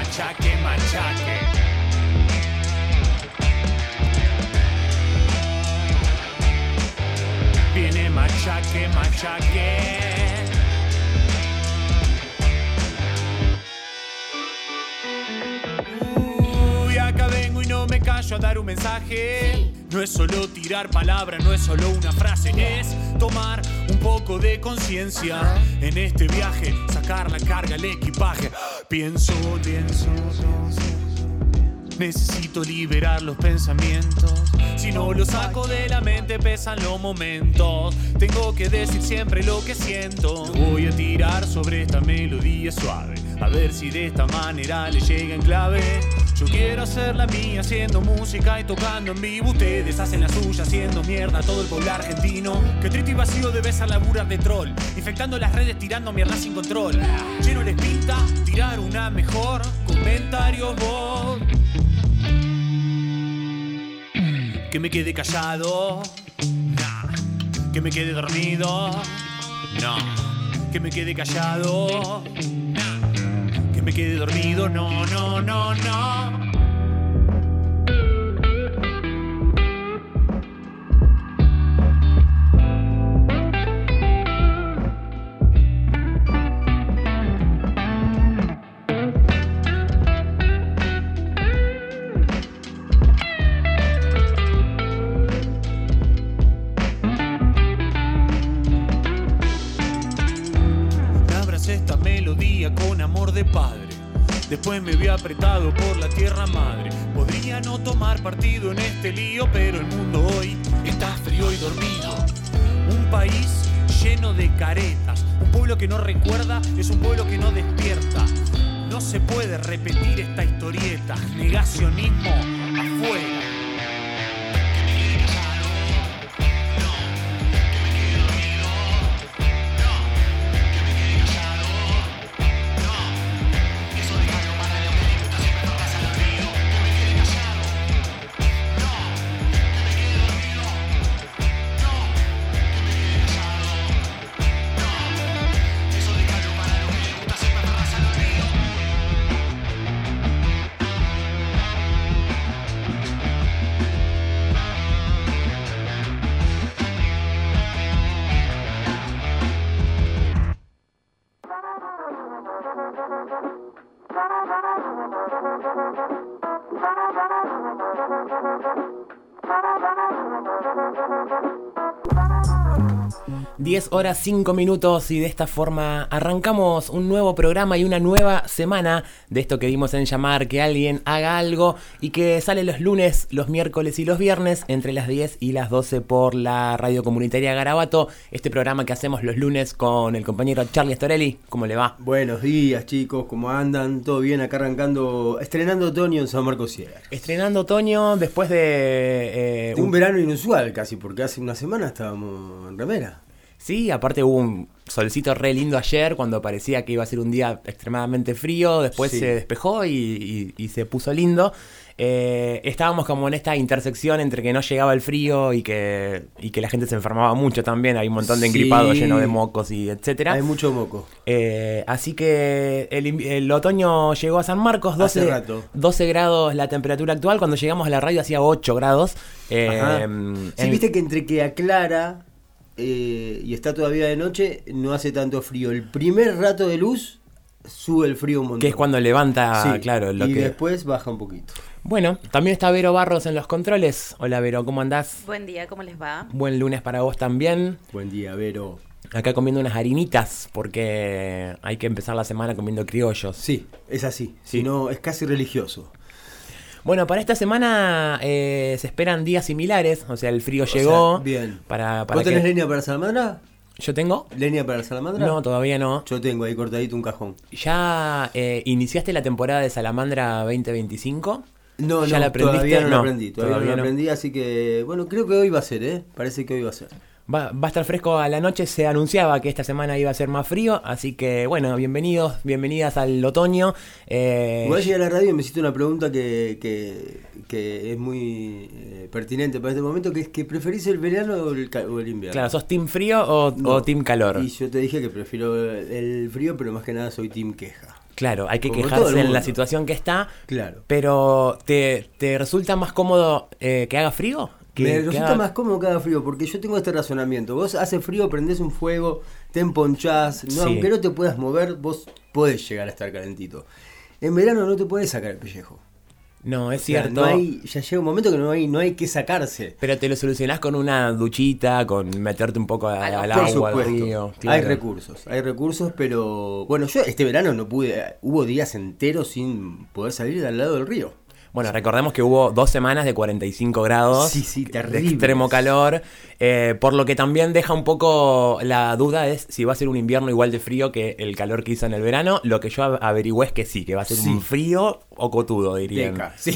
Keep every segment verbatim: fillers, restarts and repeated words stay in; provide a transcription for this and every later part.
machaque, machaque. Viene machaque, machaque. Uy, acá vengo y no me callo a dar un mensaje. No es solo tirar palabras, no es solo una frase, es tomar un poco de conciencia en este viaje, sacar la carga, el equipaje. Pienso, pienso, necesito liberar los pensamientos. Si no los saco de la mente pesan los momentos. Tengo que decir siempre lo que siento. Voy a tirar sobre esta melodía suave, a ver si de esta manera le llega en clave. Yo quiero hacer la mía haciendo música y tocando en vivo. Ustedes hacen la suya haciendo mierda a todo el pueblo argentino. Que triste y vacío debe ser laburar de troll, infectando las redes tirando mierda sin control. Lleno les pinta tirar una mejor. Comentarios vos. Que me quede callado, nah. Que me quede dormido, no. Que me quede callado, nah. Que me quede dormido, no, no, no, no. Con amor de padre, después me vi apretado por la tierra madre. Podría no tomar partido en este lío, pero el mundo hoy está frío y dormido. Un país lleno de caretas, un pueblo que no recuerda es un pueblo que no despierta. No se puede repetir esta historieta, negacionismo afuera. diez horas cinco minutos y de esta forma arrancamos un nuevo programa y una nueva semana de esto que dimos en llamar Que Alguien Haga Algo y que sale los lunes, los miércoles y los viernes entre las diez y las doce por la radio comunitaria Garabato. Este programa que hacemos los lunes con el compañero Charlie Storelli. ¿Cómo le va? Buenos días, chicos, ¿cómo andan? ¿Todo bien? Acá arrancando, estrenando otoño en San Marcos Sierra. Estrenando otoño después de... Eh, de un, un verano inusual casi, porque hace una semana estábamos en remera. Sí, aparte hubo un solcito re lindo ayer cuando parecía que iba a ser un día extremadamente frío, después sí. se despejó y, y, y se puso lindo. Eh, estábamos como en esta intersección entre que no llegaba el frío y que, y que la gente se enfermaba mucho también. Hay un montón de engripados sí. llenos de mocos y etcétera. Hay mucho moco. Eh, así que el, el otoño llegó a San Marcos, doce, Hace rato. doce grados la temperatura actual. Cuando llegamos a la radio hacía ocho grados. Eh, sí, en... viste que entre que aclara... Eh, y está todavía de noche, no hace tanto frío. El primer rato de luz sube el frío un montón. Que es cuando levanta, sí, claro. Lo y que... después baja un poquito. Bueno, también está Vero Barros en los controles. Hola Vero, ¿cómo andás? Buen día, ¿cómo les va? Buen lunes para vos también. Buen día, Vero. Acá comiendo unas harinitas porque hay que empezar la semana comiendo criollos. Sí, es así. Sí. Si no, es casi religioso. Bueno, para esta semana eh, se esperan días similares, o sea, el frío o llegó. Sea, bien. Para, para ¿Vos tenés que... leña para salamandra? ¿Yo tengo? ¿Leña para salamandra? No, todavía no. Yo tengo ahí cortadito un cajón. ¿Ya eh, iniciaste la temporada de Salamandra veinte veinticinco? No, ¿Ya no, la aprendiste? todavía no, no la aprendí, todavía, todavía no la aprendí, no. Así que, bueno, creo que hoy va a ser, ¿eh? Parece que hoy va a ser. Va, va a estar fresco a la noche, se anunciaba que esta semana iba a ser más frío, así que bueno, bienvenidos, bienvenidas al otoño. Eh, Voy a llegar a la radio y me hiciste una pregunta que, que, que es muy eh, pertinente para este momento, que es que ¿preferís el verano o el, o el invierno? Claro, ¿sos team frío o, no, o team calor? Y yo te dije que prefiero el frío, pero más que nada soy team queja. Claro, hay que Como todo el quejarse en la mundo. situación que está. Claro. Pero, ¿te, te resulta más cómodo eh, que haga frío? Que, Me que resulta haga- más cómodo que haga frío, porque yo tengo este razonamiento. Vos hace frío, prendés un fuego, te emponchás, no, Sí. aunque no te puedas mover, vos podés llegar a estar calentito. En verano no te podés sacar el pellejo. No, es O sea, cierto. no hay, ya llega un momento que no hay, no hay que sacarse. Pero te lo solucionás con una duchita, con meterte un poco a- al Por agua, al supuesto. río. Hay claro. recursos, hay recursos, pero bueno, yo este verano no pude, hubo días enteros sin poder salir al lado del río. Bueno, recordemos que hubo dos semanas de cuarenta y cinco grados, Sí, sí, de terribles. extremo calor, eh, por lo que también deja un poco la duda es si va a ser un invierno igual de frío que el calor que hizo en el verano. Lo que yo av- averigüé es que sí, que va a ser Sí. un frío o cotudo, dirían. Teca, sí.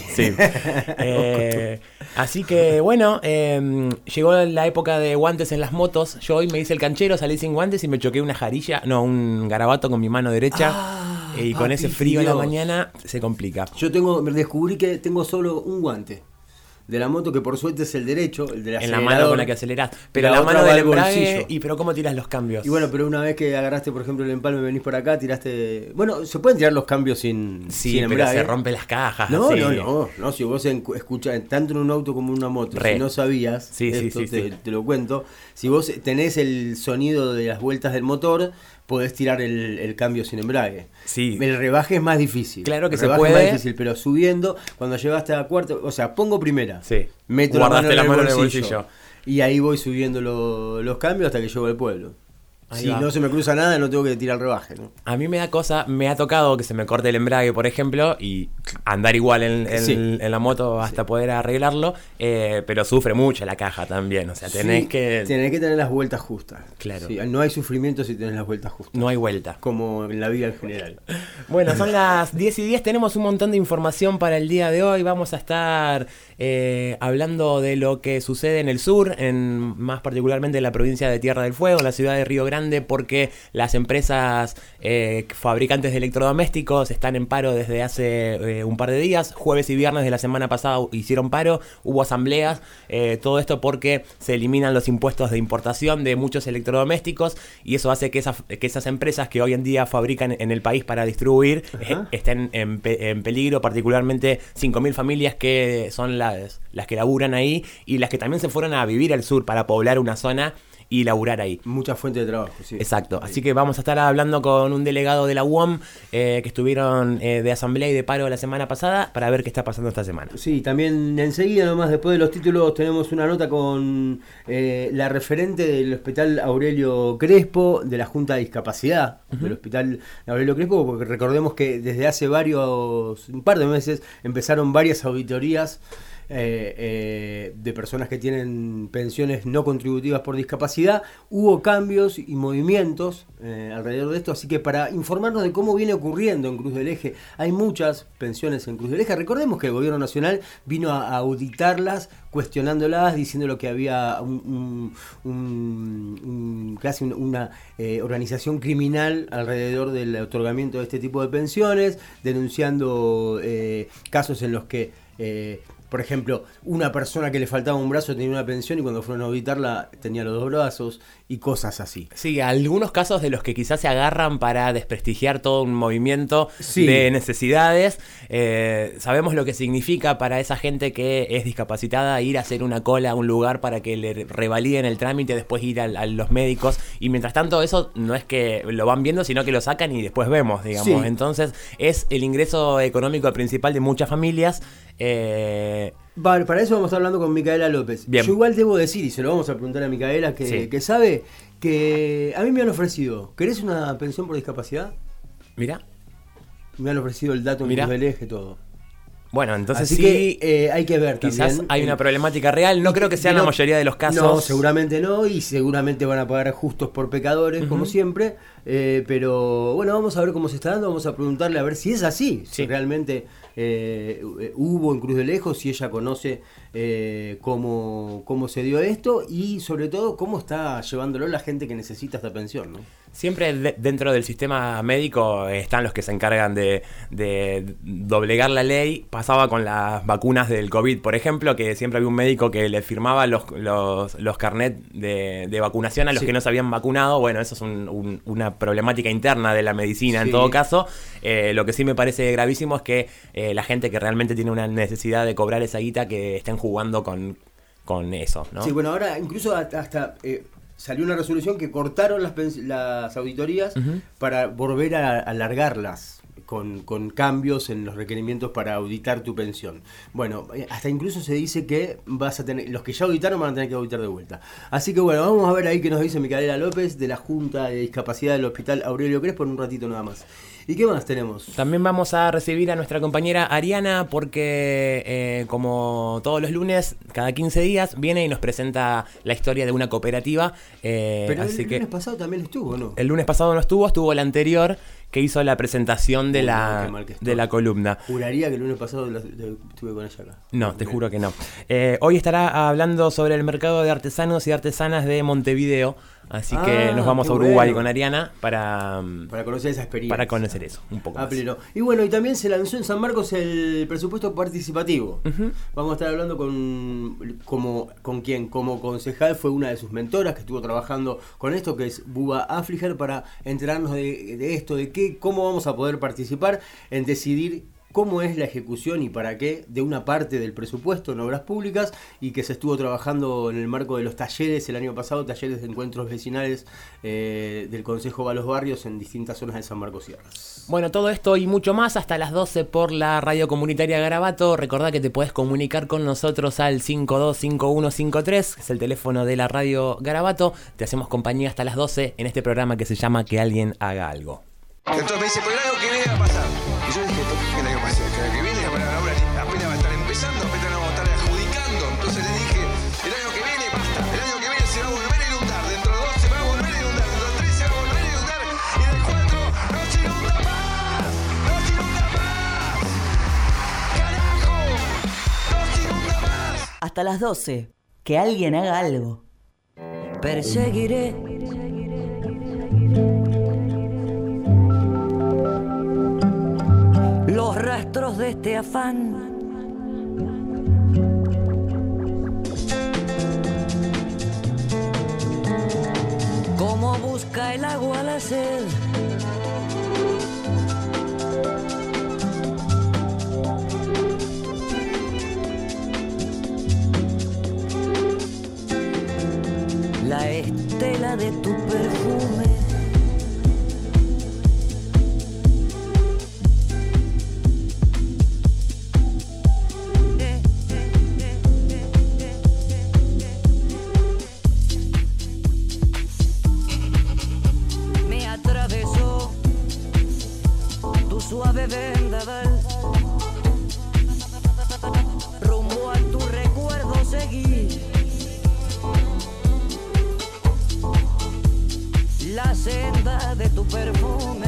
Eh, así que bueno, eh, llegó la época de guantes en las motos. Yo hoy me hice el canchero, salí sin guantes y me choqué una jarilla, no, un garabato con mi mano derecha. Ah, y con papi, ese frío en la Dios. mañana se complica. Yo tengo, descubrí que tengo solo un guante de la moto, que por suerte es el derecho, el del En la acelerador. mano con la que acelerás. Pero La la, otra mano va del al embrague. bolsillo. ¿Y pero cómo tiras los cambios? Y bueno, pero una vez que agarraste, por ejemplo, el empalme, venís por acá, tiraste... Bueno, se pueden tirar los cambios sin, sí, sin pero embrague. se rompen las cajas. No, así. no, no, no, si vos escuchás tanto en un auto como en una moto, Re. si no sabías, Sí, sí, esto sí, te, sí. te lo cuento, si vos tenés el sonido de las vueltas del motor, podés tirar el, el cambio sin embrague. Sí. El rebaje es más difícil. Claro que el se rebaje puede. es más difícil, pero subiendo, cuando llegaste a cuarto, o sea, pongo primera, Sí. meto la mano, Guardaste en, la el mano en el bolsillo, bolsillo. y ahí voy subiendo lo- los cambios hasta que llego al pueblo. Ahí Si va. no se me cruza nada, no tengo que tirar el rebaje, ¿no? A mí me da cosa, me ha tocado que se me corte el embrague, por ejemplo, y andar igual en, en- Sí. en la moto hasta poder arreglarlo, eh, pero sufre mucho la caja también. O sea, tenés Sí, que. tenés que tener las vueltas justas. Claro. Sí, no hay sufrimiento si tenés las vueltas justas. No hay vuelta. Como en la vida en general. Bueno, son las diez y diez, tenemos un montón de información para el día de hoy. Vamos a estar eh, hablando de lo que sucede en el sur, en más particularmente en la provincia de Tierra del Fuego, en la ciudad de Río Grande, porque las empresas eh, fabricantes de electrodomésticos están en paro desde hace eh, un par de días. Jueves y viernes de la semana pasada hicieron paro, hubo asambleas, eh, todo esto porque se eliminan los impuestos de importación de muchos electrodomésticos y eso hace que esas, que esas empresas que hoy en día fabrican en el país para distribuir eh, Ajá. estén en, pe- en peligro, particularmente cinco mil familias que son las, las que laburan ahí y las que también se fueron a vivir al sur para poblar una zona y laburar ahí. Mucha fuente de trabajo, sí. Exacto, así que vamos a estar hablando con un delegado de la U O M eh, que estuvieron eh, de asamblea y de paro la semana pasada para ver qué está pasando esta semana. Sí, también enseguida, nomás después de los títulos, tenemos una nota con eh, la referente del Hospital Aurelio Crespo, de la Junta de Discapacidad del Hospital Aurelio Crespo, porque recordemos que desde hace varios, un par de meses, empezaron varias auditorías eh, eh, de personas que tienen pensiones no contributivas por discapacidad. Hubo cambios y movimientos eh, alrededor de esto, así que para informarnos de cómo viene ocurriendo en Cruz del Eje, hay muchas pensiones en Cruz del Eje. Recordemos que el gobierno nacional vino a auditarlas, cuestionándolas, diciendo que había un, un, un, un, casi un, una eh, organización criminal alrededor del otorgamiento de este tipo de pensiones, denunciando eh, casos en los que eh, por ejemplo, una persona que le faltaba un brazo tenía una pensión y cuando fueron a auditarla tenía los dos brazos y cosas así. Sí, algunos casos de los que quizás se agarran para desprestigiar todo un movimiento Sí. de necesidades. Eh, sabemos lo que significa para esa gente que es discapacitada ir a hacer una cola a un lugar para que le revaliden el trámite, después ir a, a los médicos y mientras tanto eso no es que lo van viendo, sino que lo sacan y después vemos, digamos. Sí. Entonces es el ingreso económico principal de muchas familias. Eh, Vale, para eso vamos a estar hablando con Micaela López. Bien. Yo igual debo decir, y se lo vamos a preguntar a Micaela, que, Sí. que sabe que a mí me han ofrecido, ¿querés una pensión por discapacidad? mira, Me han ofrecido el dato en Mirá. Cruz del Eje, todo. bueno, entonces Así sí, que eh, hay que ver quizás también. hay eh, una problemática real. No creo que sea no- la mayoría de los casos. No, seguramente no, y seguramente van a pagar justos por pecadores, como siempre. eh, pero bueno, vamos a ver cómo se está dando, vamos a preguntarle a ver si es así, Sí. si realmente eh, hubo en Cruz del Eje, si ella conoce eh, cómo, cómo se dio esto y sobre todo cómo está llevándolo la gente que necesita esta pensión, ¿no? Siempre de, dentro del sistema médico están los que se encargan de, de doblegar la ley. Pasaba con las vacunas del COVID, por ejemplo, que siempre había un médico que le firmaba los, los, los carnets de, de vacunación a los sí. que no se habían vacunado. Bueno, eso es un, un, una problemática interna de la medicina sí. en todo caso. Eh, lo que sí me parece gravísimo es que eh, la gente que realmente tiene una necesidad de cobrar esa guita, que estén jugando con, con eso, ¿no? Sí, bueno, ahora incluso hasta... hasta eh... salió una resolución que cortaron las, las auditorías uh-huh. para volver a alargarlas con, con cambios en los requerimientos para auditar tu pensión. Bueno, hasta incluso se dice que vas a tener, los que ya auditaron van a tener que auditar de vuelta. Así que bueno, vamos a ver ahí qué nos dice Micaela López de la Junta de Discapacidad del Hospital Aurelio Crespo en un ratito nada más. ¿Y qué más tenemos? También vamos a recibir a nuestra compañera Ariana porque eh, como todos los lunes, cada quince días, viene y nos presenta la historia de una cooperativa. Eh, Pero así el que lunes pasado también estuvo, ¿no? El lunes pasado no estuvo, estuvo el anterior que hizo la presentación de, Uy, la, no, de la columna. Juraría que el lunes pasado la, la, estuve con ella acá. No, te juro que no. Eh, hoy estará hablando sobre el mercado de artesanos y artesanas de Montevideo. Así ah, que nos vamos a Uruguay bueno. con Ariana para, para conocer esa experiencia. Para conocer eso, un poco ah, más. Pleno. Y bueno, y también se lanzó en San Marcos el presupuesto participativo. Uh-huh. Vamos a estar hablando con como con quien como concejal fue una de sus mentoras que estuvo trabajando con esto, que es Buba Affliger, para enterarnos de, de esto, de qué, cómo vamos a poder participar en decidir cómo es la ejecución y para qué de una parte del presupuesto en obras públicas, y que se estuvo trabajando en el marco de los talleres el año pasado, talleres de encuentros vecinales eh, del Consejo Va los Barrios en distintas zonas de San Marcos Sierras. Bueno, todo esto y mucho más hasta las doce por la radio comunitaria Garabato. Recordá que te podés comunicar con nosotros al cinco dos cinco uno cinco tres, que es el teléfono de la radio Garabato. Te hacemos compañía hasta las doce en este programa que se llama Que Alguien Haga Algo. Entonces me dice, pero el año que viene va a pasar. Y yo dije, ¿por qué el año pasado? Que el año que viene la obra apenas va a estar empezando, apenas vamos a estar adjudicando. Entonces le dije, el año que viene basta. El año que viene se va a volver a inundar. Dentro de dos se va a volver a inundar. Dentro de tres se va a volver a inundar. Y en el cuatro no se inunda más. No se inunda más. Carajo. No se inunda más. Hasta las doce. Que alguien haga algo. Perseguiré. Los rastros de este afán. Como busca el agua la sed. La estela de tu perfume. Suave vendaval, rumbo a tu recuerdo seguir. La senda de tu perfume.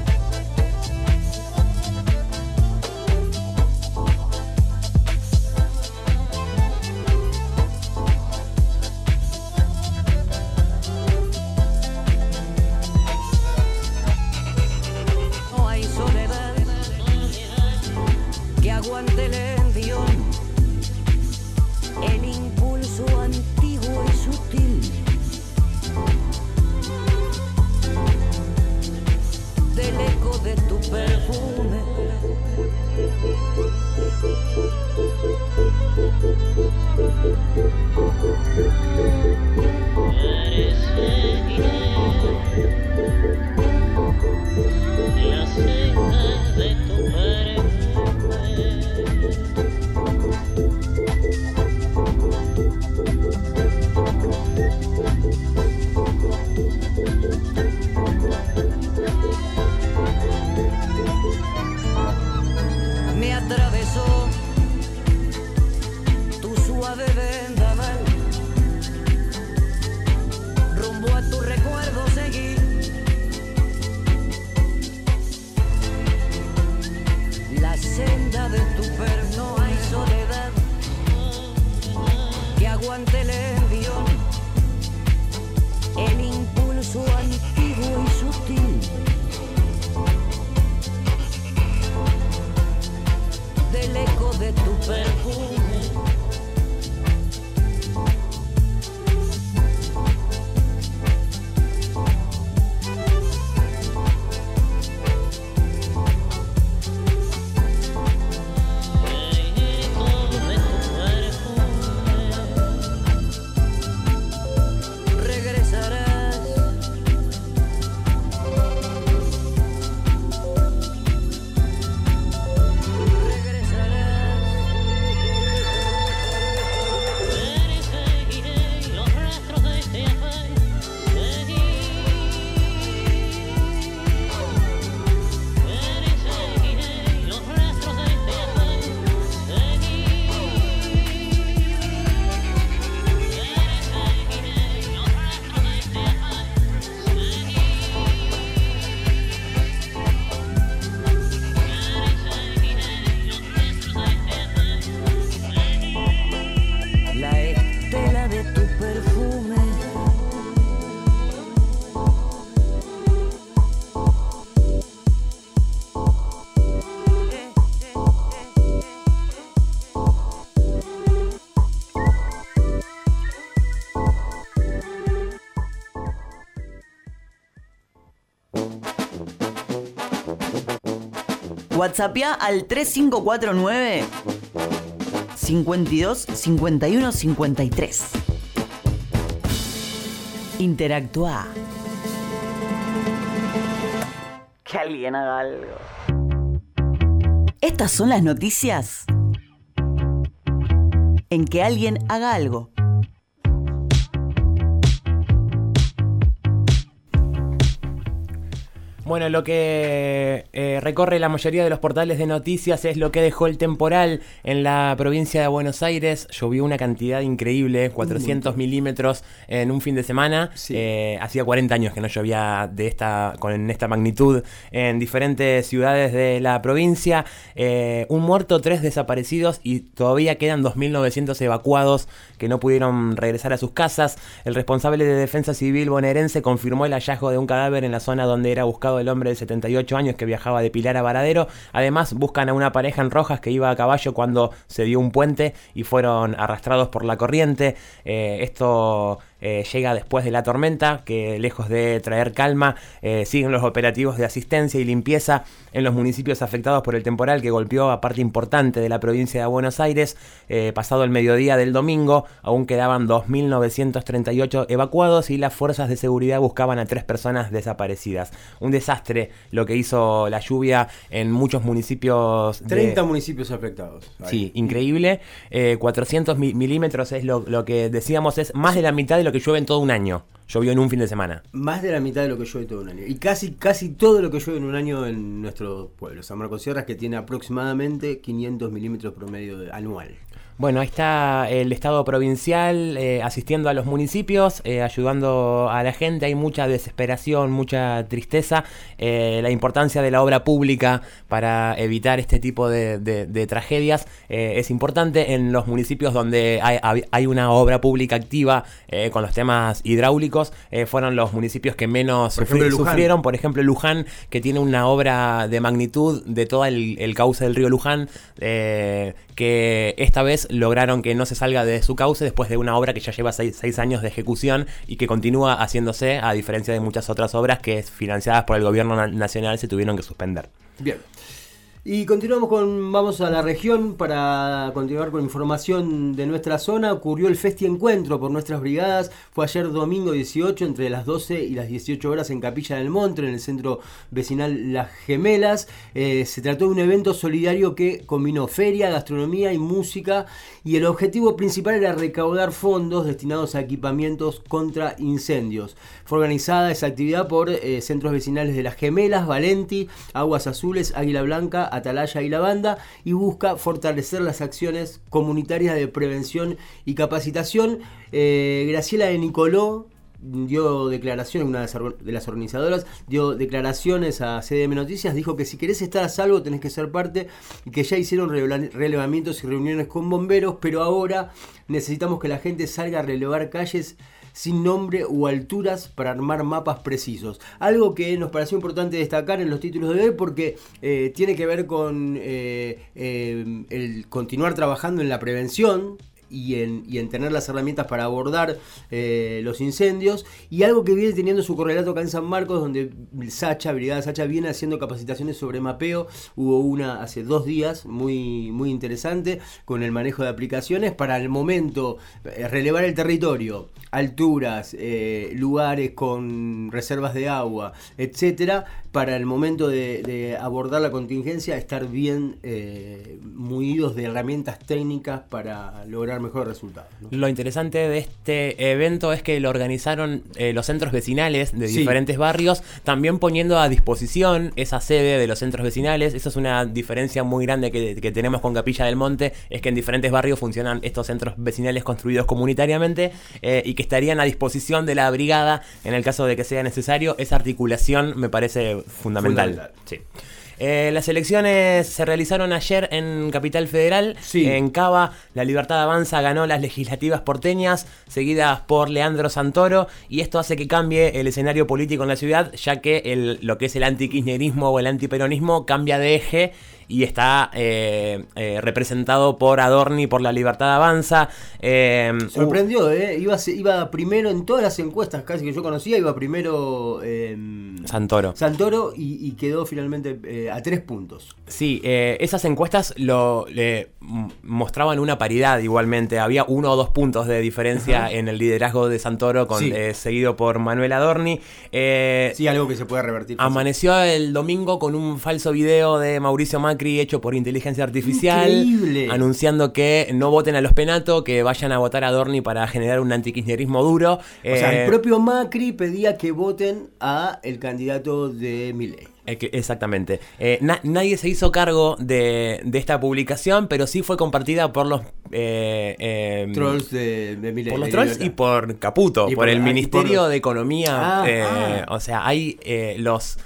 Aguante el envión, el impulso antiguo y sutil. WhatsAppea al tres cinco cuatro nueve, cincuenta y dos, cincuenta y uno, cincuenta y tres. Interactúa. Que alguien haga algo. Estas son las noticias en Que alguien haga algo. Bueno, lo que eh, recorre la mayoría de los portales de noticias es lo que dejó el temporal en la provincia de Buenos Aires. Llovió una cantidad increíble, cuatrocientos milímetros en un fin de semana. Sí. Eh, hacía cuarenta años que no llovía de esta, con esta magnitud en diferentes ciudades de la provincia. Eh, un muerto, tres desaparecidos y todavía quedan dos mil novecientos evacuados que no pudieron regresar a sus casas. El responsable de Defensa Civil bonaerense confirmó el hallazgo de un cadáver en la zona donde era buscado el hombre de setenta y ocho años que viajaba de Pilar a Varadero. Además buscan a una pareja en Rojas que iba a caballo cuando se dio un puente y fueron arrastrados por la corriente. Eh, esto eh, llega después de la tormenta, que lejos de traer calma, eh, siguen los operativos de asistencia y limpieza en los municipios afectados por el temporal que golpeó a parte importante de la provincia de Buenos Aires. Eh, pasado el mediodía del domingo, aún quedaban dos mil novecientos treinta y ocho evacuados y las fuerzas de seguridad buscaban a tres personas desaparecidas. Un desastre lo que hizo la lluvia en muchos municipios. De... treinta municipios afectados. Ahí. Sí, increíble. Eh, cuatrocientos milímetros es lo, lo que decíamos, es más de la mitad de lo que llueve en todo un año. Llovió en un fin de semana. Más de la mitad de lo que llueve todo un año. Y casi casi todo lo que llueve en un año en nuestro pueblo. San Marcos Sierras, que tiene aproximadamente quinientos milímetros promedio de, anual. Bueno, ahí está el Estado provincial eh, asistiendo a los municipios, eh, ayudando a la gente. Hay mucha desesperación, mucha tristeza. Eh, la importancia de la obra pública para evitar este tipo de, de, de tragedias eh, es importante. En los municipios donde hay, hay una obra pública activa eh, con los temas hidráulicos, eh, fueron los municipios que menos por ejemplo, sufri- sufrieron. Por ejemplo, Luján, que tiene una obra de magnitud de todo el, el cauce del río Luján, eh, que esta vez lograron que no se salga de su cauce después de una obra que ya lleva seis, seis años de ejecución y que continúa haciéndose, a diferencia de muchas otras obras que financiadas por el gobierno na- nacional se tuvieron que suspender. Bien. Y continuamos con, vamos a la región para continuar con información de nuestra zona. Ocurrió el Festi Encuentro por nuestras brigadas. Fue ayer domingo dieciocho entre las doce y las dieciocho horas en Capilla del Monte, en el centro vecinal Las Gemelas. Eh, se trató de un evento solidario que combinó feria, gastronomía y música. Y el objetivo principal era recaudar fondos destinados a equipamientos contra incendios. Fue organizada esa actividad por eh, centros vecinales de Las Gemelas, Valenti, Aguas Azules, Águila Blanca, Atalaya y La Banda, y busca fortalecer las acciones comunitarias de prevención y capacitación. Eh, Graciela de Nicoló dio declaraciones, una de las organizadoras dio declaraciones a C D M Noticias, dijo que si querés estar a salvo tenés que ser parte y que ya hicieron relevamientos y reuniones con bomberos, pero ahora necesitamos que la gente salga a relevar calles sin nombre o alturas para armar mapas precisos. Algo que nos pareció importante destacar en los títulos de hoy porque eh, tiene que ver con eh, eh, el continuar trabajando en la prevención y en, y en tener las herramientas para abordar eh, los incendios, y algo que viene teniendo su correlato acá en San Marcos, donde Sacha, Brigada Sacha, viene haciendo capacitaciones sobre mapeo. Hubo una hace dos días muy, muy interesante con el manejo de aplicaciones para el momento eh, relevar el territorio, alturas, eh, lugares con reservas de agua, etcétera, para el momento de, de abordar la contingencia estar bien eh, munidos de herramientas técnicas para lograr mejores resultados, ¿no? Lo interesante de este evento es que lo organizaron eh, los centros vecinales de Sí. diferentes barrios, también poniendo a disposición esa sede de los centros vecinales. Esa es una diferencia muy grande que, que tenemos con Capilla del Monte, es que en diferentes barrios funcionan estos centros vecinales construidos comunitariamente eh, y que estarían a disposición de la brigada en el caso de que sea necesario. Esa articulación me parece fundamental. Fundamental. Sí. Eh, las elecciones se realizaron ayer en Capital Federal. Sí. En Cava, La Libertad Avanza ganó las legislativas porteñas, seguidas por Leandro Santoro, y esto hace que cambie el escenario político en la ciudad, ya que el, lo que es el antikirchnerismo o el antiperonismo cambia de eje y está eh, eh, representado por Adorni, por La Libertad Avanza. Eh, Sorprendió, ¿eh? Iba, iba primero en todas las encuestas casi que yo conocía, iba primero eh, Santoro. Santoro y, y quedó finalmente eh, a tres puntos. Sí, eh, esas encuestas lo eh, mostraban una paridad igualmente. Había uno o dos puntos de diferencia, ajá, en el liderazgo de Santoro, con, sí. eh, seguido por Manuel Adorni. Eh, sí, algo que se puede revertir. Amaneció fácil. El domingo con un falso video de Mauricio Macri hecho por inteligencia artificial. Increíble. Anunciando que no voten a los Penato, que vayan a votar a Adorni para generar un antikirchnerismo duro. O eh, sea, el propio Macri pedía que voten a el candidato de Milei. Exactamente. Eh, na- nadie se hizo cargo de, de esta publicación, pero sí fue compartida por los eh, eh, trolls de, de Milei. Por los trolls y por Caputo, y por, por el ah, Ministerio por... de Economía. Ah, eh, ah. O sea, hay eh, los...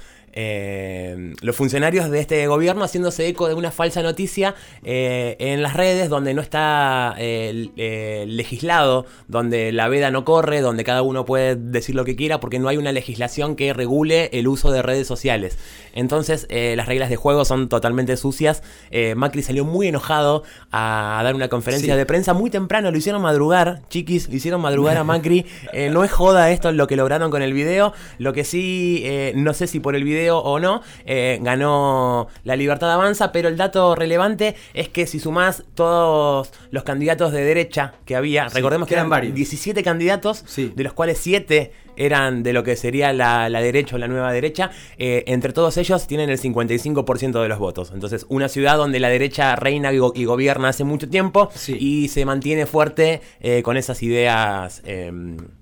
Eh, los funcionarios de este gobierno haciéndose eco de una falsa noticia eh, en las redes donde no está eh, eh, legislado, donde la veda no corre, donde cada uno puede decir lo que quiera porque no hay una legislación que regule el uso de redes sociales. Entonces eh, las reglas de juego son totalmente sucias. eh, Macri salió muy enojado a dar una conferencia sí. de prensa muy temprano, lo hicieron madrugar, chiquis, lo hicieron madrugar a Macri. eh, no es joda esto lo que lograron con el video. Lo que sí, eh, no sé si por el video o no, eh, ganó La Libertad Avanza, pero el dato relevante es que si sumás todos los candidatos de derecha que había, sí, recordemos que eran varios. diecisiete candidatos, sí. de los cuales siete eran de lo que sería la, la derecha o la nueva derecha, eh, entre todos ellos tienen el cincuenta y cinco por ciento de los votos. Entonces, una ciudad donde la derecha reina y, go- y gobierna hace mucho tiempo, sí. y se mantiene fuerte eh, con esas ideas... Eh,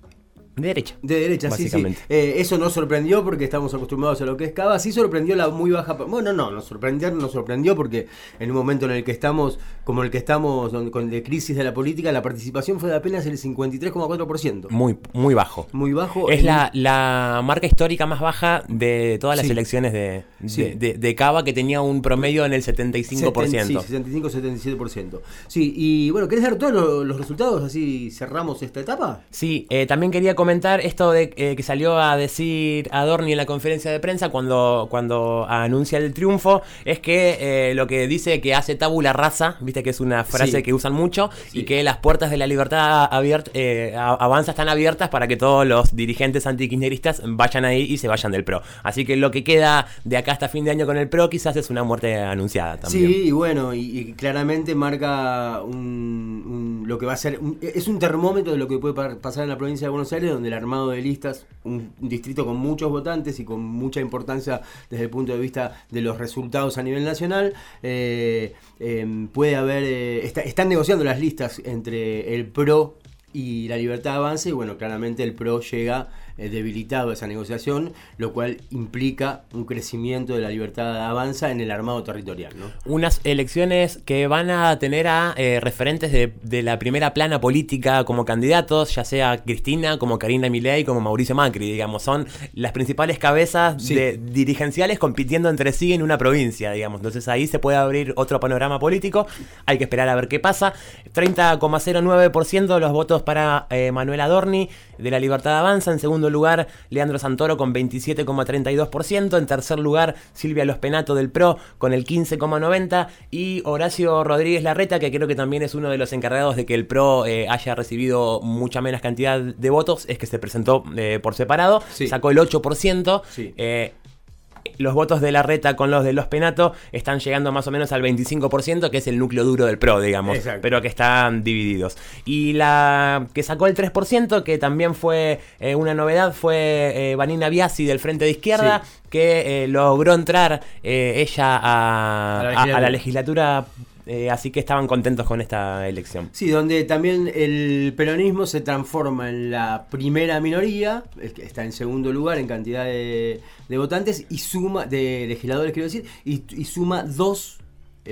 De derecha. De derecha, sí, sí. Eh, eso no sorprendió porque estamos acostumbrados a lo que es Cava. Sí sorprendió la muy baja... Bueno, no, nos sorprendió, nos sorprendió porque en un momento en el que estamos, como el que estamos con de crisis de la política, la participación fue de apenas el cincuenta y tres coma cuatro por ciento. Muy, muy bajo. Muy bajo. Es el... la, la marca histórica más baja de todas las sí. elecciones de, de, sí. de, de Cava, que tenía un promedio en el setenta y cinco por ciento. Sí, setenta y cinco a setenta y siete por ciento. Sí, y bueno, ¿querés dar todos los, los resultados? Así cerramos esta etapa. Sí, eh, también quería comentar esto de eh, que salió a decir Adorni en la conferencia de prensa cuando, cuando anuncia el triunfo, es que eh, lo que dice que hace tabula rasa, viste que es una frase sí. que usan mucho, sí. y que las puertas de La Libertad abiert, eh, Avanza están abiertas para que todos los dirigentes antikirchneristas vayan ahí y se vayan del P R O. Así que lo que queda de acá hasta fin de año con el P R O quizás es una muerte anunciada también. Sí, y bueno, y, y claramente marca un, un, lo que va a ser, un, es un termómetro de lo que puede pasar en la provincia de Buenos Aires, donde el armado de listas, un, un distrito con muchos votantes y con mucha importancia desde el punto de vista de los resultados a nivel nacional, eh, eh, puede haber, eh, está, están negociando las listas entre el P R O y La Libertad Avanza, y bueno, claramente el P R O llega eh, debilitado a esa negociación, lo cual implica un crecimiento de La Libertad Avanza en el armado territorial, ¿no? Unas elecciones que van a tener a eh, referentes de, de la primera plana política como candidatos, ya sea Cristina, como Karina Milei, como Mauricio Macri, digamos, son las principales cabezas sí. de, dirigenciales compitiendo entre sí en una provincia, digamos. Entonces ahí se puede abrir otro panorama político, hay que esperar a ver qué pasa. treinta coma cero nueve por ciento de los votos para eh, Manuel Adorni de La Libertad Avanza. En segundo lugar, Leandro Santoro con veintisiete coma treinta y dos por ciento. En tercer lugar, Silvia Los Penato del P R O con el quince coma noventa por ciento. Y Horacio Rodríguez Larreta, que creo que también es uno de los encargados de que el P R O eh, haya recibido mucha menos cantidad de votos, es que se presentó eh, por separado, sí. sacó el ocho por ciento. Sí. Eh, Los votos de Larreta con los de Los Penato están llegando más o menos al veinticinco por ciento, que es el núcleo duro del P R O, digamos. Exacto. Pero que están divididos. Y la que sacó el tres por ciento, que también fue eh, una novedad, fue eh, Vanina Biasi del Frente de Izquierda, sí. que eh, logró entrar eh, ella a, a, la a, a la legislatura. Eh, así que estaban contentos con esta elección. Sí, donde también el peronismo se transforma en la primera minoría, está en segundo lugar en cantidad de, de votantes, y suma, de legisladores quiero decir, y, y suma dos,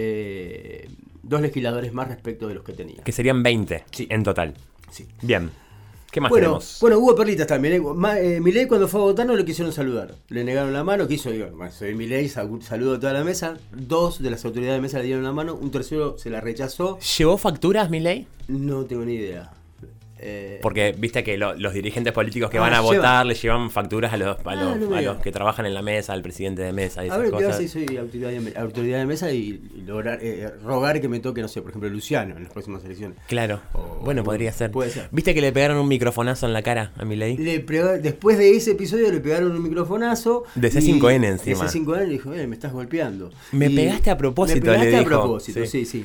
eh, dos legisladores más respecto de los que tenía. Que serían veinte sí. en total. Sí. Bien. ¿Qué más bueno, tenemos? Bueno, hubo perlitas también. Eh, Milei cuando fue a votar no le quisieron saludar. Le negaron la mano, quiso, digo, bueno, soy Milei, saludo a toda la mesa. Dos de las autoridades de mesa le dieron la mano, un tercero se la rechazó. ¿Llevó facturas Milei? No tengo ni idea. Eh, Porque viste que lo, los dirigentes políticos que Ah, van a llevan. votar le llevan facturas a los, a Ah, los, no me a digas. los que trabajan en la mesa, al presidente de mesa y a esas ver, ¿qué cosas. hace? Soy autoridad de, autoridad de mesa y, y lograr, eh, rogar que me toque, no sé, por ejemplo, Luciano en las próximas elecciones. Claro, O- bueno, o- podría ser. puede ser. ¿Viste que le pegaron un microfonazo en la cara a Milei? Le pega- después de ese episodio le pegaron un microfonazo. De C y- cinco N encima. De C cinco N le dijo, eh, me estás golpeando. Me Y- pegaste a propósito, Me pegaste le a dijo. propósito, Sí. sí, sí.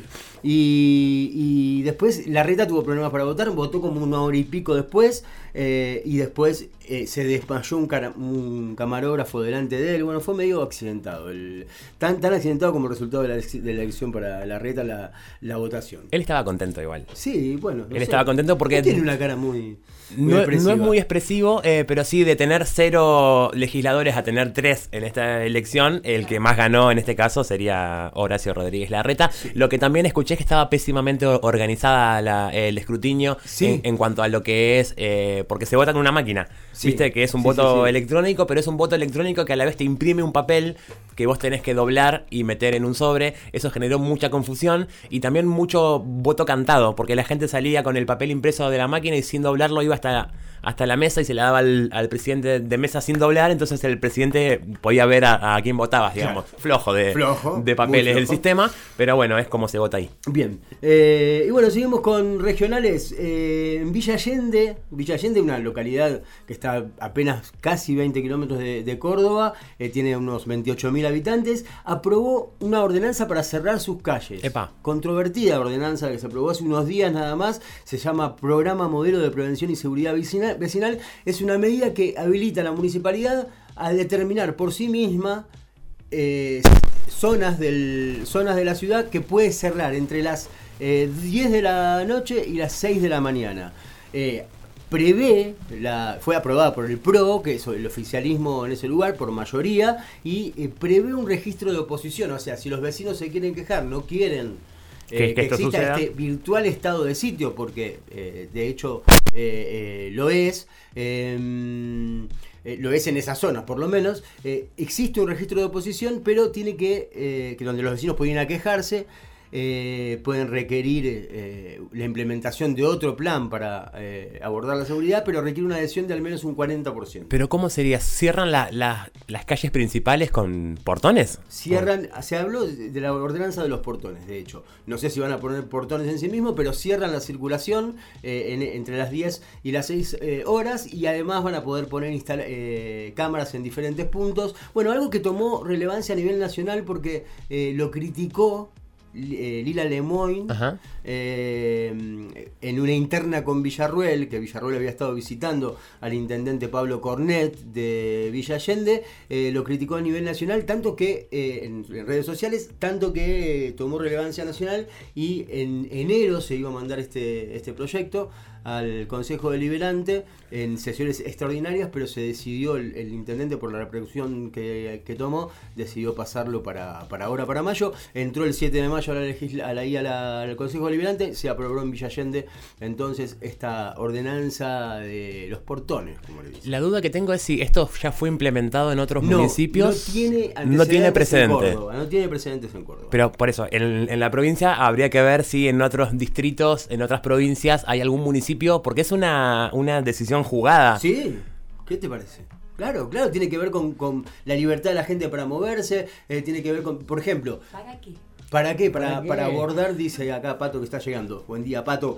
Y, y después Larreta tuvo problemas para votar, votó como una hora y pico después. eh, y después eh, se desmayó un, cara- un camarógrafo delante de él. Bueno, fue medio accidentado. El, tan, tan accidentado como resultado de la, de la elección para Larreta, la, la votación. Él estaba contento igual. Sí, bueno. no Él sé. estaba contento porque- No tiene una cara muy. muy No, no expresiva. es muy expresivo, eh, pero sí de tener cero legisladores a tener tres en esta elección, el que más ganó en este caso sería Horacio Rodríguez Larreta. Lo que también escuché es que estaba pésimamente organizada la- el escrutinio Sí. en, en cuanto a lo que es, eh, porque se vota con una máquina. Sí. Viste que es un Sí, voto sí, sí. electrónico, pero es un voto electrónico que a la vez te imprime un papel que vos tenés que doblar y meter en un sobre. Eso generó mucha confusión y también mucho voto cantado, porque la gente salía con el papel impreso de la máquina y sin doblarlo iba hasta, hasta la mesa y se la daba al, al presidente de mesa sin doblar, entonces el presidente podía ver a, a quién votabas, digamos. Claro. Flojo de, Flojo, de papeles muy el flojo. sistema, pero bueno, es como se vota ahí. Bien, eh, y bueno, seguimos con regionales. Eh, en Villa Allende, Villa Allende, una localidad que está apenas casi veinte kilómetros de, de Córdoba, eh, tiene unos veintiocho mil habitantes, aprobó una ordenanza para cerrar sus calles. Epa. Controvertida ordenanza que se aprobó hace unos días nada más, se llama Programa Modelo de Prevención y Seguridad Vecinal. vecinal. Es una medida que habilita a la municipalidad a determinar por sí misma eh, zonas, del, zonas de la ciudad que puede cerrar entre las eh, diez de la noche y las seis de la mañana. Eh, prevé, la, fue aprobada por el P R O, que es el oficialismo en ese lugar, por mayoría, y eh, prevé un registro de oposición. O sea, si los vecinos se quieren quejar, no quieren Que- eh, que que esto exista suceda. este virtual estado de sitio, porque eh, de hecho eh, eh, lo es. eh, Eh, lo es en esa zona, por lo menos. Eh, existe un registro de oposición, pero tiene que, eh, que donde los vecinos pueden ir a quejarse, eh, pueden requerir eh, la implementación de otro plan para eh, abordar la seguridad, pero requiere una adhesión de al menos un cuarenta por ciento. Pero ¿cómo sería? ¿Cierran la- la- las calles principales con portones? Cierran, se habló de la ordenanza de los portones, de hecho. No sé si van a poner portones en sí mismos, pero cierran la circulación eh, en- entre las diez y las seis eh, horas, y además van a poder poner instala- eh, cámaras en diferentes puntos. Bueno, algo que tomó relevancia a nivel nacional porque eh, lo criticó eh, Lila Lemoyne Ajá. eh, en una interna con Villarruel, que Villarruel había estado visitando al intendente Pablo Cornet de Villa Allende. Eh, lo criticó a nivel nacional, tanto que eh, en, en redes sociales, tanto que eh, tomó relevancia nacional, y en enero se iba a mandar este, este proyecto al Consejo Deliberante en sesiones extraordinarias, pero se decidió, el, el intendente, por la repercusión que, que tomó, decidió pasarlo para, para ahora, para mayo. Entró el siete de mayo a la legisla, a la, a la, al Consejo Deliberante, se aprobó en Villa Allende entonces esta ordenanza de los portones, como le dicen. La duda que tengo es si esto ya fue implementado en otros No, municipios. no tiene No tiene antecedentes precedente. en Córdoba, no tiene precedentes en Córdoba. Pero por eso, en, en la provincia habría que ver si en otros distritos, en otras provincias, hay algún municipio, porque es una, una decisión jugada. Sí, ¿qué te parece? Claro, claro, tiene que ver con, con la libertad de la gente para moverse, eh, tiene que ver con, por ejemplo... ¿Para qué? ¿Para qué? Para, ¿Para qué? para abordar, dice acá Pato que está llegando. Buen día, Pato.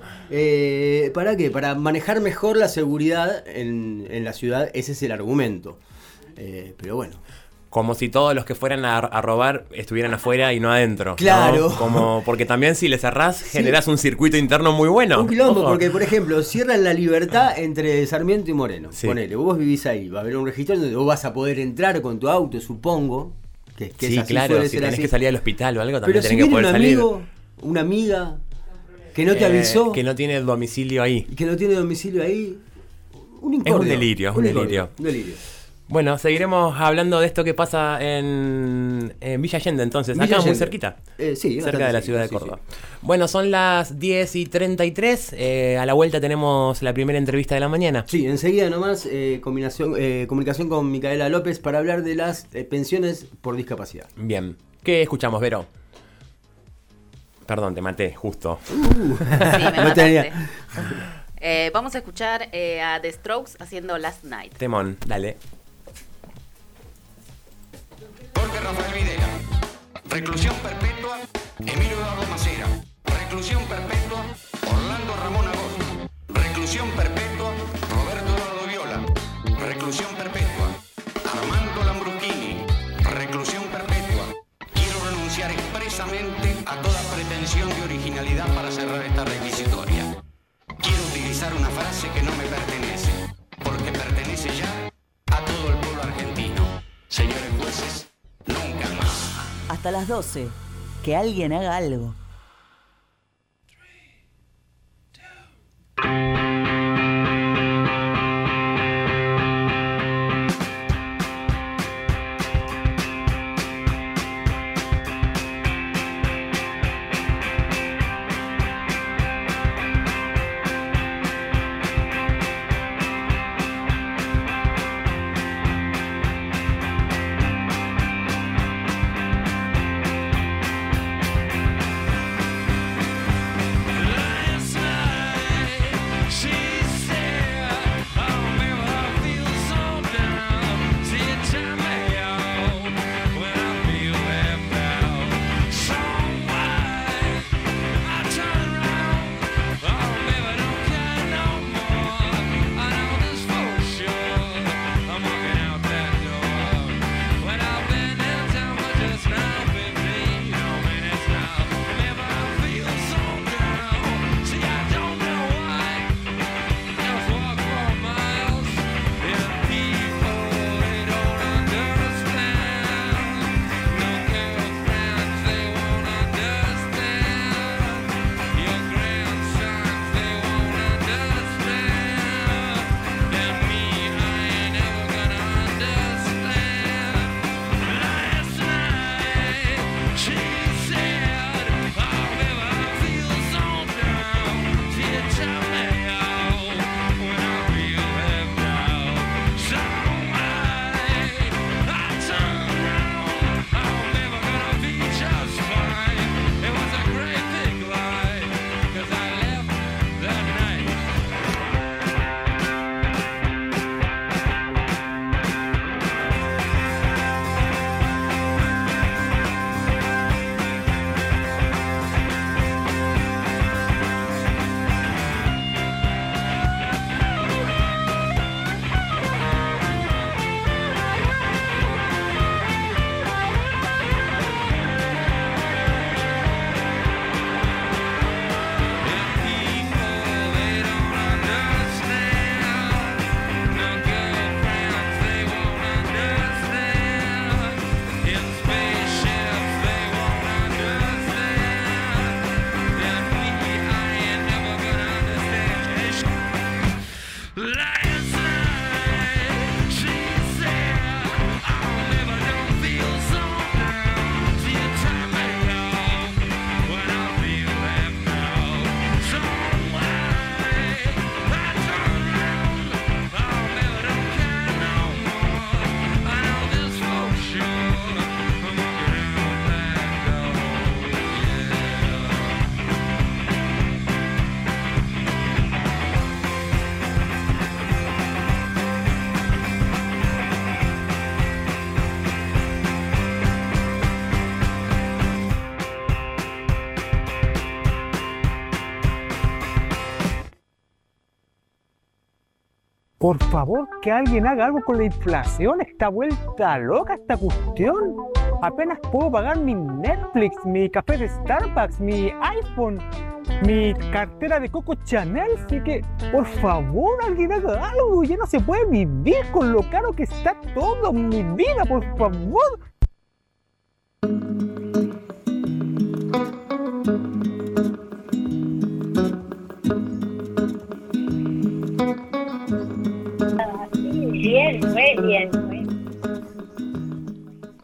Eh, ¿Para qué? Para manejar mejor la seguridad en, en la ciudad, ese es el argumento. Eh, pero bueno. Como si todos los que fueran a, a robar estuvieran afuera y no adentro, ¿no? Claro. Como, porque también si le cerrás, generás un circuito interno muy bueno. Un quilombo, Ojo. porque por ejemplo, cierran la libertad entre Sarmiento y Moreno. Sí. Ponele, vos vivís ahí, va a haber un registro donde vos vas a poder entrar con tu auto, supongo. Que, que Sí, es así, claro, suele si ser tenés así. que salir al hospital o algo, también Pero si tenés que viene poder un salir. amigo, una amiga que no te Eh, avisó, que no tiene domicilio ahí. y que no tiene domicilio ahí, un incordio. Es un delirio, es un incordio, delirio. un delirio. Bueno, seguiremos hablando de esto que pasa en, en Villa Allende, entonces, Villa acá muy Allende. cerquita. Eh, sí, cerca bastante de la cerquita, ciudad de sí, Córdoba. sí. Bueno, son las diez y treinta y tres. Eh, a la vuelta tenemos la primera entrevista de la mañana. Sí, enseguida nomás eh, combinación, eh, comunicación con Micaela López para hablar de las eh, pensiones por discapacidad. Bien. ¿Qué escuchamos, Vero? Perdón, te maté, justo. Sí, me No mataste. tenía- Eh, vamos a escuchar eh, a The Strokes haciendo Last Night. Temón, dale. Jorge Rafael Videla. Reclusión perpetua, Emilio Eduardo Macera. Reclusión perpetua, Orlando Ramón Agosto. Reclusión perpetua, Roberto Eduardo Viola. Reclusión perpetua, Armando Lambruschini. Reclusión perpetua. Quiero renunciar expresamente a toda pretensión de originalidad para cerrar esta requisitoria. Quiero utilizar una frase que no me pertenece, porque pertenece ya a todo el pueblo argentino. Señores jueces, nunca más. Hasta las doce. Que alguien haga algo. Por favor, que alguien haga algo con la inflación. Está vuelta loca esta cuestión. Apenas puedo pagar mi Netflix, mi café de Starbucks, mi iPhone, mi cartera de Coco Chanel. Así que, por favor, alguien haga algo. Ya no se puede vivir con lo caro que está todo en mi vida, por favor. Bien, muy bien, muy bien.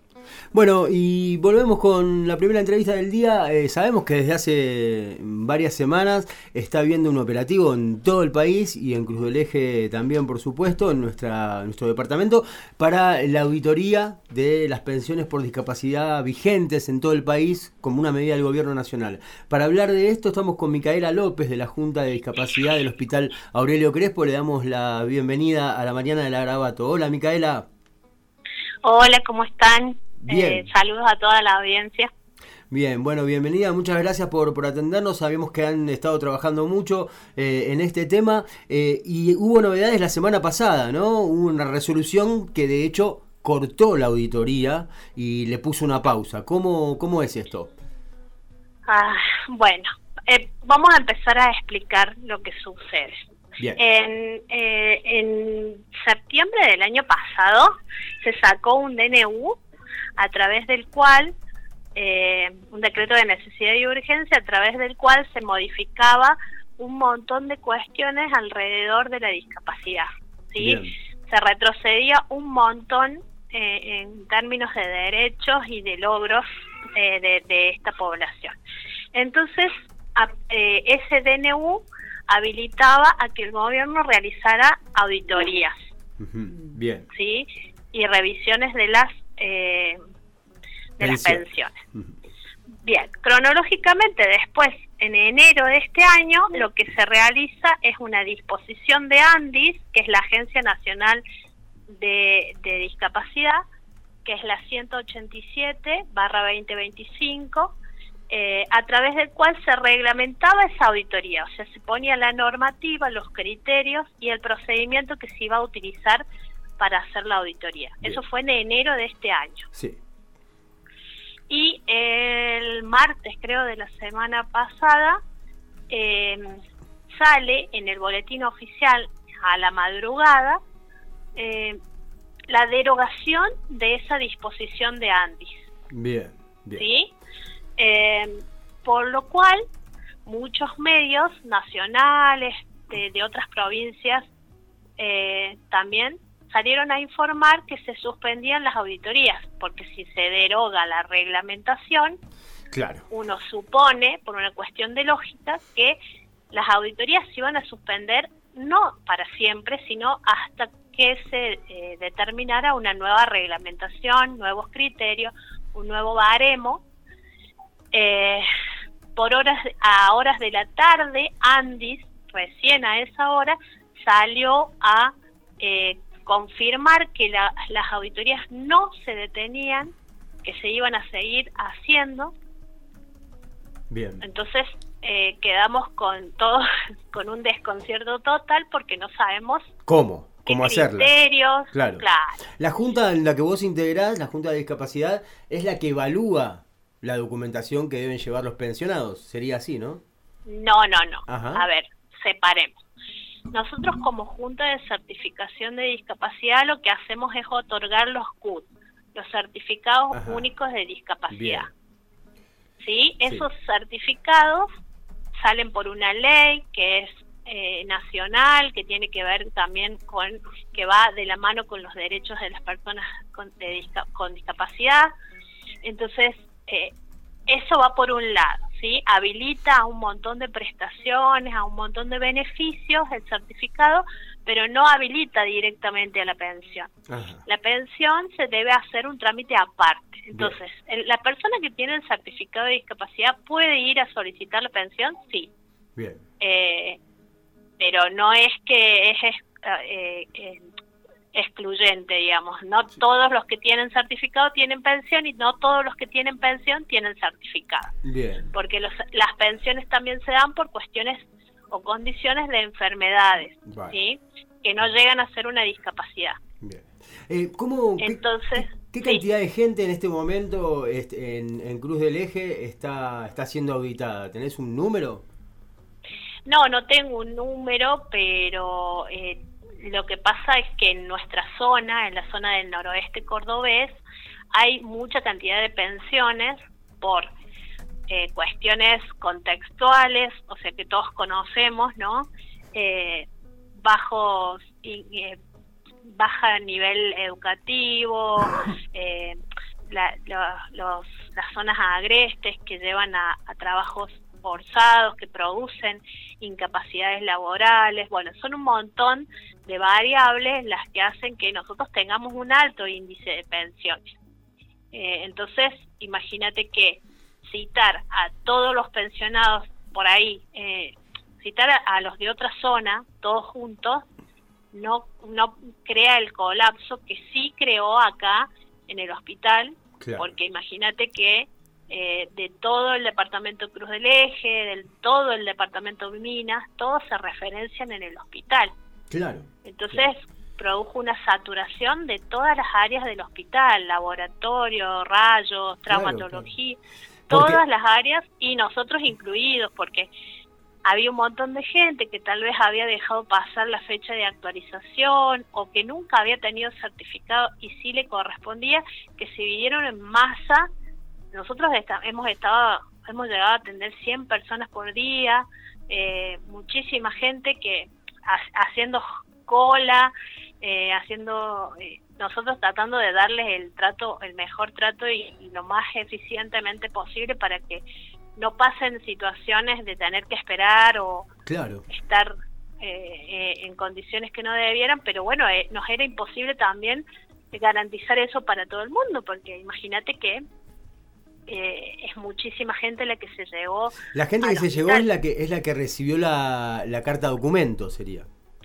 Bueno, y volvemos con la primera entrevista del día. Eh, sabemos que desde hace varias semanas está habiendo un operativo en todo el país y en Cruz del Eje también, por supuesto, en nuestra nuestro departamento, para la auditoría de las pensiones por discapacidad vigentes en todo el país como una medida del Gobierno Nacional. Para hablar de esto estamos con Micaela López de la Junta de Discapacidad del Hospital Aurelio Crespo. Le damos la bienvenida a la mañana de la Garabato. Hola, Micaela. Hola, ¿cómo están? Bien. Eh, saludos a toda la audiencia. Bien, bueno, bienvenida, muchas gracias por, por atendernos. Sabemos que han estado trabajando mucho eh, en este tema eh, y hubo novedades la semana pasada, ¿no? Hubo una resolución que de hecho cortó la auditoría y le puso una pausa. ¿Cómo, cómo es esto? Ah, bueno, eh, vamos a empezar a explicar lo que sucede. Bien. En, eh, en septiembre del año pasado se sacó un D N U a través del cual, eh, un decreto de necesidad y urgencia, a través del cual se modificaba un montón de cuestiones alrededor de la discapacidad, ¿sí? Bien. Se retrocedía un montón eh, en términos de derechos y de logros eh, de, de esta población. Entonces, a, eh, ese D N U habilitaba a que el gobierno realizara auditorías, Uh-huh. Bien. ¿sí? Y revisiones de las eh, de las Pensiones. pensiones. Uh-huh. Bien, cronológicamente después, en enero de este año, lo que se realiza es una disposición de ANDIS, que es la Agencia Nacional de, de Discapacidad, que es la ciento ochenta y siete barra veinte veinticinco, eh, a través del cual se reglamentaba esa auditoría, o sea, se ponía la normativa, los criterios y el procedimiento que se iba a utilizar para hacer la auditoría. Bien. Eso fue en enero de este año. Sí. Y el martes, creo, de la semana pasada, eh, sale en el boletín oficial a la madrugada eh, la derogación de esa disposición de ANDIS. Bien. Bien. ¿Sí? Eh, por lo cual, muchos medios nacionales de, de otras provincias eh, también salieron a informar que se suspendían las auditorías, porque si se deroga la reglamentación, Claro. uno supone, por una cuestión de lógica, que las auditorías se iban a suspender no para siempre, sino hasta que se eh, determinara una nueva reglamentación, nuevos criterios, un nuevo baremo. Eh, por horas a horas de la tarde, ANDIS, recién a esa hora, salió a eh, confirmar que la, las auditorías no se detenían, que se iban a seguir haciendo. Bien. Entonces eh, quedamos con todo, con un desconcierto total, porque no sabemos ¿Cómo? qué ¿Cómo hacerla? criterios. Claro. claro. La junta en la que vos integrás, la Junta de Discapacidad, es la que evalúa la documentación que deben llevar los pensionados. Sería así, ¿no? No, no, no. Ajá. A ver, separemos. Nosotros como Junta de Certificación de Discapacidad lo que hacemos es otorgar los C U D, los certificados Ajá. únicos de discapacidad. Bien. ¿Sí? Sí. Esos certificados salen por una ley que es eh, nacional, que tiene que ver también con, que va de la mano con los derechos de las personas con, de disca, con discapacidad. Entonces, eh, eso va por un lado, ¿sí? Habilita a un montón de prestaciones, a un montón de beneficios el certificado, pero no habilita directamente a la pensión. Ajá. La pensión se debe hacer un trámite aparte. Entonces, el, la persona que tiene el certificado de discapacidad puede ir a solicitar la pensión, sí. Bien. Eh, pero no es que es eh, eh, excluyente, digamos. No todos los que tienen certificado tienen pensión y no todos los que tienen pensión tienen certificado. Bien. Porque los, las pensiones también se dan por cuestiones o condiciones de enfermedades, Vale. ¿sí? Que no llegan a ser una discapacidad. Bien. Eh, ¿cómo, Entonces, ¿Qué, qué sí. cantidad de gente en este momento este, en, en Cruz del Eje está, está siendo auditada? ¿Tenés un número? No, no tengo un número, pero eh, lo que pasa es que en nuestra zona, en la zona del noroeste cordobés, hay mucha cantidad de pensiones por eh, cuestiones contextuales, o sea que todos conocemos, ¿no? Eh, bajos y eh, baja nivel educativo, eh, la, lo, los, las zonas agrestes que llevan a, a trabajos forzados, que producen incapacidades laborales. Bueno, son un montón de variables las que hacen que nosotros tengamos un alto índice de pensiones. Eh, entonces, imagínate que citar a todos los pensionados por ahí, eh, citar a, a los de otra zona, todos juntos, no, no crea el colapso que sí creó acá en el hospital, claro. Porque imagínate que eh, de todo el departamento Cruz del Eje, de todo el departamento Minas, todos se referencian en el hospital. Claro. Entonces, claro. produjo una saturación de todas las áreas del hospital, laboratorio, rayos, traumatología, claro, claro. Todas porque... las áreas, y nosotros incluidos, porque había un montón de gente que tal vez había dejado pasar la fecha de actualización o que nunca había tenido certificado y sí le correspondía, que se vinieron en masa. Nosotros está, hemos estado, hemos llegado a atender cien personas por día, eh, muchísima gente que ha, haciendo cola, eh, haciendo eh, nosotros tratando de darles el trato, el mejor trato y, y lo más eficientemente posible para que no pasen situaciones de tener que esperar o claro. estar eh, eh, en condiciones que no debieran, pero bueno, eh, nos era imposible también garantizar eso para todo el mundo, porque imagínate que eh, es muchísima gente la que se llegó. La gente que se hospital. llegó es la que es la que recibió la, la carta documento, sería.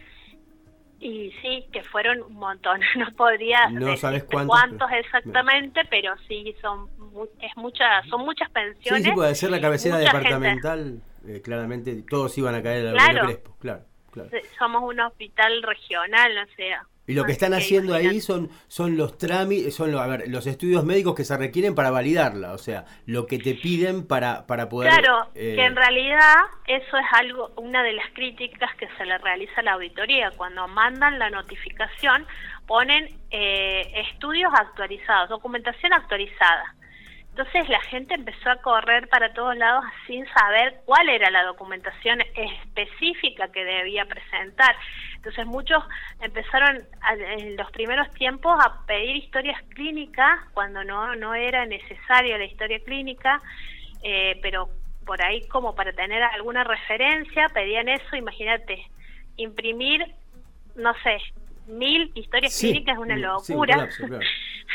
Y sí, que fueron un montón. No podría no decir sabes cuántos, cuántos exactamente, pero sí son es muchas son muchas pensiones. Sí, sí, puede ser la cabecera departamental, eh, claramente todos iban a caer al Aurelio Crespo, claro, claro. Somos un hospital regional, o sea. Y lo que están haciendo ahí son son los trámites, son los, a ver, los estudios médicos que se requieren para validarla, o sea, lo que te piden para para poder. Claro, eh... que en realidad eso es algo, una de las críticas que se le realiza a la auditoría. Cuando mandan la notificación, ponen eh, estudios actualizados, documentación actualizada. Entonces la gente empezó a correr para todos lados sin saber cuál era la documentación específica que debía presentar. Entonces muchos empezaron a, en los primeros tiempos a pedir historias clínicas cuando no no era necesaria la historia clínica, eh, pero por ahí como para tener alguna referencia pedían eso. Imagínate, imprimir, no sé, mil historias sí, clínicas es una locura. Sí, un colapso, claro.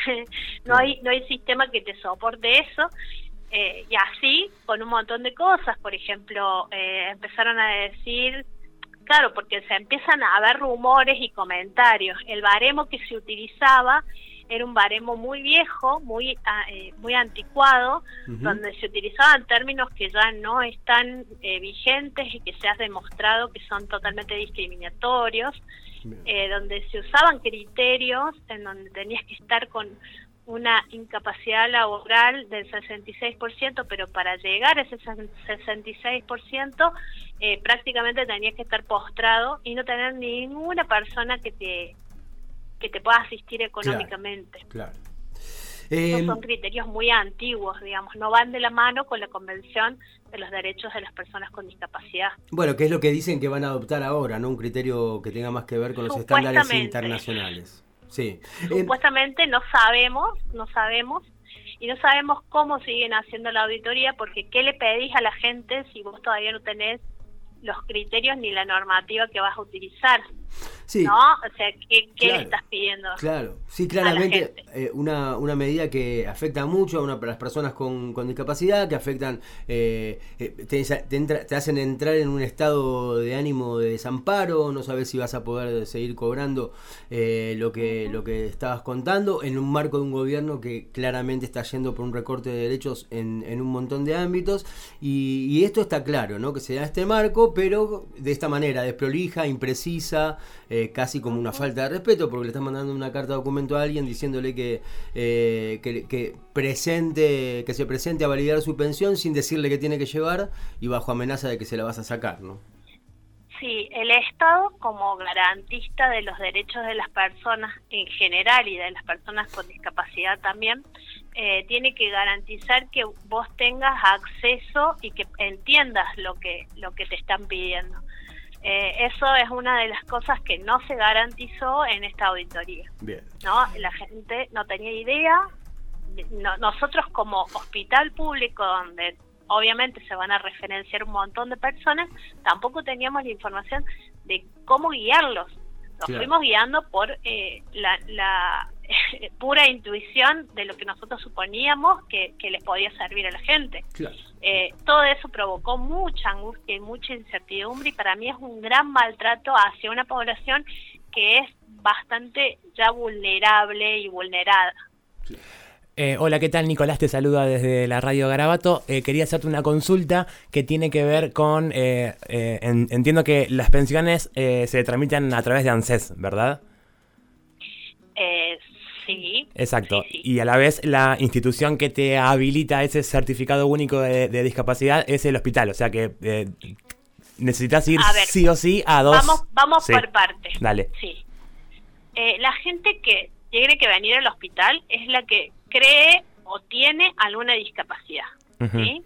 no hay no hay sistema que te soporte eso, eh, y así con un montón de cosas. Por ejemplo, eh, empezaron a decir, claro, porque se empiezan a ver rumores y comentarios. El baremo que se utilizaba era un baremo muy viejo, muy eh, muy anticuado, uh-huh. donde se utilizaban términos que ya no están eh, vigentes y que se ha demostrado que son totalmente discriminatorios. Eh, donde se usaban criterios en donde tenías que estar con una incapacidad laboral del sesenta y seis por ciento, pero para llegar a ese sesenta y seis por ciento eh, prácticamente tenías que estar postrado y no tener ninguna persona que te que te pueda asistir económicamente. Claro, claro. Eh, son criterios muy antiguos, digamos, no van de la mano con la Convención de los Derechos de las Personas con Discapacidad. Bueno, que es lo que dicen que van a adoptar ahora, ¿no? Un criterio que tenga más que ver con los estándares internacionales. Sí. Supuestamente eh, no sabemos, no sabemos, y no sabemos cómo siguen haciendo la auditoría, porque ¿qué le pedís a la gente si vos todavía no tenés los criterios ni la normativa que vas a utilizar? Sí. ¿No? O sea, ¿qué, qué claro, le estás pidiendo? Claro, sí, claramente eh, una, una medida que afecta mucho a, una, a las personas con, con discapacidad, que afectan, eh, te, te, entra, te hacen entrar en un estado de ánimo de desamparo, no sabes si vas a poder seguir cobrando eh, lo que uh-huh. lo que estabas contando, en un marco de un gobierno que claramente está yendo por un recorte de derechos en, en un montón de ámbitos, y, y esto está claro, ¿no? Que se da este marco, pero de esta manera, desprolija, imprecisa, eh, casi como una falta de respeto, porque le estás mandando una carta de documento a alguien diciéndole que, eh, que, que presente, que se presente a validar su pensión sin decirle que tiene que llevar y bajo amenaza de que se la vas a sacar, ¿no? Sí, el Estado como garantista de los derechos de las personas en general y de las personas con discapacidad también, eh, tiene que garantizar que vos tengas acceso y que entiendas lo que lo que te están pidiendo. Eh, eso es una de las cosas que no se garantizó en esta auditoría. Bien. ¿No? La gente no tenía idea no, nosotros como hospital público, donde obviamente se van a referenciar un montón de personas, tampoco teníamos la información de cómo guiarlos. Nos Claro. fuimos guiando por eh, la, la pura intuición de lo que nosotros suponíamos que, que les podía servir a la gente. Claro. Eh, todo eso provocó mucha angustia y mucha incertidumbre, y para mí es un gran maltrato hacia una población que es bastante ya vulnerable y vulnerada. Eh, hola, ¿qué tal? Nicolás te saluda desde la Radio Garabato. Eh, quería hacerte una consulta que tiene que ver con... Eh, eh, en- entiendo que las pensiones eh, se tramitan a través de ANSES, ¿verdad? Eh, sí. Exacto. Sí, sí. Y a la vez la institución que te habilita ese certificado único de, de discapacidad es el hospital. O sea que eh, necesitas ir A ver, sí o sí a dos... Vamos, vamos Sí. por partes. Dale. Sí. Eh, la gente que tiene que venir al hospital es la que cree o tiene alguna discapacidad, Ujú. ¿sí?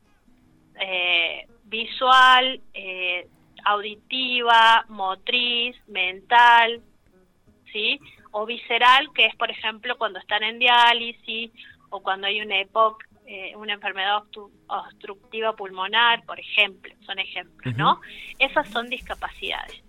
Eh, visual, eh, auditiva, motriz, mental, ¿sí? O visceral, que es, por ejemplo, cuando están en diálisis o cuando hay una E P O C, eh, una enfermedad obstru- obstructiva pulmonar, por ejemplo, son ejemplos, ¿no? Esas son discapacidades.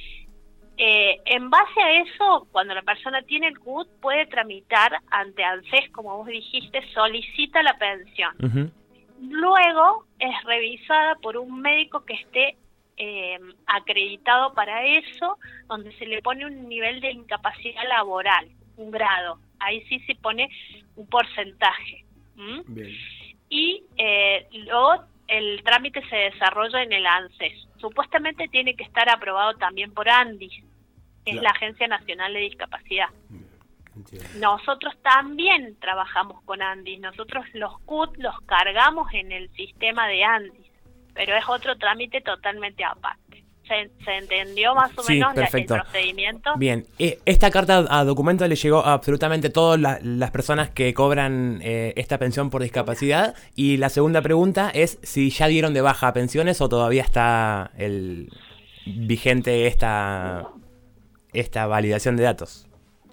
Eh, en base a eso, cuando la persona tiene el C U T, puede tramitar ante ANSES, como vos dijiste, solicita la pensión. Ujú. Luego es revisada por un médico que esté eh, acreditado para eso, donde se le pone un nivel de incapacidad laboral, un grado. Ahí sí se pone un porcentaje. ¿m? Bien. Y eh, luego el trámite se desarrolla en el ANSES. Supuestamente tiene que estar aprobado también por ANDIS, que es Claro. la Agencia Nacional de Discapacidad. Entiendo. Nosotros también trabajamos con ANDIS. Nosotros los C U T los cargamos en el sistema de ANDIS, pero es otro trámite totalmente aparte. ¿Se, se entendió más o Sí, menos la- el perfecto. procedimiento? Bien, eh, esta carta a documento le llegó a absolutamente todas la- las personas que cobran eh, esta pensión por discapacidad. Y la segunda pregunta es si ya dieron de baja pensiones o todavía está el vigente esta, esta validación de datos.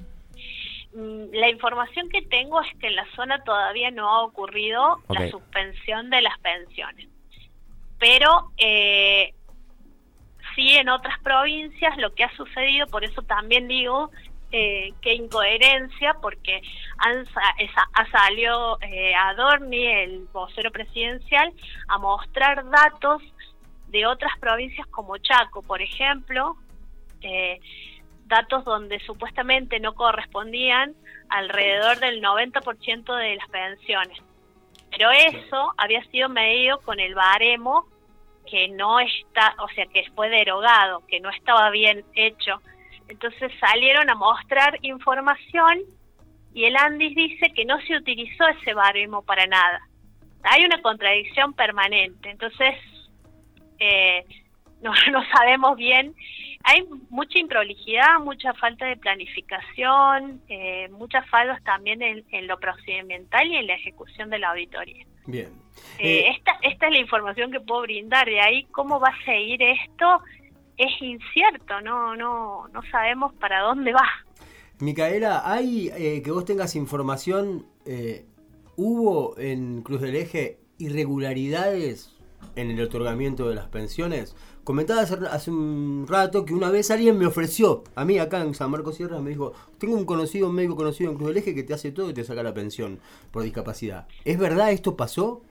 Mm, La información que tengo es que en la zona todavía no ha ocurrido Ok. la suspensión de las pensiones. Pero eh, sí en otras provincias lo que ha sucedido, por eso también digo eh, qué incoherencia, porque han, sa- esa- ha salido eh, Adorni, el vocero presidencial, a mostrar datos de otras provincias como Chaco, por ejemplo, eh, datos donde supuestamente no correspondían alrededor del noventa por ciento de las pensiones. Pero eso había sido medido con el baremo que no está, o sea, que fue derogado, que no estaba bien hecho. Entonces salieron a mostrar información y el ANDIS dice que no se utilizó ese baremo para nada. Hay una contradicción permanente. Entonces, eh, no, no sabemos bien. Hay mucha improlijidad, mucha falta de planificación, eh, muchas fallas también en, en lo procedimental y en la ejecución de la auditoría. Bien. Eh, Eh, esta, esta es la información que puedo brindar. De ahí cómo va a seguir esto es incierto, no, no, no sabemos para dónde va. Micaela, hay eh, que vos tengas información, eh, ¿hubo en Cruz del Eje irregularidades en el otorgamiento de las pensiones? Comentaba hace, hace un rato que una vez alguien me ofreció, a mí acá en San Marcos Sierra, me dijo, tengo un conocido, un médico conocido en Cruz del Eje que te hace todo y te saca la pensión por discapacidad. ¿Es verdad esto pasó?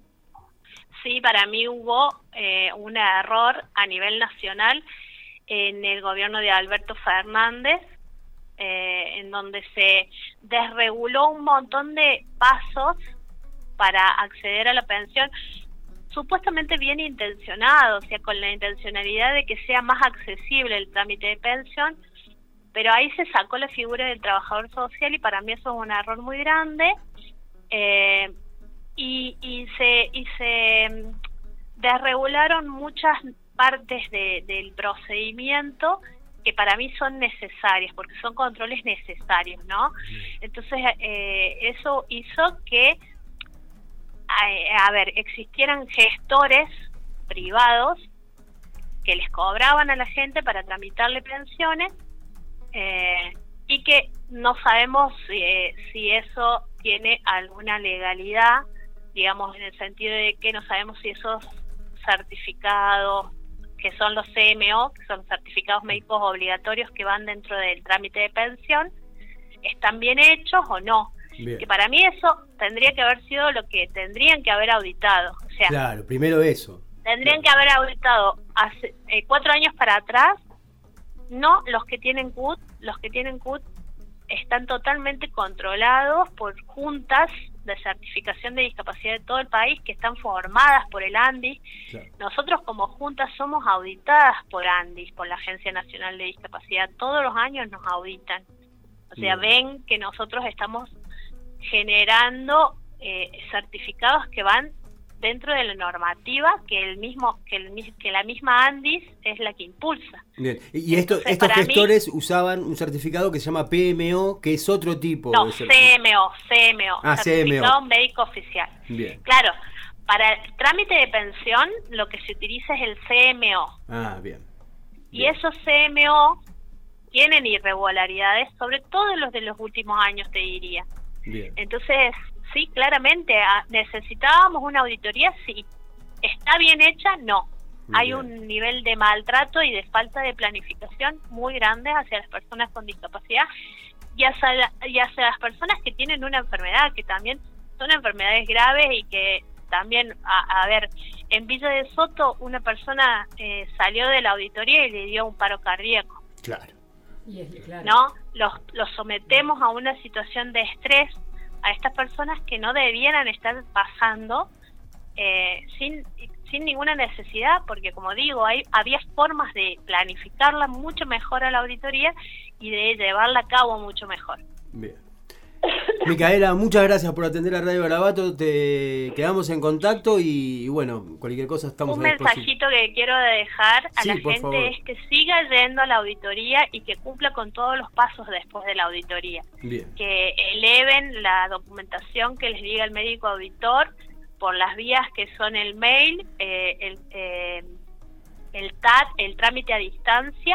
Sí, para mí hubo eh, un error a nivel nacional en el gobierno de Alberto Fernández, eh, en donde se desreguló un montón de pasos para acceder a la pensión, supuestamente bien intencionado, o sea, con la intencionalidad de que sea más accesible el trámite de pensión, pero ahí se sacó la figura del trabajador social y para mí eso es un error muy grande. Eh, y, y se y se mm, desregularon muchas partes de, del procedimiento que para mí son necesarias, porque son controles necesarios, ¿no? Entonces, eh, eso hizo que, a, a ver, existieran gestores privados que les cobraban a la gente para tramitarle pensiones, eh, y que no sabemos eh, si eso tiene alguna legalidad, digamos, en el sentido de que no sabemos si esos certificados, que son los C M O, que son certificados médicos obligatorios que van dentro del trámite de pensión, están bien hechos o no. Bien. Que para mí eso tendría que haber sido lo que tendrían que haber auditado. O sea, claro, primero eso. Tendrían claro. que haber auditado hace eh, cuatro años para atrás, no los que tienen C U T, los que tienen C U T están totalmente controlados por juntas de certificación de discapacidad de todo el país que están formadas por el ANDIS. Claro. Nosotros como junta somos auditadas por ANDIS, por la Agencia Nacional de Discapacidad. Todos los años nos auditan. O sea, Bien. ven que nosotros estamos generando eh, certificados que van dentro de la normativa que el mismo que el que la misma ANDIS es la que impulsa. Bien. Y esto, Entonces, estos gestores mí, usaban un certificado que se llama P M O, que es otro tipo no, de C M O, C M O, ah, certificado C M O. médico oficial. Bien. Claro, para el trámite de pensión lo que se utiliza es el C M O. Ah, bien. Y bien. esos C M O tienen irregularidades, sobre todo los de los últimos años, te diría. Bien. Entonces, sí, claramente, necesitábamos una auditoría, sí. ¿Está bien hecha? No. Muy Hay bien. un nivel de maltrato y de falta de planificación muy grande hacia las personas con discapacidad y hacia, y hacia las personas que tienen una enfermedad, que también son enfermedades graves y que también, a, a ver, en Villa de Soto una persona eh, salió de la auditoría y le dio un paro cardíaco. Claro. Y es, claro. ¿No? Los, los sometemos a una situación de estrés a estas personas que no debieran estar pasando eh, sin sin ninguna necesidad, porque como digo, hay había formas de planificarla mucho mejor a la auditoría y de llevarla a cabo mucho mejor. Bien. Micaela, muchas gracias por atender a Radio Garabato, te quedamos en contacto y, y bueno, cualquier cosa estamos Un a disposición. mensajito que quiero dejar a sí, la por gente favor. es que siga yendo a la auditoría y que cumpla con todos los pasos después de la auditoría. Bien. Que eleven la documentación que les diga el médico auditor por las vías que son el mail, eh, el, eh, el T A T, el trámite a distancia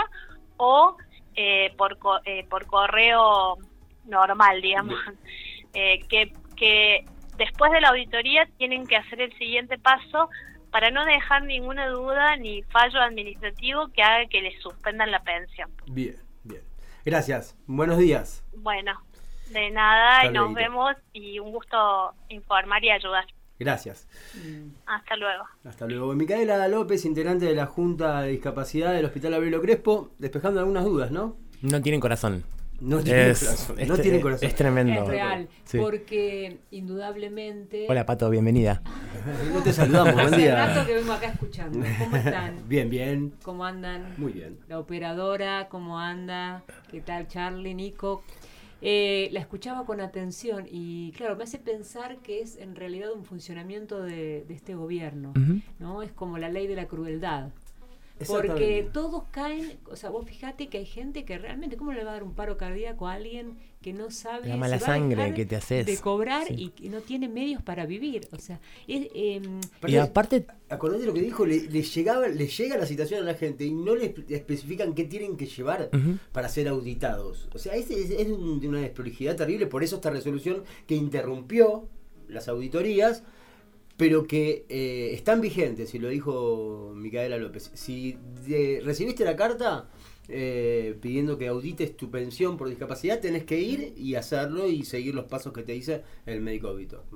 o eh, por, co eh, por correo normal, digamos, eh, que, que después de la auditoría tienen que hacer el siguiente paso para no dejar ninguna duda ni fallo administrativo que haga que les suspendan la pensión. Bien, bien. Gracias. Buenos días. Bueno, de nada, Hasta y nos luego. vemos y un gusto informar y ayudar. Gracias. Hasta luego. Hasta luego. Micaela López, integrante de la Junta de Discapacidad del Hospital Aurelio Crespo, despejando algunas dudas, ¿no? No tienen corazón. No tienen es, corazón. Es, no tienen corazón. Es tremendo. Es real, sí. Porque indudablemente... Hola Pato, bienvenida. No te saludamos, buen día. Hace rato que vengo acá escuchando. ¿Cómo están? Bien, bien. ¿Cómo andan? Muy bien. La operadora, ¿cómo anda? ¿Qué tal Charlie, Nico? Eh, la escuchaba con atención y claro, me hace pensar que es en realidad un funcionamiento de, de este gobierno, Uh-huh. ¿no? Es como la ley de la crueldad. Porque todos caen, o sea, vos fijate que hay gente que realmente, ¿cómo le va a dar un paro cardíaco a alguien que no sabe la mala si va a sangre dejar que te haces de cobrar sí. y, y no tiene medios para vivir? O sea, es, eh, y aparte, acordate lo que dijo, le, le llegaba, le llega la situación a la gente y no le especifican qué tienen que llevar uh-huh. para ser auditados. O sea, es, es, es un, de una desprolijidad terrible, por eso esta resolución que interrumpió las auditorías, pero que eh, están vigentes, y lo dijo Micaela López. Si de, recibiste la carta eh, pidiendo que audites tu pensión por discapacidad, tenés que ir y hacerlo y seguir los pasos que te dice el médico auditor.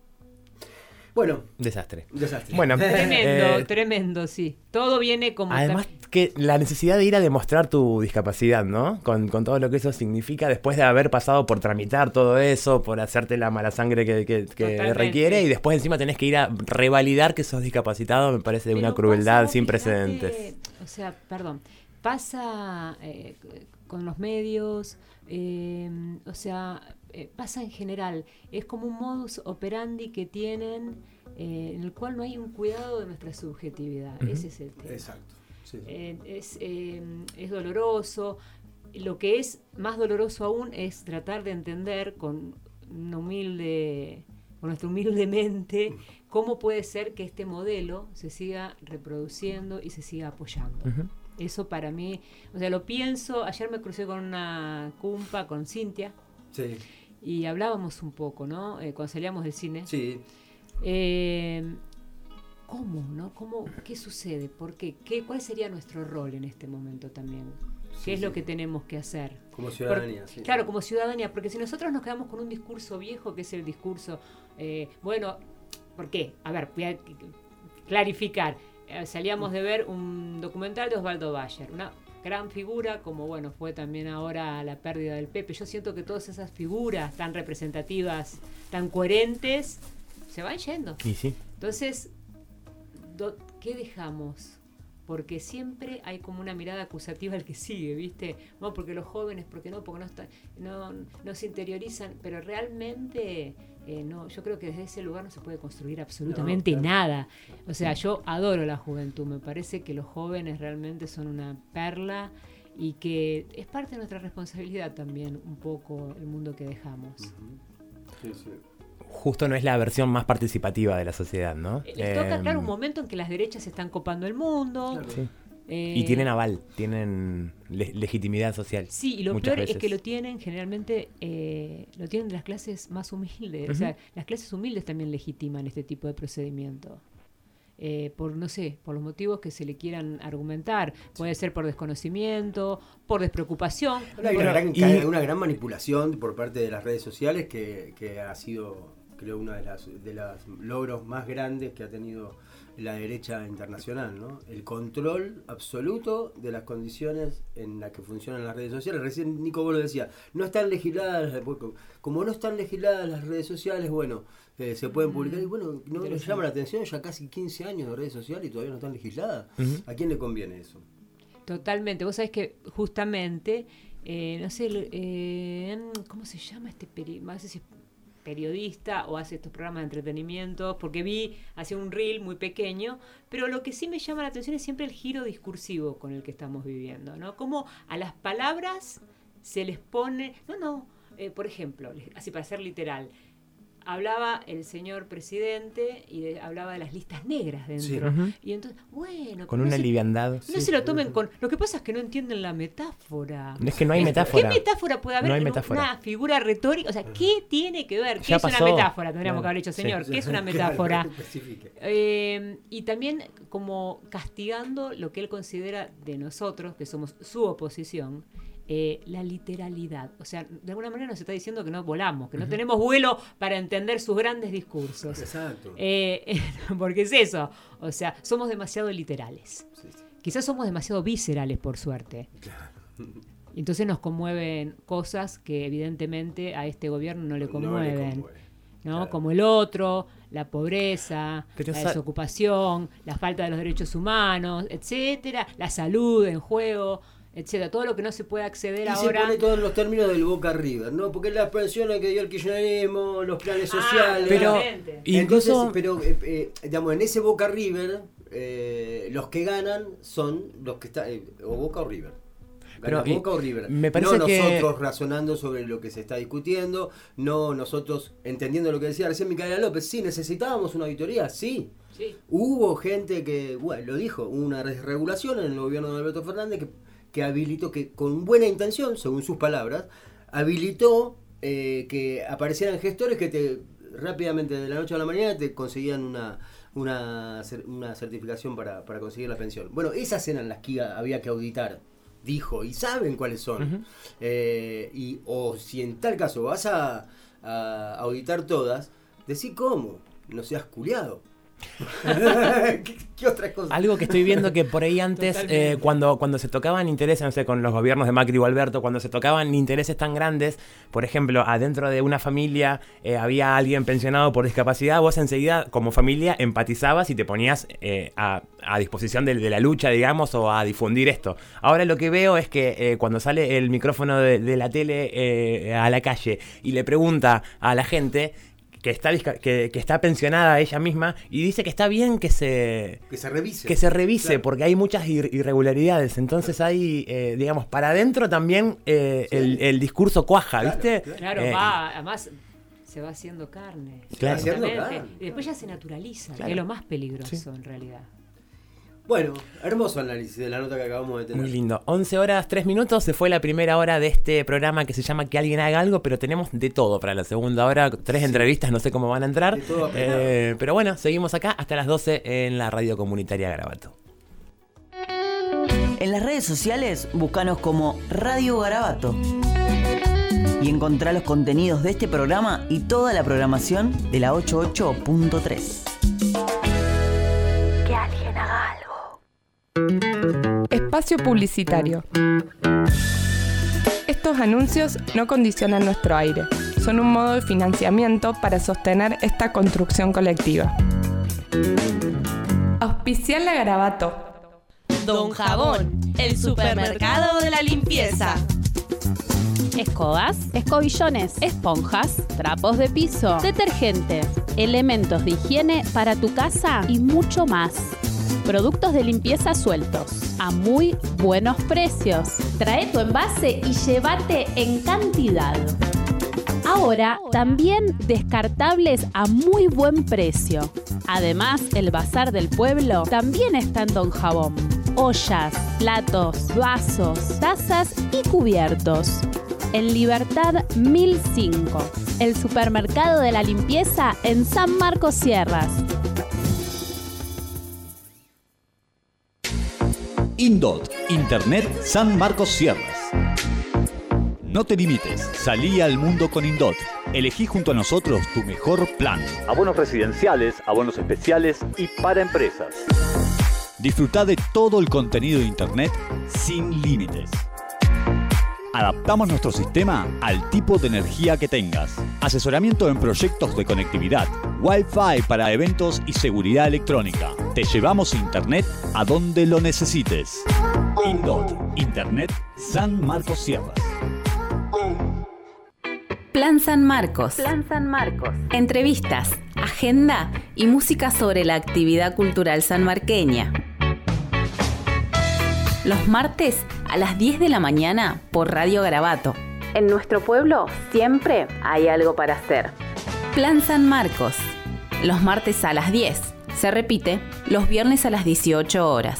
Bueno, desastre. Desastre. Bueno, tremendo, eh, tremendo, sí. Todo viene como... Además que la necesidad de ir a demostrar tu discapacidad, ¿no? Con, con todo lo que eso significa después de haber pasado por tramitar todo eso, por hacerte la mala sangre que, que, que requiere y después encima tenés que ir a revalidar que sos discapacitado, me parece de una Pero crueldad pasa, sin fíjate, precedentes. O sea, perdón, pasa eh, con los medios, eh, o sea... Eh, pasa en general, es como un modus operandi que tienen eh, en el cual no hay un cuidado de nuestra subjetividad. Uh-huh. Ese es el tema. Exacto. Sí, sí. Eh, es, eh, es doloroso. Lo que es más doloroso aún es tratar de entender con una humilde, con nuestra humilde mente, cómo puede ser que este modelo se siga reproduciendo y se siga apoyando. Uh-huh. Eso para mí, o sea, lo pienso. Ayer me crucé con una cumpa, con Cintia. Sí. y hablábamos un poco, ¿no? Eh, cuando salíamos del cine. Sí. Eh, ¿Cómo, no? ¿Cómo, ¿Qué sucede? ¿Por qué? ¿Qué? ¿Cuál sería nuestro rol en este momento también? ¿Qué Sí, es sí. lo que tenemos que hacer? Como ciudadanía, Por- sí. Claro, como ciudadanía, porque si nosotros nos quedamos con un discurso viejo, que es el discurso, eh, bueno, ¿por qué? A ver, voy a clarificar. Eh, salíamos de ver un documental de Osvaldo Bayer, una gran figura, como bueno, fue también ahora la pérdida del Pepe. Yo siento que todas esas figuras tan representativas, tan coherentes, se van yendo. Y sí. Entonces, do- ¿qué dejamos? Porque siempre hay como una mirada acusativa al que sigue, ¿viste? No, porque los jóvenes, porque no, porque no están, no, no se interiorizan, pero realmente eh, no, yo creo que desde ese lugar no se puede construir absolutamente No, claro. nada. O sea, yo adoro la juventud, me parece que los jóvenes realmente son una perla y que es parte de nuestra responsabilidad también un poco el mundo que dejamos. Sí, sí. Justo no es la versión más participativa de la sociedad, ¿no? Les toca, Eh, claro, un momento en que las derechas están copando el mundo. sí. eh, Y tienen aval, tienen le- legitimidad social. Sí, y lo muchas peor es veces. que lo tienen generalmente, eh, lo tienen de las clases más humildes. O Ujú. sea, las clases humildes también legitiman este tipo de procedimiento. Eh, por, no sé, por los motivos que se le quieran argumentar. Puede ser por desconocimiento, por despreocupación. Ahora hay una, Bueno, gran, y- ca- una gran manipulación por parte de las redes sociales que, que ha sido, creo, uno de las de los logros más grandes que ha tenido la derecha internacional, ¿no? El control absoluto de las condiciones en las que funcionan las redes sociales. Recién Nico vos lo decía, no están legisladas, como no están legisladas las redes sociales, bueno, eh, se pueden publicar y bueno, no nos llama la atención, ya casi quince años de redes sociales y todavía no están legisladas. Ujú. ¿A quién le conviene eso? Totalmente. Vos sabés que justamente, eh, no sé, eh, ¿cómo se llama este periodista? No sé si es periodista o hace estos programas de entretenimiento, porque vi, hacía un reel muy pequeño, pero lo que sí me llama la atención es siempre el giro discursivo con el que estamos viviendo, ¿no? Como a las palabras se les pone, no, no, eh, por ejemplo, así para ser literal, hablaba el señor presidente y de- hablaba de las listas negras dentro. Sí. Ujú. Y entonces, bueno, Con no una se- liviandad. no Sí. se lo tomen con... Lo que pasa es que no entienden la metáfora. Es que no hay Es- metáfora. ¿Qué metáfora puede haber No hay en metáfora. una figura retórica? O sea, ¿qué tiene que ver? ¿Qué Ya es pasó. una metáfora? Tendríamos Claro. que haber dicho, Sí. señor, ¿qué es una Claro, metáfora? especifique. Eh, y también como castigando lo que él considera de nosotros, que somos su oposición, eh, la literalidad. O sea, de alguna manera nos está diciendo que no volamos, que no tenemos vuelo para entender sus grandes discursos. Exacto. Eh, porque es eso. O sea, somos demasiado literales. Sí, sí. Quizás somos demasiado viscerales, por suerte. Y entonces nos conmueven cosas que evidentemente a este gobierno no le No le conmueven. conmueve. ¿no? Claro. Como el otro, la pobreza, Pero la sa- desocupación, la falta de los derechos humanos, etcétera, la salud en juego, etcétera, todo lo que no se puede acceder Y ahora. se pone todos los términos del Boca River, ¿no? Porque las pensiones que dio el kirchnerismo, los planes Ah, sociales. Pero totalmente. Entonces, incluso pero, eh, eh, digamos, en ese Boca River, eh, los que ganan son los que están, eh, o Boca o River. Gana Pero, y- Boca o River. me parece no que- nosotros razonando sobre lo que se está discutiendo, no nosotros entendiendo lo que decía recién Micaela López. Sí, necesitábamos una auditoría, sí. Sí. Hubo gente que, bueno, lo dijo, hubo una desregulación en el gobierno de Alberto Fernández que, que habilitó, que con buena intención, según sus palabras, habilitó eh, que aparecieran gestores que te rápidamente de la noche a la mañana te conseguían una una, cer- una certificación para, para conseguir la pensión. Bueno, esas eran las que había que auditar, dijo, y saben cuáles son. Ujú. Eh, y, o si en tal caso vas a, a auditar todas, decí cómo, no seas culiado. ¿Qué, qué otra cosa? algo que estoy viendo que por ahí antes, Totalmente. eh, cuando, cuando se tocaban intereses, no sé, con los gobiernos de Macri o Alberto, cuando se tocaban intereses tan grandes, por ejemplo, adentro de una familia eh, había alguien pensionado por discapacidad, vos enseguida como familia empatizabas y te ponías eh, a, a disposición de, de la lucha, digamos, o a difundir esto. Ahora lo que veo es que eh, cuando sale el micrófono de, de la tele eh, a la calle y le pregunta a la gente que está, disca- que, que está pensionada ella misma y dice que está bien que se... Que se revise. Que se revise, Claro. porque hay muchas ir- irregularidades. Entonces hay, eh, digamos, para adentro también eh, Sí. el, el discurso cuaja, Claro, ¿viste? claro. Claro, Eh, va, además se va haciendo carne. Claro. Haciendo Exactamente. carne. Y después ya se naturaliza, Claro. que es lo más peligroso Sí. en realidad. Bueno, hermoso análisis de la nota que acabamos de tener. Muy lindo. once horas, tres minutos. Se fue la primera hora de este programa que se llama Que Alguien Haga Algo, pero tenemos de todo para la segunda hora. Tres sí. entrevistas, no sé cómo van a entrar. Eh, pero bueno, seguimos acá hasta las doce en la radio comunitaria Garabato. En las redes sociales, búscanos como Radio Garabato. Y encontrá los contenidos de este programa y toda la programación de la ochenta y ocho punto tres. Que alguien haga algo. Espacio publicitario. Estos anuncios no condicionan nuestro aire. Son un modo de financiamiento para sostener esta construcción colectiva. Auspiciar la Garabato. Don Jabón, el supermercado de la limpieza. Escobas, escobillones, esponjas, trapos de piso, detergentes, elementos de higiene para tu casa y mucho más. Productos de limpieza sueltos, a muy buenos precios. Trae tu envase y llévate en cantidad. Ahora, también descartables a muy buen precio. Además, el bazar del pueblo también está en Don Jabón. Ollas, platos, vasos, tazas y cubiertos. En Libertad mil cinco, el supermercado de la limpieza en San Marcos Sierras. Indot, Internet San Marcos Sierras. No te limites, salí al mundo con Indot. Elegí junto a nosotros tu mejor plan. Abonos residenciales, abonos especiales y para empresas. Disfruta de todo el contenido de Internet sin límites. Adaptamos nuestro sistema al tipo de energía que tengas. Asesoramiento en proyectos de conectividad, Wi-Fi para eventos y seguridad electrónica. Te llevamos Internet a donde lo necesites. Indot, Internet San Marcos Sierras. Plan San Marcos. Plan San Marcos. Entrevistas, agenda y música sobre la actividad cultural sanmarqueña. Los martes a las diez de la mañana por Radio Garabato. En nuestro pueblo siempre hay algo para hacer. Plan San Marcos. Los martes a las diez. Se repite los viernes a las dieciocho horas.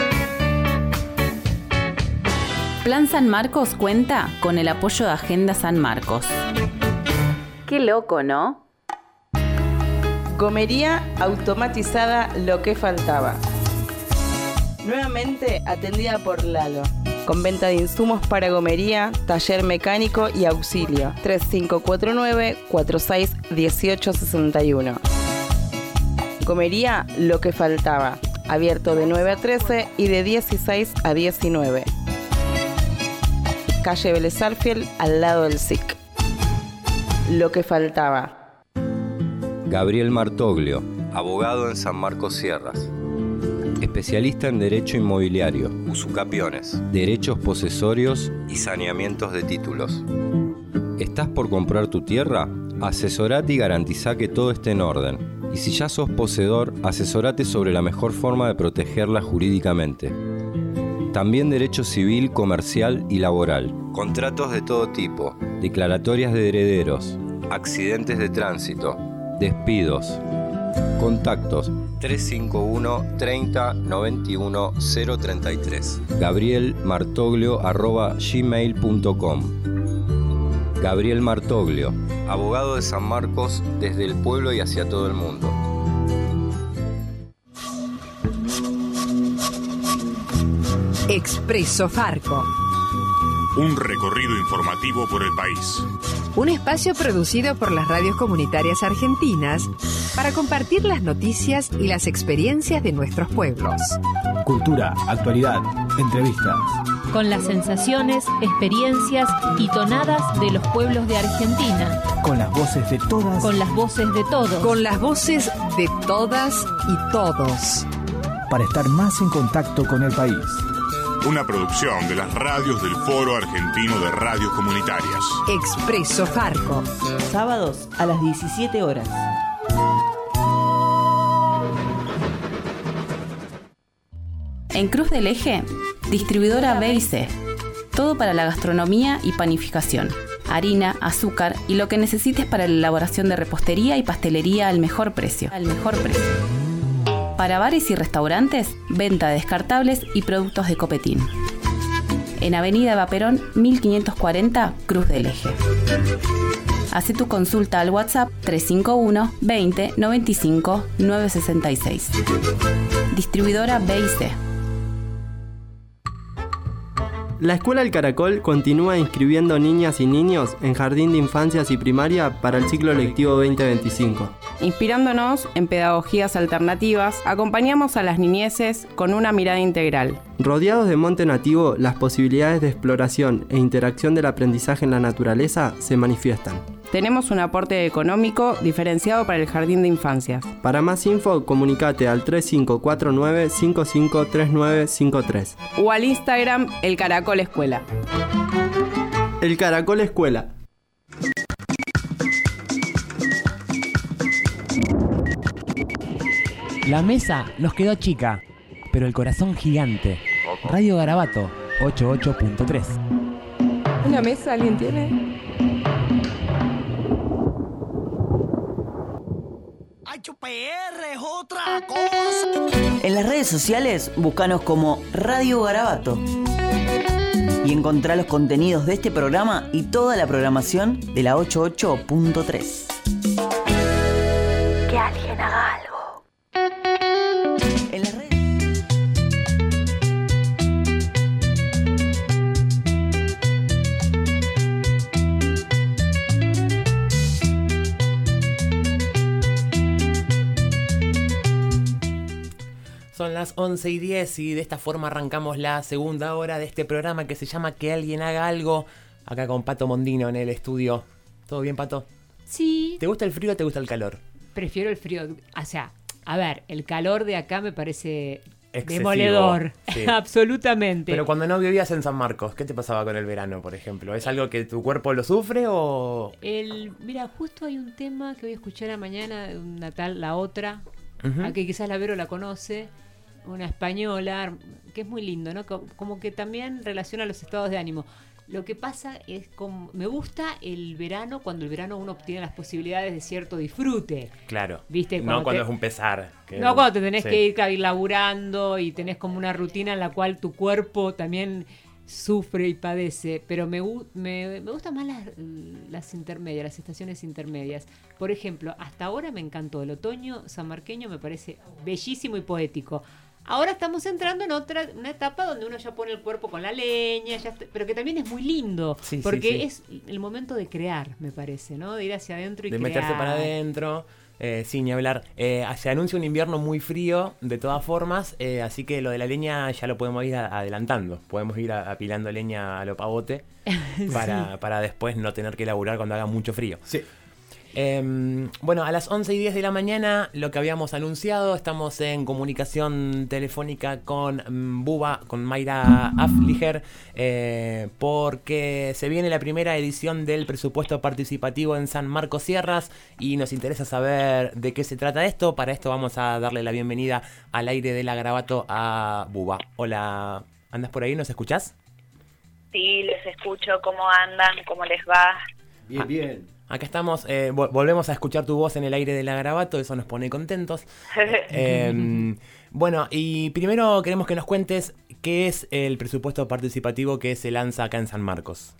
Plan San Marcos cuenta con el apoyo de Agenda San Marcos. Qué loco, ¿no? Gomería automatizada Lo que Faltaba. Nuevamente atendida por Lalo, con venta de insumos para gomería, taller mecánico y auxilio. tres cinco cuatro nueve, cuatro seis uno ocho seis uno. Gomería Lo que Faltaba, abierto de nueve a trece y de dieciséis a diecinueve. Calle Vélez Sarsfield, al lado del S I C. Lo que Faltaba. Gabriel Martoglio, abogado en San Marcos Sierras. Especialista en Derecho Inmobiliario, usucapiones, derechos posesorios y saneamientos de títulos. ¿Estás por comprar tu tierra? Asesorate y garantizá que todo esté en orden. Y si ya sos poseedor, asesorate sobre la mejor forma de protegerla jurídicamente. También derecho civil, comercial y laboral. Contratos de todo tipo, declaratorias de herederos, accidentes de tránsito, despidos. Contactos tres cinco uno, treinta, noventa y uno, cero treinta y tres. Gabriel Martoglio arroba gmail punto com. Gabriel Martoglio, abogado de San Marcos desde el pueblo y hacia todo el mundo. Expreso Farco. Un recorrido informativo por el país. Un espacio producido por las radios comunitarias argentinas para compartir las noticias y las experiencias de nuestros pueblos. Cultura, actualidad, entrevistas. Con las sensaciones, experiencias y tonadas de los pueblos de Argentina. Con las voces de todas. Con las voces de todos. Con las voces de todas y todos. Para estar más en contacto con el país. Una producción de las radios del Foro Argentino de Radios Comunitarias. Expreso Farco. Sábados a las diecisiete horas. En Cruz del Eje, distribuidora B y C. Todo para la gastronomía y panificación. Harina, azúcar y lo que necesites para la elaboración de repostería y pastelería al mejor precio. Al mejor precio. Para bares y restaurantes, venta de descartables y productos de Copetín. En Avenida Eva Perón, mil quinientos cuarenta, Cruz del Eje. Hacé tu consulta al WhatsApp tres cinco uno, veinte, noventa y cinco, novecientos sesenta y seis. Distribuidora B I C. La Escuela El Caracol continúa inscribiendo niñas y niños en Jardín de Infancias y Primaria para el ciclo lectivo veinte veinticinco. Inspirándonos en pedagogías alternativas, acompañamos a las niñeces con una mirada integral. Rodeados de monte nativo, las posibilidades de exploración e interacción del aprendizaje en la naturaleza se manifiestan. Tenemos un aporte económico diferenciado para el Jardín de Infancias. Para más info, comunicate al tres cinco cuatro nueve, cinco cinco tres nueve cinco tres o al Instagram El Caracol Escuela. El Caracol Escuela. La mesa nos quedó chica, pero el corazón gigante. Radio Garabato, ochenta y ocho punto tres. ¿Una mesa alguien tiene? H P R es otra cosa. En las redes sociales, búscanos como Radio Garabato. Y encontrá los contenidos de este programa y toda la programación de la ochenta y ocho punto tres. Que alguien haga algo. En las redes... Son las once y diez y de esta forma arrancamos la segunda hora de este programa que se llama Que alguien haga algo. Acá con Pato Mondino en el estudio. ¿Todo bien, Pato? Sí. ¿Te gusta el frío o te gusta el calor? Prefiero el frío. O sea, a ver, el calor de acá me parece excesivo, demoledor. Sí. Absolutamente. Pero cuando no vivías en San Marcos, ¿qué te pasaba con el verano, por ejemplo? ¿Es algo que tu cuerpo lo sufre o...? El, mira, justo hay un tema que voy a escuchar a mañana de una tal La Otra, Uh-huh. a que quizás la Vero la conoce, una española, que es muy lindo, ¿no? Como que también relaciona los estados de ánimo. Lo que pasa es como me gusta el verano cuando el verano uno obtiene las posibilidades de cierto disfrute. Claro. ¿Viste? No Cuando cuando te- es un pesar. que- No cuando te tenés sí. que ir, ir laburando y tenés como una rutina en la cual tu cuerpo también sufre y padece, pero me, gu- me, me gustan más las, las intermedias, las estaciones intermedias. Por ejemplo, hasta ahora me encantó el otoño sanmarqueño, me parece bellísimo y poético. Ahora estamos entrando en otra una etapa donde uno ya pone el cuerpo con la leña, ya está- pero que también es muy lindo, Sí, sí, porque sí. es el momento de crear, me parece, ¿no? De ir hacia adentro y De crear. meterse para adentro, eh, sin ni hablar. Eh, se anuncia un invierno muy frío, de todas formas, eh, así que lo de la leña ya lo podemos ir a- adelantando. Podemos ir a- apilando leña a lo pavote para, Sí. para después no tener que laburar cuando haga mucho frío. Sí. Eh, bueno, a las once y diez de la mañana, lo que habíamos anunciado, estamos en comunicación telefónica con mm, Buba, con Mayra Afliger, eh, porque se viene la primera edición del presupuesto participativo en San Marcos Sierras y nos interesa saber de qué se trata esto. Para esto vamos a darle la bienvenida al aire de la Garabato a Buba. Hola, ¿andas por ahí? ¿Nos escuchás? Sí, les escucho, cómo andan, cómo les va. Bien, bien. Acá estamos, eh, vo- volvemos a escuchar tu voz en el aire de la Garabato, eso nos pone contentos. Eh, bueno, y primero queremos que nos cuentes qué es el presupuesto participativo que se lanza acá en San Marcos.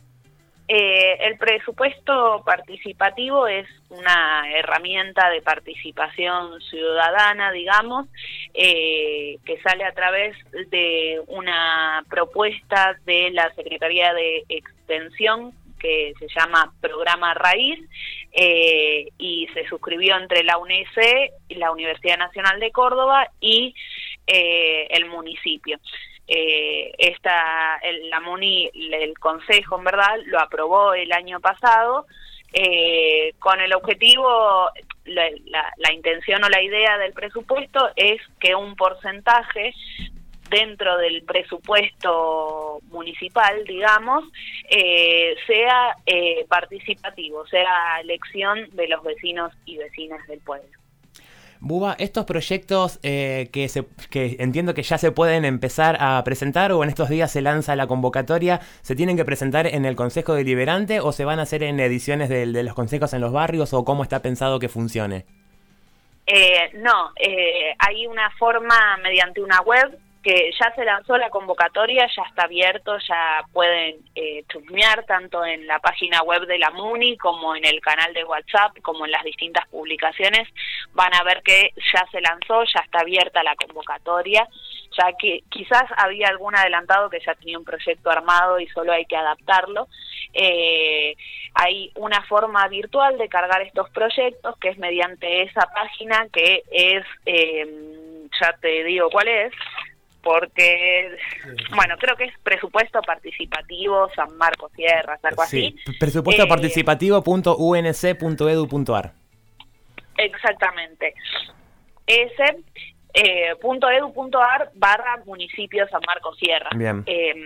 Eh, el presupuesto participativo es una herramienta de participación ciudadana, digamos, eh, que sale a través de una propuesta de la Secretaría de Extensión que se llama Programa Raíz eh, y se suscribió entre la U N E C, la Universidad Nacional de Córdoba y eh, el municipio. Eh, esta, el, la MUNI, el Consejo, en verdad, lo aprobó el año pasado eh, con el objetivo, la, la, la intención o la idea del presupuesto es que un porcentaje dentro del presupuesto municipal, digamos, eh, sea eh, participativo, sea elección de los vecinos y vecinas del pueblo. Buba, estos proyectos eh, que, se, que entiendo que ya se pueden empezar a presentar o en estos días se lanza la convocatoria, ¿se tienen que presentar en el Consejo Deliberante o se van a hacer en ediciones de, de los consejos en los barrios o cómo está pensado que funcione? Eh, no, eh, hay una forma mediante una web que ya se lanzó la convocatoria, ya está abierto, ya pueden eh, chusmear tanto en la página web de la MUNI como en el canal de WhatsApp, como en las distintas publicaciones. Van a ver que ya se lanzó, ya está abierta la convocatoria, ya que quizás había algún adelantado que ya tenía un proyecto armado y solo hay que adaptarlo. Eh, hay una forma virtual de cargar estos proyectos, que es mediante esa página, que es, eh, ya te digo cuál es, porque, bueno, creo que es presupuesto participativo San Marcos Sierras, algo así. Sí, presupuesto eh, participativo punto u n c punto e d u punto a r. Exactamente. Ese eh, punto edu punto ar barra municipio San Marcos Sierras. Bien. Eh,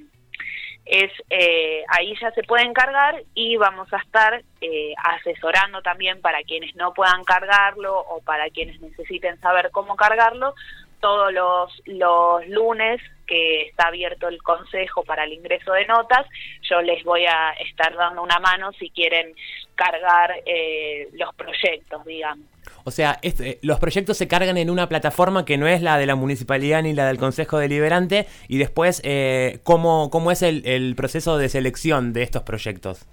es eh, ahí ya se pueden cargar y vamos a estar eh, asesorando también para quienes no puedan cargarlo o para quienes necesiten saber cómo cargarlo. Todos los, los lunes que está abierto el consejo para el ingreso de notas, yo les voy a estar dando una mano si quieren cargar eh, los proyectos, digamos. O sea, este, los proyectos se cargan en una plataforma que no es la de la municipalidad ni la del Consejo Deliberante, y después, eh, ¿cómo, cómo es el, el proceso de selección de estos proyectos?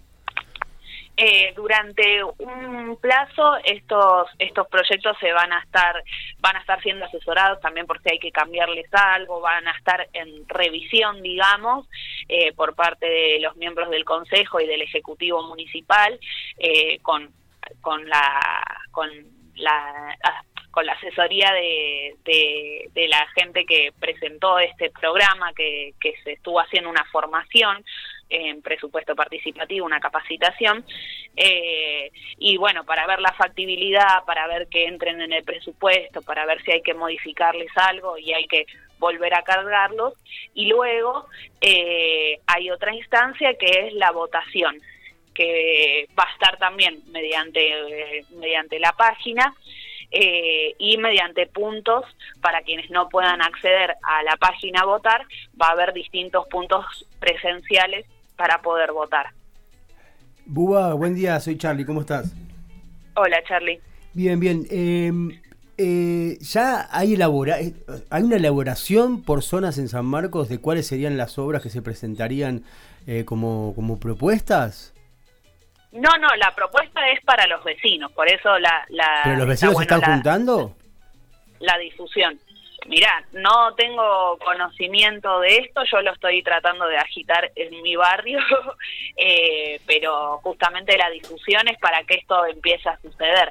Eh, durante un plazo estos estos proyectos se van a estar van a estar siendo asesorados también por si hay que cambiarles algo, van a estar en revisión, digamos, eh, por parte de los miembros del Consejo y del Ejecutivo Municipal, eh, con con la con la con la asesoría de, de, de la gente que presentó este programa, que, que se estuvo haciendo una formación en presupuesto participativo, una capacitación, eh, y bueno, para ver la factibilidad, para ver que entren en el presupuesto, para ver si hay que modificarles algo y hay que volver a cargarlos, y luego eh, hay otra instancia que es la votación, que va a estar también mediante, eh, mediante la página, Eh, y mediante puntos, para quienes no puedan acceder a la página a votar, va a haber distintos puntos presenciales para poder votar. Buba, buen día, soy Charlie, ¿cómo estás? Hola, Charlie. Bien, bien. Eh, eh, ¿Ya hay, elabora hay una elaboración por zonas en San Marcos de cuáles serían las obras que se presentarían eh, como, como propuestas? No, no, la propuesta es para los vecinos, por eso la... la ¿Pero los vecinos bueno, se están la, juntando? La difusión. Mirá, no tengo conocimiento de esto, yo lo estoy tratando de agitar en mi barrio, eh, pero justamente la difusión es para que esto empiece a suceder.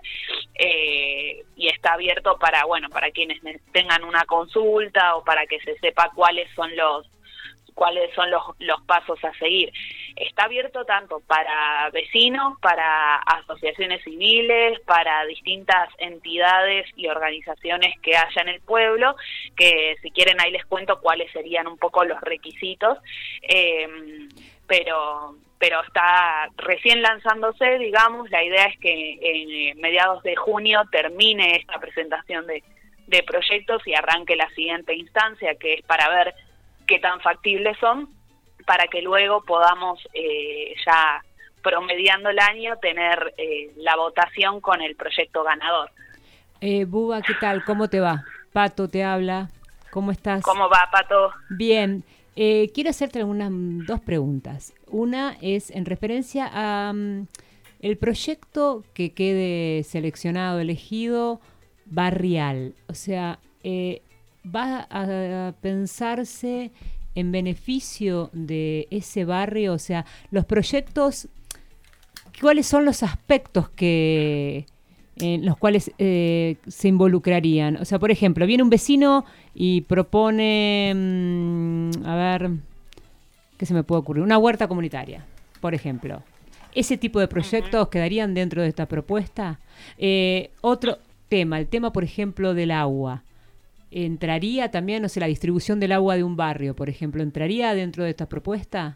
Eh, y está abierto para, bueno, para quienes tengan una consulta o para que se sepa cuáles son los cuáles son los, los pasos a seguir. Está abierto tanto para vecinos, para asociaciones civiles, para distintas entidades y organizaciones que haya en el pueblo, que si quieren ahí les cuento cuáles serían un poco los requisitos, eh, pero... pero está recién lanzándose, digamos. La idea es que en mediados de junio termine esta presentación de, de proyectos y arranque la siguiente instancia, que es para ver qué tan factibles son, para que luego podamos eh, ya promediando el año tener eh, la votación con el proyecto ganador. Eh, Buba, ¿qué tal? ¿Cómo te va? Pato te habla. ¿Cómo estás? ¿Cómo va, Pato? Bien. Eh, quiero hacerte algunas dos preguntas. Una es en referencia a um, el proyecto que quede seleccionado, elegido, barrial. O sea, eh, ¿va a pensarse en beneficio de ese barrio? O sea, los proyectos, ¿cuáles son los aspectos que en los cuales eh, se involucrarían? O sea, por ejemplo, viene un vecino y propone, mmm, a ver, ¿qué se me puede ocurrir? Una huerta comunitaria, por ejemplo. ¿Ese tipo de proyectos uh-huh. quedarían dentro de esta propuesta? Eh, otro tema, el tema, por ejemplo, del agua. ¿Entraría también, no sé, la distribución del agua de un barrio, por ejemplo, entraría dentro de esta propuesta?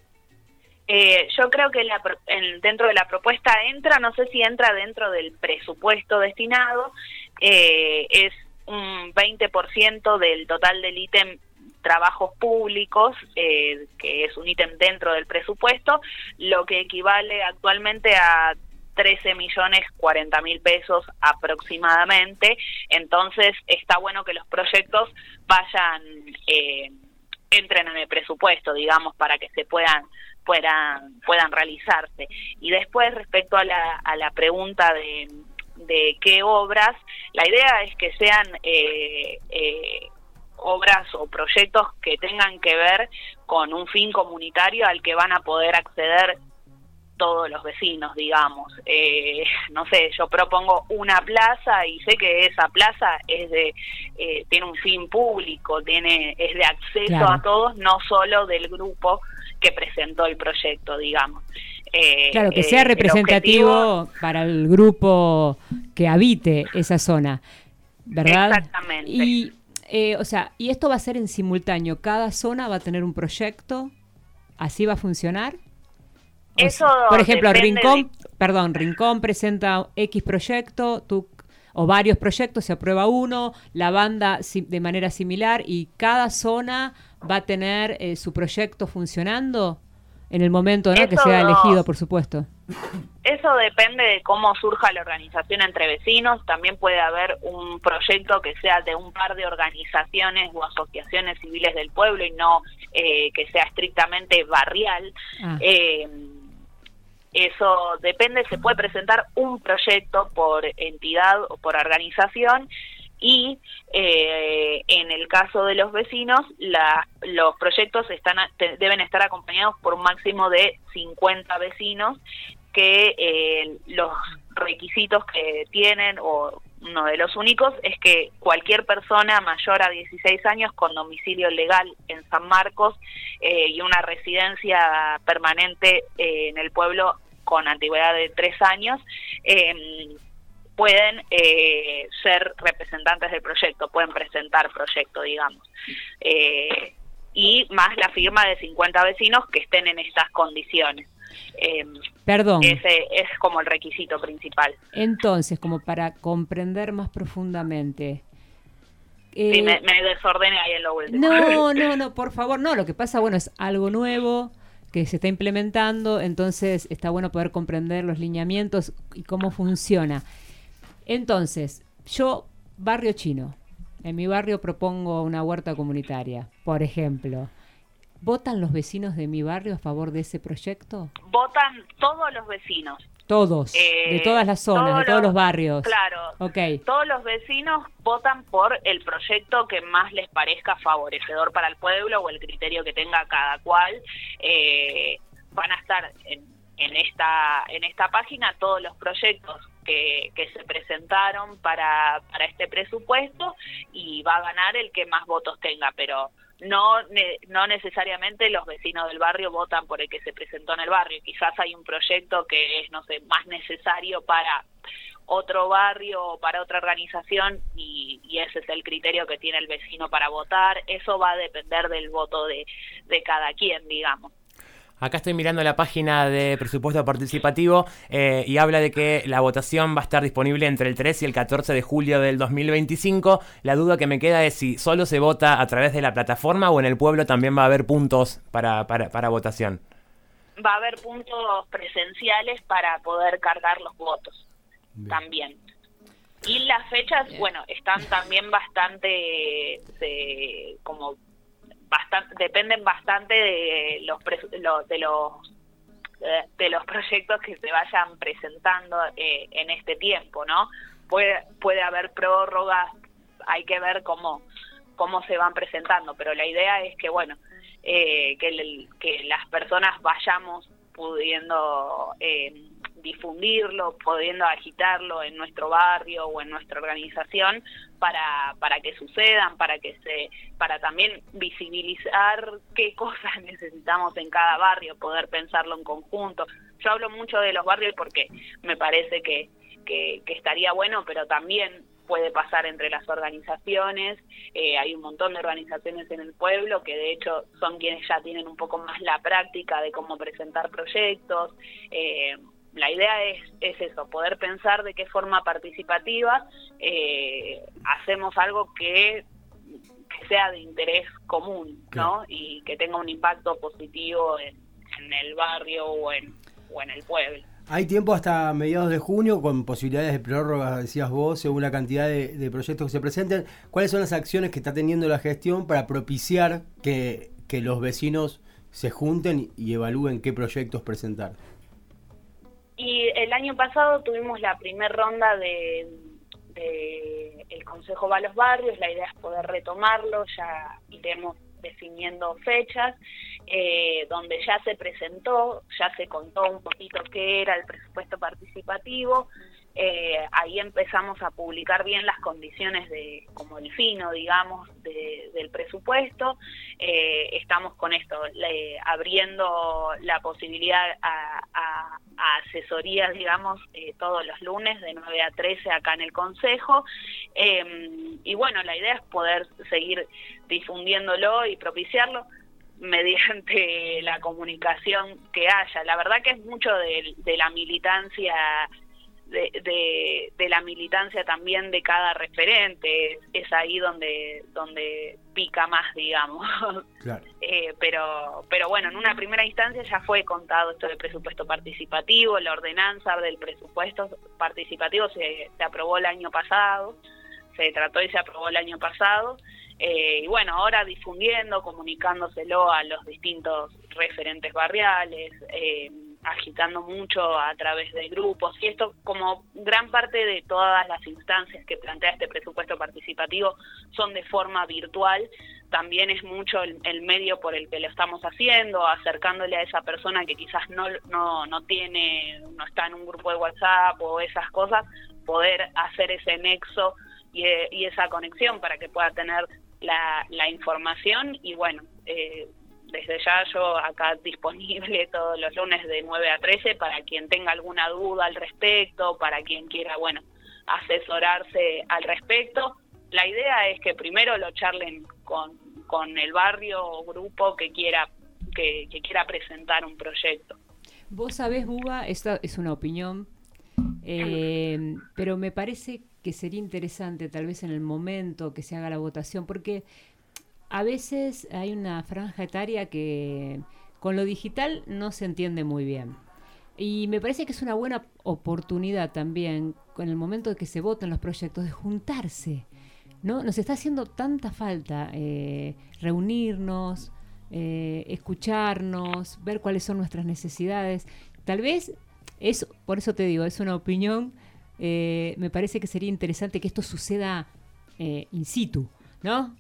Eh, yo creo que la, en, dentro de la propuesta entra, no sé si entra dentro del presupuesto destinado, eh, es un veinte por ciento del total del ítem trabajos públicos, eh, que es un ítem dentro del presupuesto, lo que equivale actualmente a trece millones cuarenta mil pesos aproximadamente. Entonces está bueno que los proyectos vayan, eh, entren en el presupuesto, digamos, para que se puedan puedan puedan realizarse. Y después, respecto a la, a la pregunta de, de qué obras, la idea es que sean eh, eh, obras o proyectos que tengan que ver con un fin comunitario al que van a poder acceder todos los vecinos, digamos. Eh, no sé, yo propongo una plaza y sé que esa plaza es de eh, tiene un fin público, tiene es de acceso Claro. a todos, no solo del grupo que presentó el proyecto, digamos. Eh, Claro, que eh, sea el representativo objetivo- para el grupo que habite esa zona, ¿verdad? Exactamente. Y, eh, o sea, y esto va a ser en simultáneo. Cada zona va a tener un proyecto, ¿así va a funcionar? O Eso sea, por ejemplo, depende Rincón, perdón, Rincón presenta X proyecto, tú o varios proyectos, se aprueba uno, la banda si- de manera similar, y cada zona va a tener eh, su proyecto funcionando en el momento, ¿no?, que Eso sea no. elegido, por supuesto. Eso depende de cómo surja la organización entre vecinos. También puede haber un proyecto que sea de un par de organizaciones o asociaciones civiles del pueblo y no eh, que sea estrictamente barrial. Ah. Eh, eso depende, se puede presentar un proyecto por entidad o por organización y eh, en el caso de los vecinos, la, los proyectos están a- te- deben estar acompañados por un máximo de cincuenta vecinos que eh, los requisitos que tienen, o uno de los únicos, es que cualquier persona mayor a dieciséis años con domicilio legal en San Marcos eh, y una residencia permanente eh, en el pueblo con antigüedad de tres años, eh, pueden eh, ser representantes del proyecto, pueden presentar proyecto, digamos. Eh, y más la firma de cincuenta vecinos que estén en estas condiciones. Eh, Perdón. Ese es como el requisito principal. Entonces, como para comprender más profundamente. Sí, eh, me, me desordené ahí en lo último. No, no, no, por favor, no. Lo que pasa, bueno, es algo nuevo que se está implementando, entonces está bueno poder comprender los lineamientos y cómo funciona. Entonces, yo, barrio chino, en mi barrio propongo una huerta comunitaria, por ejemplo. ¿Votan los vecinos de mi barrio a favor de ese proyecto? Votan todos los vecinos. Todos, Eh, de todas las zonas, todos de todos los- los barrios. Claro. Ok. Todos los vecinos votan por el proyecto que más les parezca favorecedor para el pueblo o el criterio que tenga cada cual. Eh, van a estar en, en esta en esta página todos los proyectos que, que se presentaron para, para este presupuesto y va a ganar el que más votos tenga, pero no ne- no necesariamente los vecinos del barrio votan por el que se presentó en el barrio. Quizás hay un proyecto que es, no sé, más necesario para otro barrio o para otra organización y, y ese es el criterio que tiene el vecino para votar. Eso va a depender del voto de, de cada quien, digamos. Acá estoy mirando la página de presupuesto participativo eh, y habla de que la votación va a estar disponible entre el tres y el catorce de julio del dos mil veinticinco. La duda que me queda es si solo se vota a través de la plataforma o en el pueblo también va a haber puntos para, para, para votación. Va a haber puntos presenciales para poder cargar los votos también. Y las fechas, bueno, están también bastante eh, como bastante dependen bastante de los pres- lo- de los eh, de los proyectos que se vayan presentando eh, en este tiempo, ¿no? Puede puede haber prórrogas, hay que ver cómo cómo se van presentando, pero la idea es que bueno eh, que el- que las personas vayamos pudiendo eh, difundirlo, pudiendo agitarlo en nuestro barrio o en nuestra organización para para que sucedan, para que se para también visibilizar qué cosas necesitamos en cada barrio, poder pensarlo en conjunto. Yo hablo mucho de los barrios porque me parece que que, que estaría bueno, pero también puede pasar entre las organizaciones. Eh, hay un montón de organizaciones en el pueblo que de hecho son quienes ya tienen un poco más la práctica de cómo presentar proyectos. Eh, la idea es, es eso, poder pensar de qué forma participativa eh, hacemos algo que, que sea de interés común, ¿no? Y que tenga un impacto positivo en, en el barrio o en, o en el pueblo. Hay tiempo hasta mediados de junio, con posibilidades de prórroga, decías vos, según la cantidad de, de proyectos que se presenten. ¿Cuáles son las acciones que está teniendo la gestión para propiciar que, que los vecinos se junten y evalúen qué proyectos presentar? Y el año pasado tuvimos la primera ronda de, de el Consejo va a los barrios. La idea es poder retomarlo, ya iremos definiendo fechas, eh, donde ya se presentó, ya se contó un poquito qué era el presupuesto participativo. Eh, ahí empezamos a publicar bien las condiciones de, como el fino, digamos, de, del presupuesto. Eh, estamos con esto, le, abriendo la posibilidad a, a, a asesorías, digamos, eh, todos los lunes de nueve a trece acá en el Consejo. Eh, y bueno, la idea es poder seguir difundiéndolo y propiciarlo mediante la comunicación que haya. La verdad que es mucho de, de la militancia De, de, de la militancia también de cada referente, es ahí donde donde pica más, digamos. Claro. eh, pero pero bueno, en una primera instancia ya fue contado esto del presupuesto participativo, la ordenanza del presupuesto participativo se, se aprobó el año pasado, se trató y se aprobó el año pasado, eh, y bueno, ahora difundiendo, comunicándoselo a los distintos referentes barriales, eh, agitando mucho a través de grupos, y esto, como gran parte de todas las instancias que plantea este presupuesto participativo son de forma virtual, también es mucho el, el medio por el que lo estamos haciendo, acercándole a esa persona que quizás no, no, no tiene, no está en un grupo de WhatsApp o esas cosas, poder hacer ese nexo y, y esa conexión para que pueda tener la, la información. Y bueno, eh, desde ya yo acá disponible todos los lunes de nueve a trece para quien tenga alguna duda al respecto, para quien quiera, bueno, asesorarse al respecto. La idea es que primero lo charlen con, con el barrio o grupo que quiera, que, que quiera presentar un proyecto. Vos sabés, Buba, esta es una opinión, eh, pero me parece que sería interesante tal vez en el momento que se haga la votación, porque a veces hay una franja etaria que con lo digital no se entiende muy bien. Y me parece que es una buena oportunidad también, en el momento de que se voten los proyectos, de juntarse, ¿no? Nos está haciendo tanta falta eh, reunirnos, eh, escucharnos, ver cuáles son nuestras necesidades. Tal vez, es, por eso te digo, es una opinión, eh, me parece que sería interesante que esto suceda eh, in situ, ¿no?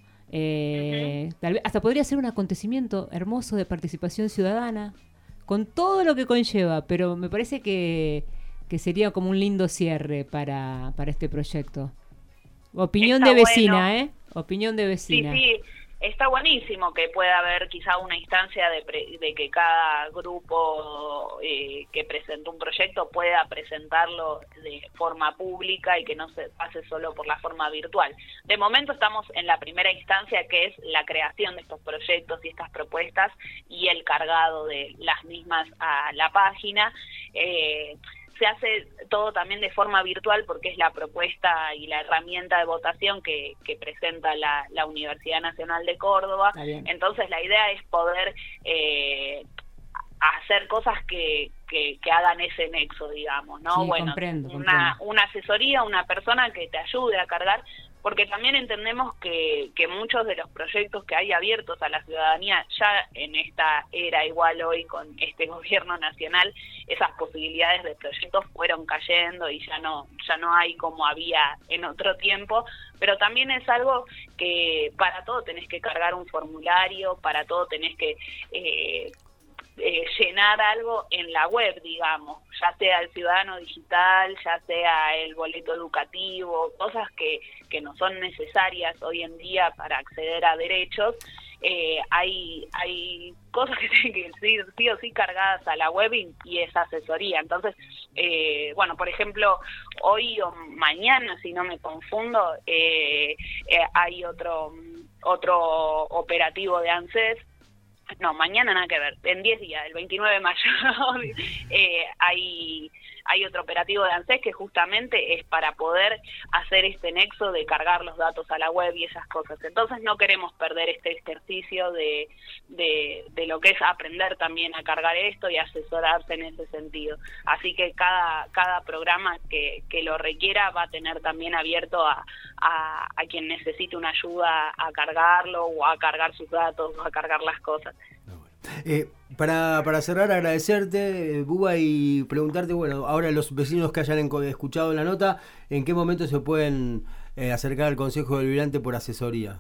Eh, uh-huh. Tal vez hasta podría ser un acontecimiento hermoso de participación ciudadana con todo lo que conlleva, pero me parece que, que sería como un lindo cierre para, para este proyecto. Opinión está de vecina, bueno. ¿eh? Opinión de vecina. Sí, sí, está buenísimo que pueda haber quizá una instancia de, pre, de que cada grupo eh, que presentó un proyecto pueda presentarlo de forma pública y que no se pase solo por la forma virtual. De momento estamos en la primera instancia, que es la creación de estos proyectos y estas propuestas y el cargado de las mismas a la página. Eh, Se hace todo también de forma virtual porque es la propuesta y la herramienta de votación que, que presenta la, la Universidad Nacional de Córdoba. Entonces la idea es poder eh, hacer cosas que, que, que hagan ese nexo, digamos, ¿no? Sí, bueno, comprendo, una, comprendo. una asesoría, una persona que te ayude a cargar, porque también entendemos que, que muchos de los proyectos que hay abiertos a la ciudadanía ya en esta era, igual hoy con este gobierno nacional, esas posibilidades de proyectos fueron cayendo y ya no ya no hay como había en otro tiempo, pero también es algo que para todo tenés que cargar un formulario, para todo tenés que eh, eh, llenar algo en la web, digamos, ya sea el ciudadano digital, ya sea el boleto educativo, cosas que, que no son necesarias hoy en día para acceder a derechos. Eh, hay hay cosas que tienen que ser sí o sí cargadas a la web y, y esa asesoría. Entonces, eh, bueno, por ejemplo, hoy o mañana, si no me confundo, eh, eh, hay otro otro operativo de ANSES. No, mañana nada que ver, en diez días, el veintinueve de mayo, eh, hay hay otro operativo de ANSES que justamente es para poder hacer este nexo de cargar los datos a la web y esas cosas. Entonces no queremos perder este ejercicio de, de, de lo que es aprender también a cargar esto y asesorarse en ese sentido. Así que cada, cada programa que, que lo requiera va a tener también abierto a, a, a quien necesite una ayuda a cargarlo o a cargar sus datos o a cargar las cosas. Eh, para, para cerrar, agradecerte, eh, Buba, y preguntarte, bueno, ahora los vecinos que hayan enco- escuchado la nota, ¿en qué momento se pueden eh, acercar al Consejo Deliberante por asesoría?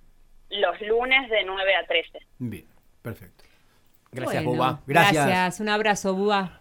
Los lunes de nueve a trece. Bien, perfecto. Gracias, Bueno, Buba. Gracias. Gracias, un abrazo, Buba.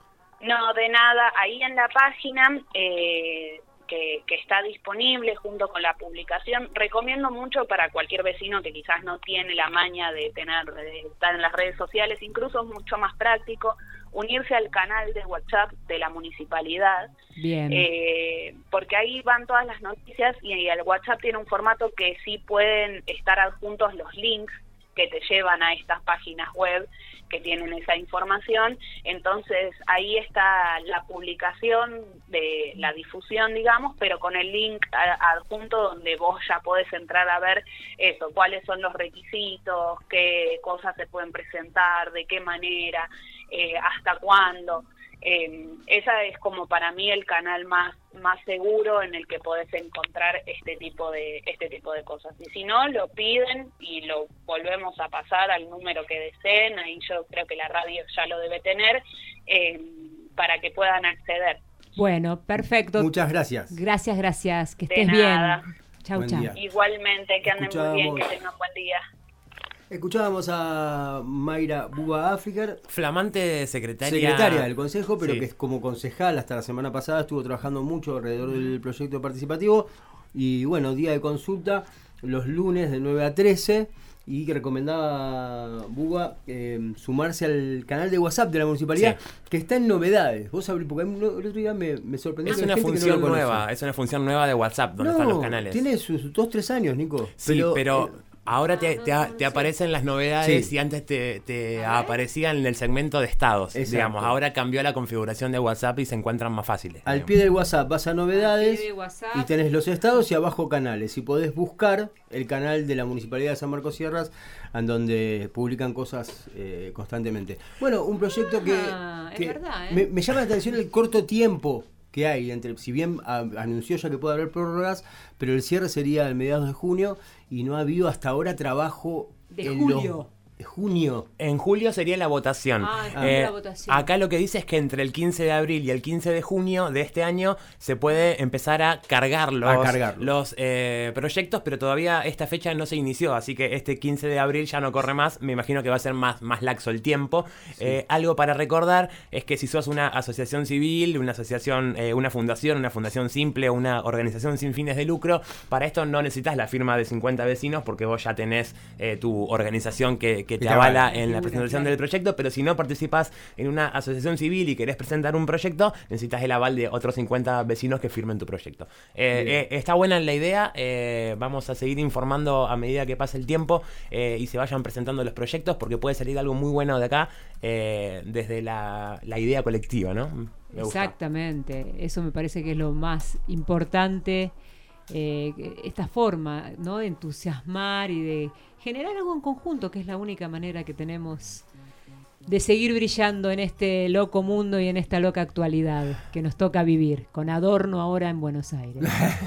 No, de nada. Ahí en la página eh, que, que está disponible junto con la publicación, recomiendo mucho para cualquier vecino que quizás no tiene la maña de tener de estar en las redes sociales, incluso es mucho más práctico unirse al canal de WhatsApp de la municipalidad. Bien. Eh, porque ahí van todas las noticias y, y el WhatsApp tiene un formato que sí pueden estar adjuntos los links que te llevan a estas páginas web que tienen esa información. Entonces ahí está la publicación de la difusión, digamos, pero con el link adjunto donde vos ya podés entrar a ver eso, cuáles son los requisitos, qué cosas se pueden presentar, de qué manera, eh, hasta cuándo. Eh, esa es como para mí el canal más más seguro en el que podés encontrar este tipo de este tipo de cosas. Y si no, lo piden y lo volvemos a pasar al número que deseen. Ahí yo creo que la radio ya lo debe tener, eh, para que puedan acceder. Bueno, perfecto. Muchas gracias. Gracias, gracias. Que De estés nada. bien. Chau, Buen chau. día. Igualmente, que anden muy bien, que Escuchamos. tengan buen día. Escuchábamos a Mayra Buba Africar, Flamante secretaria. secretaria del Consejo, pero Sí. que es como concejal hasta la semana pasada, estuvo trabajando mucho alrededor del proyecto participativo. Y bueno, día de consulta los lunes de nueve a trece. Y que recomendaba Buba eh, sumarse al canal de WhatsApp de la municipalidad, Sí. que está en novedades. Vos abrí, porque el otro día me, me sorprendió Es que hay una gente que no función lo conoce. nueva, es una función nueva de WhatsApp, donde No, están los canales. tiene sus dos, tres años, Nico. Sí, pero, eh, ahora te, te, te aparecen las novedades Sí. y antes te, te aparecían en el segmento de estados, Exacto. digamos. Ahora cambió la configuración de WhatsApp y se encuentran más fáciles. al digamos. pie del WhatsApp vas a novedades Pie de WhatsApp. y tenés los estados y abajo canales. Y podés buscar el canal de la Municipalidad de San Marcos Sierras, en donde publican cosas eh, constantemente. Bueno, un proyecto que, Ah, es que verdad, ¿eh? me, me llama la atención el corto tiempo que hay entre, si bien a, anunció ya que puede haber prórrogas, pero el cierre sería a mediados de junio y no ha habido hasta ahora trabajo De en julio. los- de junio. En julio sería la votación. Ah, en Eh, julio la votación. Acá lo que dice es que entre el quince de abril y el quince de junio de este año se puede empezar a cargar los, A cargarlo. los eh, proyectos, pero todavía esta fecha no se inició, así que este quince de abril ya no corre más. Me imagino que va a ser más, más laxo el tiempo. Eh, algo para recordar es que si sos una asociación civil, una asociación, eh, una fundación, una fundación simple, una organización sin fines de lucro, para esto no necesitas la firma de cincuenta vecinos porque vos ya tenés eh, tu organización que, que te te avala avala. en la presentación del proyecto, pero si no participas en una asociación civil y querés presentar un proyecto, necesitas el aval de otros cincuenta vecinos que firmen tu proyecto. Eh, eh, está buena la idea, eh, vamos a seguir informando a medida que pase el tiempo eh, y se vayan presentando los proyectos, porque puede salir algo muy bueno de acá eh, desde la, la idea colectiva, ¿no? Me gusta. Exactamente, eso me parece que es lo más importante, eh, esta forma, ¿no?, de entusiasmar y de generar algo en conjunto, que es la única manera que tenemos de seguir brillando en este loco mundo y en esta loca actualidad que nos toca vivir, con Adorno ahora en Buenos Aires.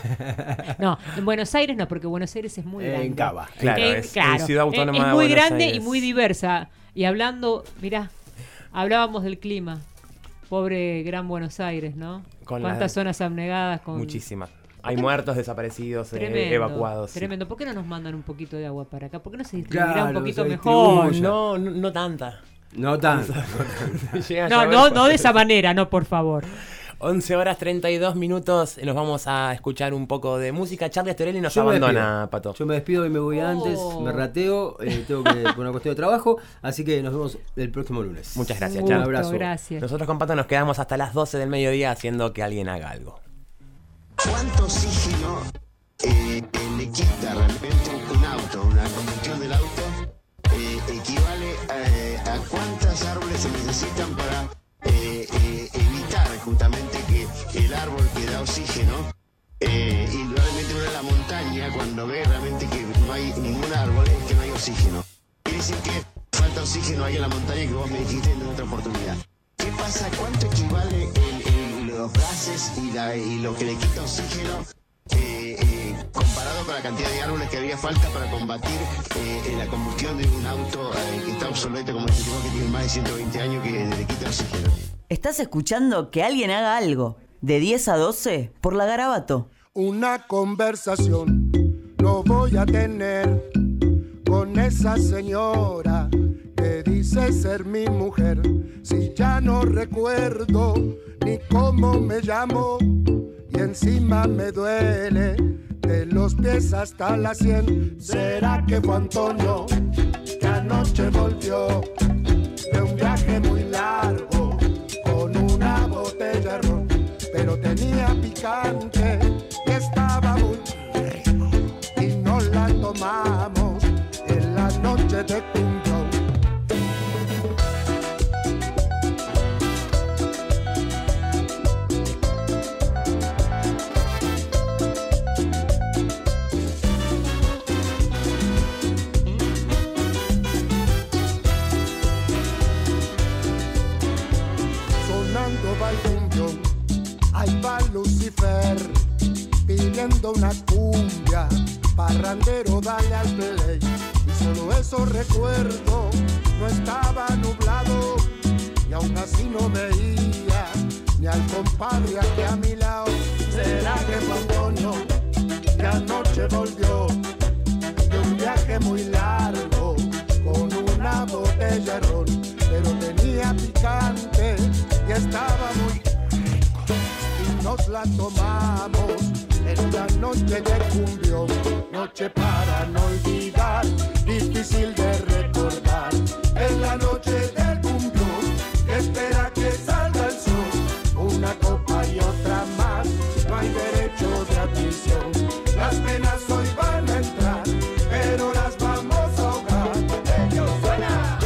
No, en Buenos Aires no, porque Buenos Aires es muy En grande. Cava. Claro, Eh, es, claro, es Ciudad Autónoma es, es de muy Buenos grande Aires. y muy diversa. Y hablando, mirá, hablábamos del clima. Pobre Gran Buenos Aires, ¿no? Con ¿Cuántas las- zonas abnegadas? Con... Muchísimas. Hay muertos, desaparecidos, eh, Tremendo, evacuados. sí. Tremendo. ¿Por qué no nos mandan un poquito de agua para acá? ¿Por qué no se distribuirá Claro, un poquito se mejor? distribuye. No, no, no tanta. No tanto. Llega a No, llover no, por- no de esa manera, no, por favor. once horas treinta y dos minutos, nos vamos a escuchar un poco de música. Charlie Astorelli nos Yo me abandona, despido. Pato. Yo me despido y me voy antes, Oh. me rateo, eh, tengo que por una cuestión de trabajo, así que nos vemos el próximo lunes. Muchas gracias, Un Charlie. Un abrazo. Gracias. Nosotros con Pato nos quedamos hasta las doce del mediodía haciendo que alguien haga algo. ¿Cuánto oxígeno eh, le quita realmente un auto, una combustión del auto? Eh, equivale a, a cuántos árboles se necesitan para eh, eh, evitar justamente cuando ve realmente que no hay ningún árbol es que no hay oxígeno. Quiere decir que falta oxígeno ahí en la montaña que vos me dijiste en otra oportunidad. ¿Qué pasa? ¿Cuánto equivale el, el, los gases y, la, y lo que le quita oxígeno eh, eh, comparado con la cantidad de árboles que haría falta para combatir eh, la combustión de un auto eh, que está obsoleto como este tipo que tiene más de ciento veinte años que le quita oxígeno? Estás escuchando Que Alguien Haga Algo, de diez a doce, por la Garabato. Una conversación no voy a tener con esa señora que dice ser mi mujer. Si ya no recuerdo ni cómo me llamo y encima me duele de los pies hasta la sien. ¿Será que fue Antonio que anoche volvió de un viaje muy largo con una botella de ron? Pero tenía picante y estaba muy rico y no la tomamos en la noche de cumbión. Sonando va el cumbión, ahí va Lucifer pidiendo una cumbia, parrandero dale al play. Y solo eso recuerdo, no estaba nublado y aún así no veía ni al compadre aquí a mi lado. ¿Será que fue Antonio que anoche volvió de un viaje muy largo con una botella de ron? Pero tenía picante y estaba muy rico y nos la tomamos en la noche de cumbión. Noche para no olvidar, difícil de recordar. En la noche del cumbión, que espera que salga el sol. Una copa y otra más, no hay derecho de admisión. Las penas hoy van a entrar, pero las vamos a ahogar. ¡Ellos suena!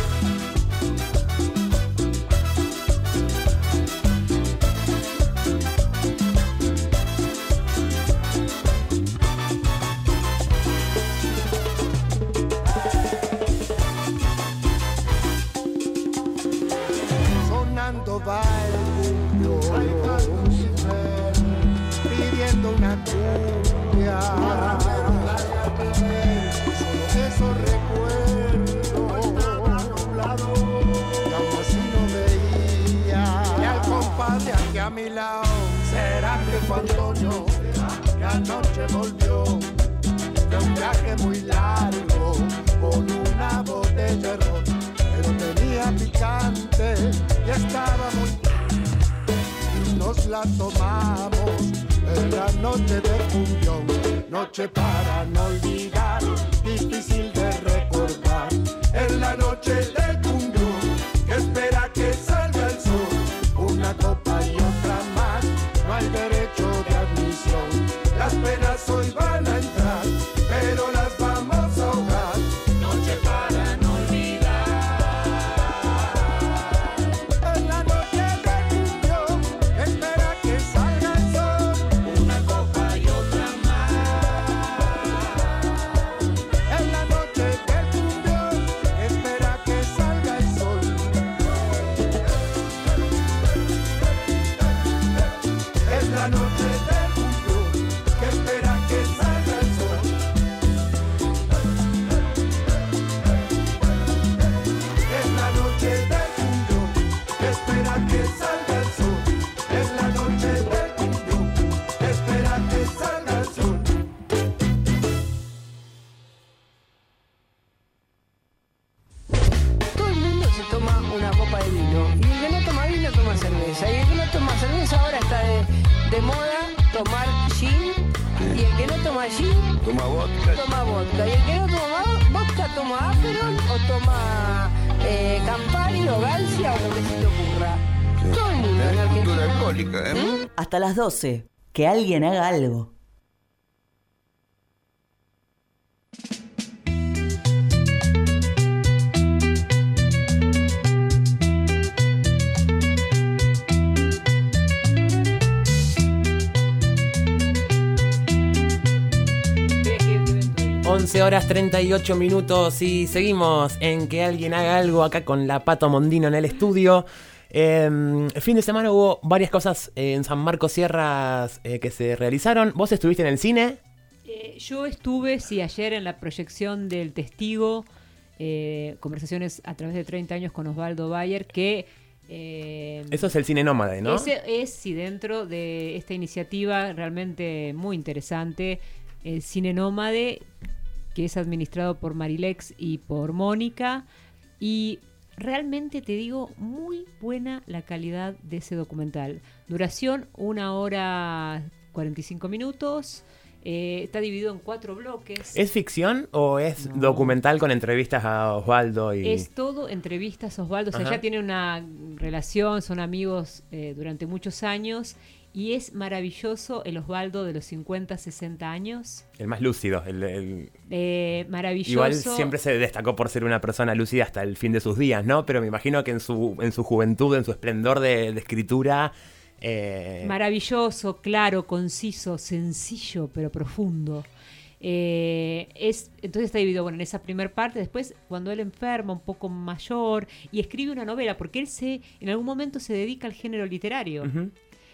Sonando va el cumbión, pidiendo una cumbia. Solo eso recuerdo, y aún así no veía y al compadre aquí a mi lado. ¿Será que fue Antonio que anoche volvió de un viaje muy largo con una botella de ron? Pero tenía picante y estaba muy y nos la tomamos en la noche de cumbión. Noche para no olvidar, difícil de recordar. En la noche de cumbión, que espera que salga el sol. Una copa y otra más, no hay derecho de admisión. Las penas hoy van a entrar, pero las vamos a ahogar. Noche para no olvidar. En la noche de cumbión, espera que salga el sol. Una copa y otra más. En la noche del cumbión, espera que salga el sol. Es la noche del cumbión, que espera que salga el sol. Es la noche del cumbión, que espera que salga el sol. Es la noche del cumbión, que espera que salga el sol. Todo el mundo se toma una copa de vino y el que no toma vino toma cerveza y el que no toma cerveza ahora está de, de moda tomar gin y el que no toma gin Toma vodka. toma vodka y el que no toma vodka toma Aperol o toma eh, Campari o Gancia o lo que se te ocurra. Todo el mundo en Argentina. Cultura alcohólica, ¿eh? Hasta las doce, Que Alguien Haga Algo. Que, que once horas treinta y ocho minutos y seguimos en Que Alguien Haga Algo acá con la Pato Mondino en el estudio. Eh, el fin de semana hubo varias cosas en San Marcos Sierras eh, que se realizaron. ¿Vos estuviste en el cine? Eh, yo estuve, sí, ayer en la proyección del Testigo, eh, conversaciones a través de treinta años con Osvaldo Bayer, que... Eh, Eso es el cine nómade, ¿no? Ese es, sí, dentro de esta iniciativa realmente muy interesante, el Cine Nómade, que es administrado por Marilex y por Mónica, y realmente te digo, muy buena la calidad de ese documental. Duración, una hora cuarenta y cinco minutos. Eh, está dividido en cuatro bloques. ¿Es ficción o es no. documental con entrevistas a Osvaldo? Y... Es todo entrevistas a Osvaldo. O sea, ya tiene una relación, son amigos eh, durante muchos años. Y es maravilloso el Osvaldo de los cincuenta, sesenta años. El más lúcido. El, el... Eh, maravilloso. Igual siempre se destacó por ser una persona lúcida hasta el fin de sus días, ¿no? Pero me imagino que en su, en su juventud, en su esplendor de, de escritura... Eh... Maravilloso, claro, conciso, sencillo, pero profundo. Eh, es, entonces está dividido bueno, en esa primera parte. Después, cuando él enferma, un poco mayor, y escribe una novela, porque él se en algún momento se dedica al género literario. Uh-huh.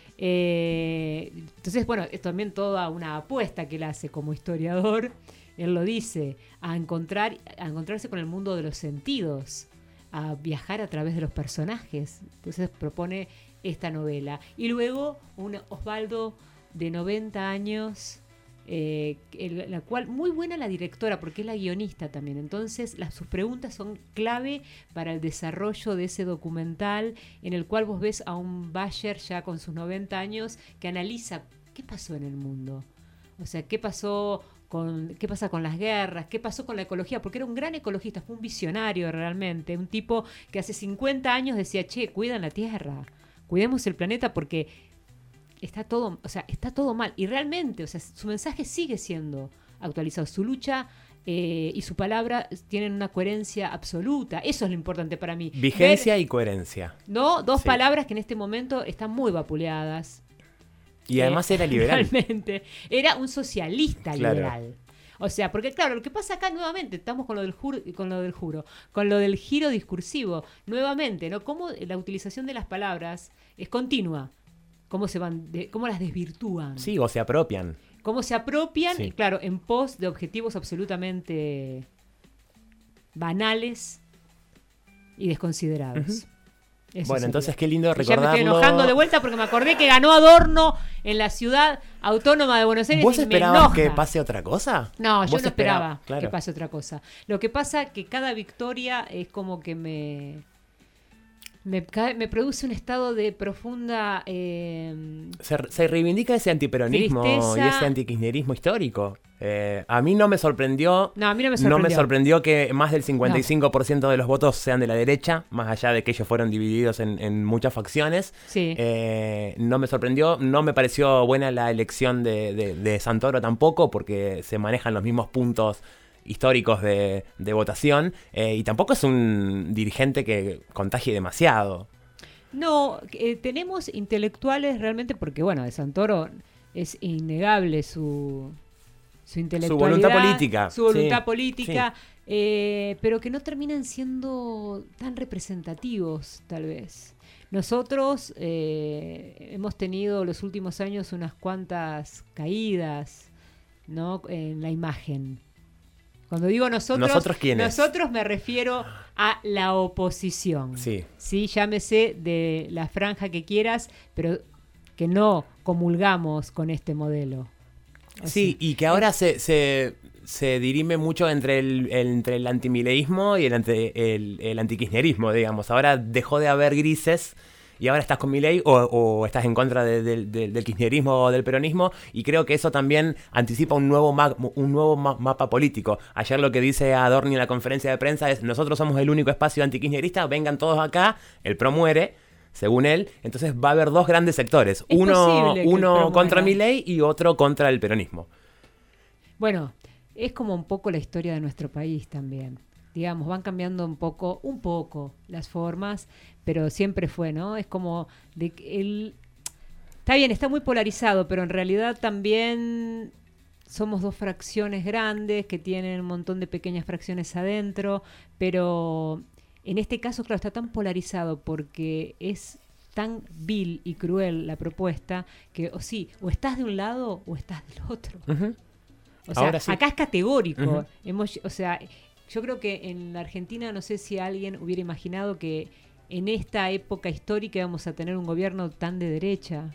Eh, entonces, bueno, es también toda una apuesta que él hace como historiador. Él lo dice, a encontrar, a encontrarse con el mundo de los sentidos, a viajar a través de los personajes. Entonces propone esta novela. Y luego un Osvaldo de noventa años, eh, el, la cual, muy buena la directora, porque es la guionista también. Entonces las, sus preguntas son clave para el desarrollo de ese documental, en el cual vos ves a un Bayer ya con sus noventa años que analiza qué pasó en el mundo. O sea, qué pasó... Con, qué pasa con las guerras, qué pasó con la ecología, porque era un gran ecologista, fue un visionario realmente, un tipo que hace cincuenta años decía, che, cuidan la tierra, cuidemos el planeta porque está todo, o sea, está todo mal, y realmente, o sea, su mensaje sigue siendo actualizado, su lucha eh, y su palabra tienen una coherencia absoluta, eso es lo importante para mí. Vigencia Ver, y coherencia. No, dos sí. palabras que en este momento están muy vapuleadas. Y además eh, era liberal. Realmente. Era un socialista claro. liberal. O sea, porque claro, lo que pasa acá nuevamente, estamos con lo del juro, con lo del juro, con lo del giro discursivo, nuevamente, ¿no? Cómo la utilización de las palabras es continua. Cómo se van, de, cómo las desvirtúan. Sí, o se apropian. Cómo se apropian, sí. claro, en pos de objetivos absolutamente banales y desconsiderados. Uh-huh. Eso bueno, sería. Entonces qué lindo recordarlo. Ya me estoy enojando de vuelta porque me acordé que ganó Adorno en la ciudad autónoma de Buenos Aires. ¿Vos y esperabas me que pase otra cosa? No, yo no esperaba, esperaba, claro. que pase otra cosa. Lo que pasa es que cada victoria es como que me... Me, me produce un estado de profunda... Eh, se, se reivindica ese antiperonismo tristeza. Y ese antikirchnerismo histórico. Eh, a mí no me sorprendió... No, a mí no me sorprendió. No me sorprendió que más del cincuenta y cinco por ciento no. de los votos sean de la derecha, más allá de que ellos fueron divididos en, en muchas facciones. Sí. Eh, no me sorprendió, no me pareció buena la elección de, de, de Santoro tampoco, porque se manejan los mismos puntos históricos de, de votación, eh, y tampoco es un dirigente que contagie demasiado. No, eh, tenemos intelectuales realmente, porque bueno, de Santoro es innegable su, su intelectualidad, su voluntad política, su voluntad sí, política, sí. Eh, pero que no terminan siendo tan representativos, tal vez. Nosotros eh, hemos tenido los últimos años unas cuantas caídas, ¿no? En la imagen. Cuando digo nosotros, ¿Nosotros quiénes? Nosotros me refiero a la oposición. Sí. Sí, llámese de la franja que quieras, pero que no comulgamos con este modelo. O sí, sea, y que ahora se, se, se dirime mucho entre el, el, entre el antimileísmo y el, ante, el, el antikirchnerismo, digamos. Ahora dejó de haber grises. Y ahora estás con Milei o, o estás en contra de, de, de, del kirchnerismo o del peronismo, y creo que eso también anticipa un nuevo, ma- un nuevo ma- mapa político. Ayer lo que dice Adorni en la conferencia de prensa es: nosotros somos el único espacio antikirchnerista, vengan todos acá, el PRO muere, según él, entonces va a haber dos grandes sectores, es uno, uno contra muera. Milei y otro contra el peronismo. Bueno, es como un poco la historia de nuestro país también. Digamos, van cambiando un poco, un poco las formas, pero siempre fue, ¿no? Es como de que el está bien, está muy polarizado, pero en realidad también somos dos fracciones grandes que tienen un montón de pequeñas fracciones adentro, pero en este caso, claro, está tan polarizado porque es tan vil y cruel la propuesta que, o sí, o estás de un lado o estás del otro. Uh-huh. O sea, Ahora sí. acá es categórico. Uh-huh. Hemos, o sea, yo creo que en la Argentina no sé si alguien hubiera imaginado que en esta época histórica íbamos a tener un gobierno tan de derecha.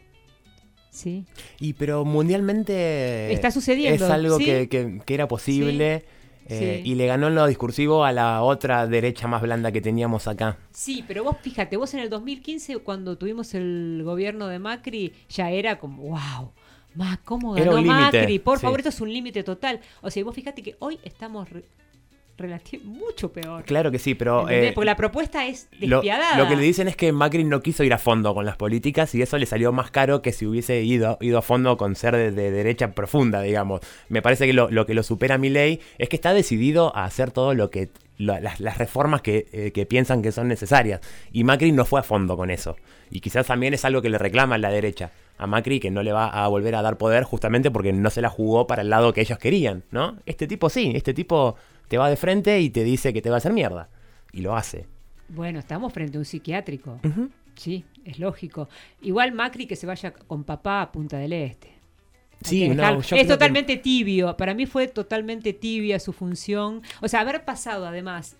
¿Sí? Y pero mundialmente está sucediendo. Es algo ¿Sí? que, que, que era posible. Sí. Eh, Sí. Y le ganó en lo discursivo a la otra derecha más blanda que teníamos acá. Sí, pero vos fíjate, vos en el dos mil quince cuando tuvimos el gobierno de Macri ya era como, wow, ma, ¿cómo Era ganó un límite, Macri? Por sí. favor, esto es un límite total. O sea, vos fíjate que hoy estamos re- relati- mucho peor. Claro que sí, pero ¿Entendés? eh, Porque la propuesta es lo, despiadada. lo que le dicen es que Macri no quiso ir a fondo con las políticas y eso le salió más caro que si hubiese ido, ido a fondo con ser de, de derecha profunda, digamos. Me parece que lo, lo que lo supera Milei es que está decidido a hacer todo lo que lo, las, las reformas que, eh, que piensan que son necesarias. Y Macri no fue a fondo con eso. Y quizás también es algo que le reclama la derecha a Macri, que no le va a volver a dar poder justamente porque no se la jugó para el lado que ellos querían, ¿no? Este tipo sí, este tipo te va de frente y te dice que te va a hacer mierda. Y lo hace. Bueno, estamos frente a un psiquiátrico. Uh-huh. Sí, es lógico. Igual Macri que se vaya con papá a Punta del Este. Sí, no, dejar, yo es creo totalmente que... tibio. Para mí fue totalmente tibia su función. O sea, haber pasado además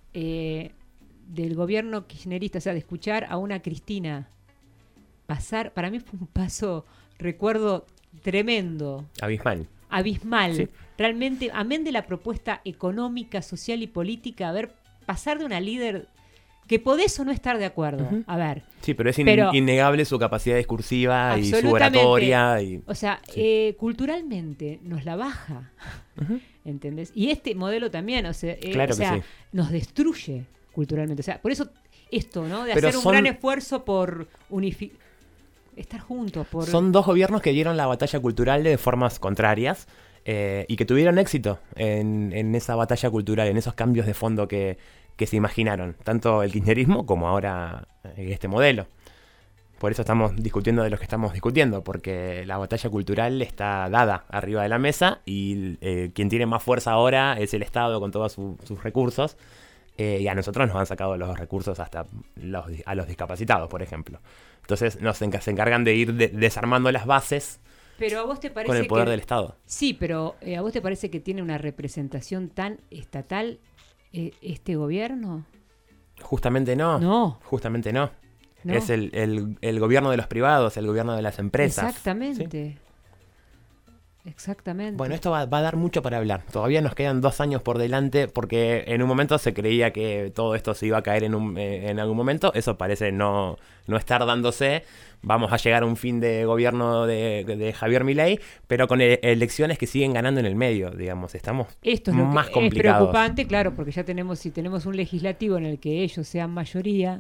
eh, del gobierno kirchnerista, o sea, de escuchar a una Cristina pasar, para mí fue un paso, recuerdo, tremendo. Abismal. Abismal. Sí. Realmente, amén de la propuesta económica, social y política, a ver, pasar de una líder que podés o no estar de acuerdo. Uh-huh. A ver. Sí, pero es in- pero, innegable su capacidad discursiva y su absolutamente. oratoria. Y... O sea, sí. eh, culturalmente nos la baja. Uh-huh. ¿Entendés? Y este modelo también, o sea, eh, Claro o sea que sí. nos destruye culturalmente. O sea, por eso esto, ¿no? De Pero hacer son- un gran esfuerzo por unificar. Estar juntos. Por... Son dos gobiernos que dieron la batalla cultural de formas contrarias eh, y que tuvieron éxito en, en esa batalla cultural, en esos cambios de fondo que, que se imaginaron, tanto el kirchnerismo como ahora eh, este modelo. Por eso estamos discutiendo de lo que estamos discutiendo, porque la batalla cultural está dada arriba de la mesa y eh, quien tiene más fuerza ahora es el Estado con todos su, sus recursos. Eh, y a nosotros nos han sacado los recursos hasta los, a los discapacitados, por ejemplo. Entonces nos enca- se encargan de ir de- desarmando las bases Pero a vos te parece con el poder que... del Estado. Sí, pero eh, ¿a vos te parece que tiene una representación tan estatal eh, este gobierno? Justamente no. No. Justamente no. No. Es el, el, el gobierno de los privados, el gobierno de las empresas. Exactamente. ¿Sí? Exactamente. Bueno, esto va, va a dar mucho para hablar. Todavía nos quedan dos años por delante porque en un momento se creía que todo esto se iba a caer en, un, eh, en algún momento. Eso parece no, no estar dándose. Vamos a llegar a un fin de gobierno de, de Javier Milei, pero con e- elecciones que siguen ganando en el medio, digamos. Estamos Esto es lo más que complicados. es preocupante, claro, porque ya tenemos, si tenemos un legislativo en el que ellos sean mayoría,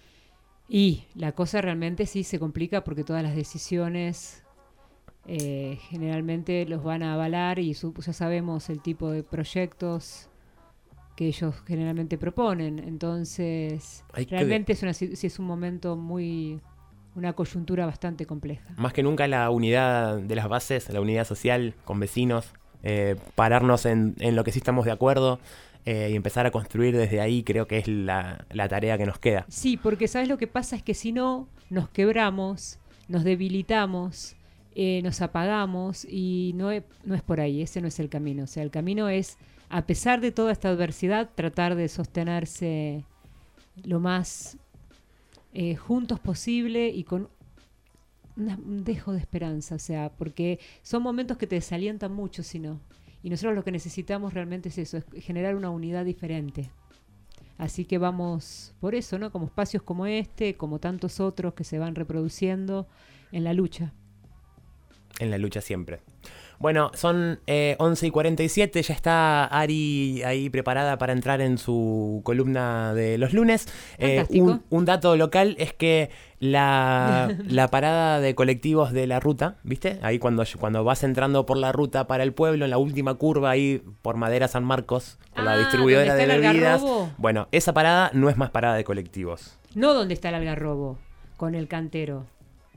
y la cosa realmente sí se complica porque todas las decisiones eh, generalmente los van a avalar y su- ya sabemos el tipo de proyectos que ellos generalmente proponen. Entonces, Hay que- realmente es, una, si- sí es un momento muy, una coyuntura bastante compleja. Más que nunca la unidad de las bases, la unidad social con vecinos, eh, pararnos en, en lo que sí estamos de acuerdo eh, y empezar a construir desde ahí, creo que es la, la tarea que nos queda. Sí, porque ¿sabes lo que pasa? Es que si no, nos quebramos, nos debilitamos, eh, nos apagamos y no es, no es por ahí, ese no es el camino. O sea, el camino es, a pesar de toda esta adversidad, tratar de sostenerse lo más eh, juntos posible y con una- un dejo de esperanza. O sea, porque son momentos que te desalientan mucho, si no. Y nosotros lo que necesitamos realmente es eso, es generar una unidad diferente. Así que vamos por eso, ¿no? Como espacios como este, como tantos otros que se van reproduciendo en la lucha. En la lucha siempre. Bueno, son eh, once y cuarenta y siete, ya está Ari ahí preparada para entrar en su columna de los lunes. Eh, Fantástico. un, un dato local es que la, la parada de colectivos de la ruta, ¿viste? Ahí cuando, cuando vas entrando por la ruta para el pueblo, en la última curva ahí por Madera San Marcos, por la Ah, distribuidora ¿dónde de está el bebidas. Algarrobo? Bueno, esa parada no es más parada de colectivos. No donde está el algarrobo, con el cantero.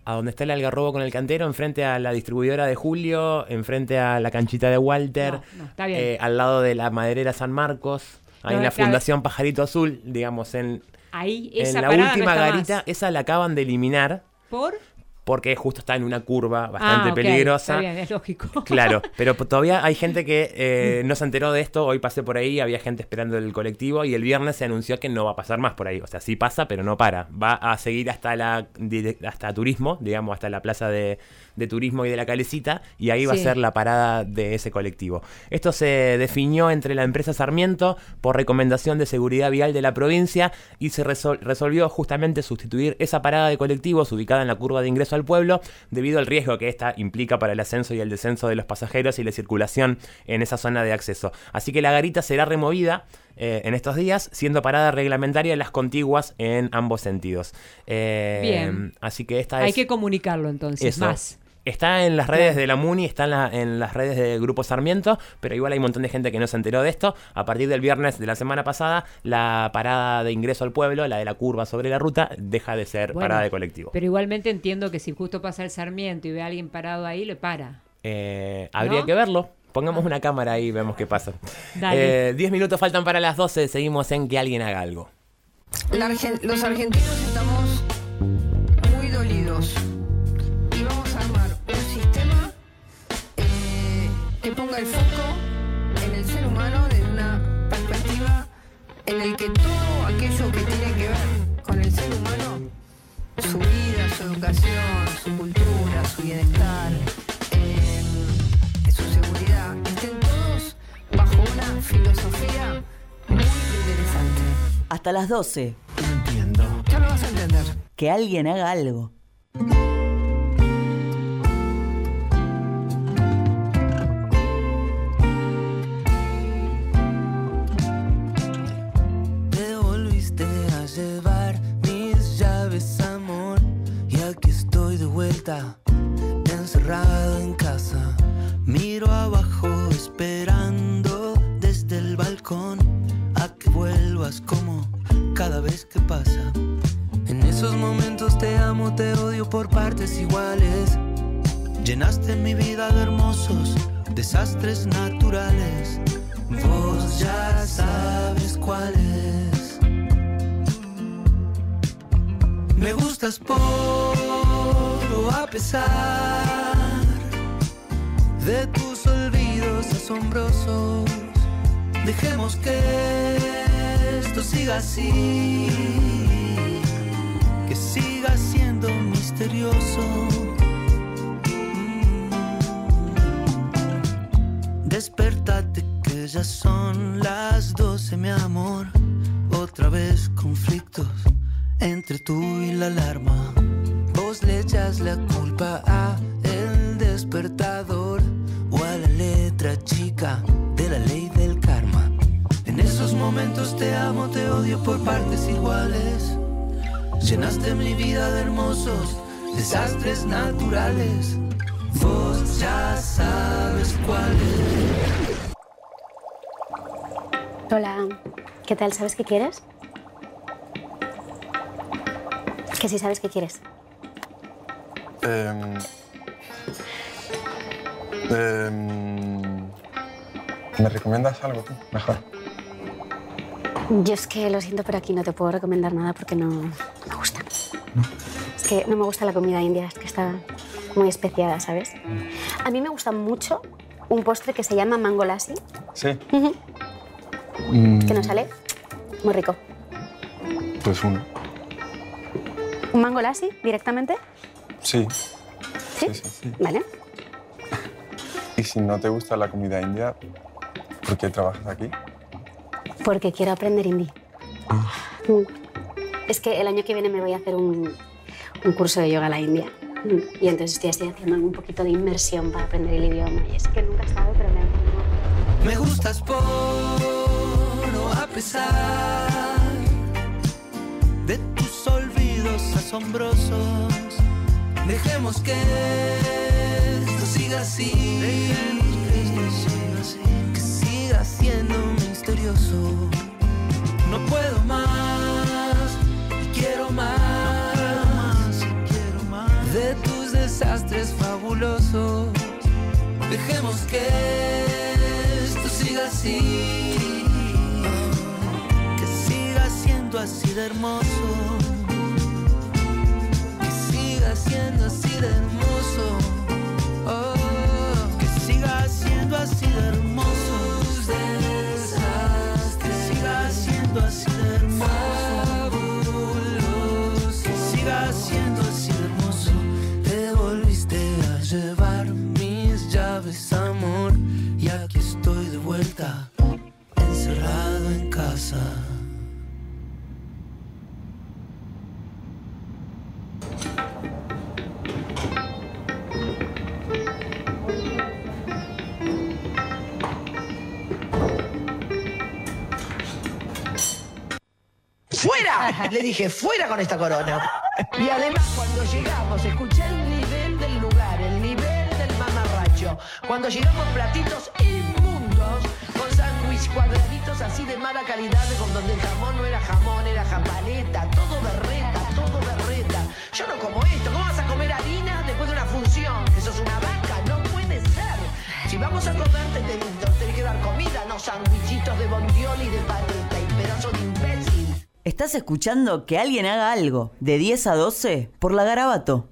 a donde está el Algarrobo con el Cantero, enfrente a la distribuidora de Julio, enfrente a la canchita de Walter, No, no, está bien. eh, al lado de la maderera San Marcos, ahí No, en la claro. Fundación Pajarito Azul, digamos, en, Ahí, en esa la parada última no está garita, más. esa la acaban de eliminar. ¿Por? Porque justo está en una curva bastante Ah, ok, peligrosa. está bien, es lógico. Claro, pero p- todavía hay gente que eh, no se enteró de esto. Hoy pasé por ahí, había gente esperando el colectivo y el viernes se anunció que no va a pasar más por ahí. O sea, sí pasa, pero no para. Va a seguir hasta la dire- hasta Turismo, digamos, hasta la plaza de, de Turismo y de la Calecita, y ahí va Sí. a ser la parada de ese colectivo. Esto se definió entre la empresa Sarmiento por recomendación de seguridad vial de la provincia y se resol- resolvió justamente sustituir esa parada de colectivos ubicada en la curva de ingreso al pueblo debido al riesgo que esta implica para el ascenso y el descenso de los pasajeros y la circulación en esa zona de acceso. Así que la garita será removida eh, en estos días, siendo parada reglamentaria las contiguas en ambos sentidos. Eh, Bien. Así que esta Hay es... que comunicarlo entonces, Eso. más. Está en las redes Claro. de la MUNI, está en, la- en las redes del Grupo Sarmiento, pero igual hay un montón de gente que no se enteró de esto. A partir del viernes de la semana pasada, la parada de ingreso al pueblo, la de la curva sobre la ruta, deja de ser Bueno, parada de colectivo. Pero igualmente entiendo que si justo pasa el Sarmiento y ve a alguien parado ahí, le para. Eh, habría ¿No? que verlo. Pongamos una cámara ahí y vemos qué pasa. Dale. Eh, diez minutos faltan para las doce, seguimos en Que Alguien Haga Algo. La Argen- los argentinos estamos muy dolidos y vamos a armar un sistema eh, que ponga el foco en el ser humano desde una perspectiva en el que todo aquello que tiene que ver con el ser humano, su vida, su educación, su cultura, su bienestar, eh, su seguridad, estén todos bajo una filosofía muy interesante. Hasta las doce. Ya lo vas a entender. Que alguien haga algo. Te volviste a llevar mis llaves, amor, y aquí estoy de vuelta, encerrado en casa. Miro abajo esperando desde el balcón a que vuelvas como cada vez que pasa. En esos momentos te amo, te odio por partes iguales. Llenaste mi vida de hermosos desastres naturales. Vos ya sabes cuáles. Me gustas por o a pesar de tus olvidos asombrosos. Dejemos que esto siga así, que siga siendo misterioso. Despertate que ya son las doce, mi amor. Otra vez conflictos entre tú y la alarma. Vos le echas la culpa a el despertador o a la letra chica de la ley del karma. En esos momentos te amo, te odio por partes iguales. Llenaste mi vida de hermosos desastres naturales. Vos ya sabes cuáles. Hola, ¿qué tal? ¿Sabes qué quieres? Que sí sabes qué quieres. Em, em, ¿Me recomiendas algo tú? Mejor. Yo es que lo siento, pero aquí no te puedo recomendar nada porque no me gusta. Es que no me gusta la comida india, es que está muy especiada, ¿sabes? A mí me gusta mucho un postre que se llama mango lassi, Sí. ujú, Mm, que nos sale muy rico. Pues uno. ¿Un mango lassi directamente? Sí. ¿Sí? Sí, sí, sí. Vale. Y si no te gusta la comida india, ¿por qué trabajas aquí? Porque quiero aprender hindi. Mm. Es que el año que viene me voy a hacer un, un curso de yoga a la India. Mm. Y entonces estoy, estoy haciendo un poquito de inmersión para aprender el idioma. Y es que nunca he estado, pero me encanta. Me gustas por o a pesar de tus olvidos asombrosos. Dejemos que esto siga así, que siga siendo misterioso. No puedo más, y quiero más, y quiero más de así, que siga siendo así de hermoso, que siga siendo así de hermoso, oh, que siga siendo así de hermoso, que siga siendo así de hermoso, que siga siendo así de hermoso. Te volviste a llevar mis llaves, amor, y aquí estoy de vuelta, encerrado en casa. ¡Fuera! Le dije, fuera con esta corona. Y además, cuando llegamos, escuché el nivel del lugar, el nivel del mamarracho. Cuando llegamos, platitos inmundos, con sándwich cuadraditos así de mala calidad, con donde el jamón no era jamón, era jampaleta, todo berreta, todo berreta. Yo no como esto, ¿cómo vas a comer harina después de una función? Eso es una vaca, no puede ser. Si vamos a comer, te tenés que dar comida, no sándwichitos de bondiol y de paleta y pedazo de imbécil. Estás escuchando Que Alguien Haga Algo, de diez a doce, por La Garabato.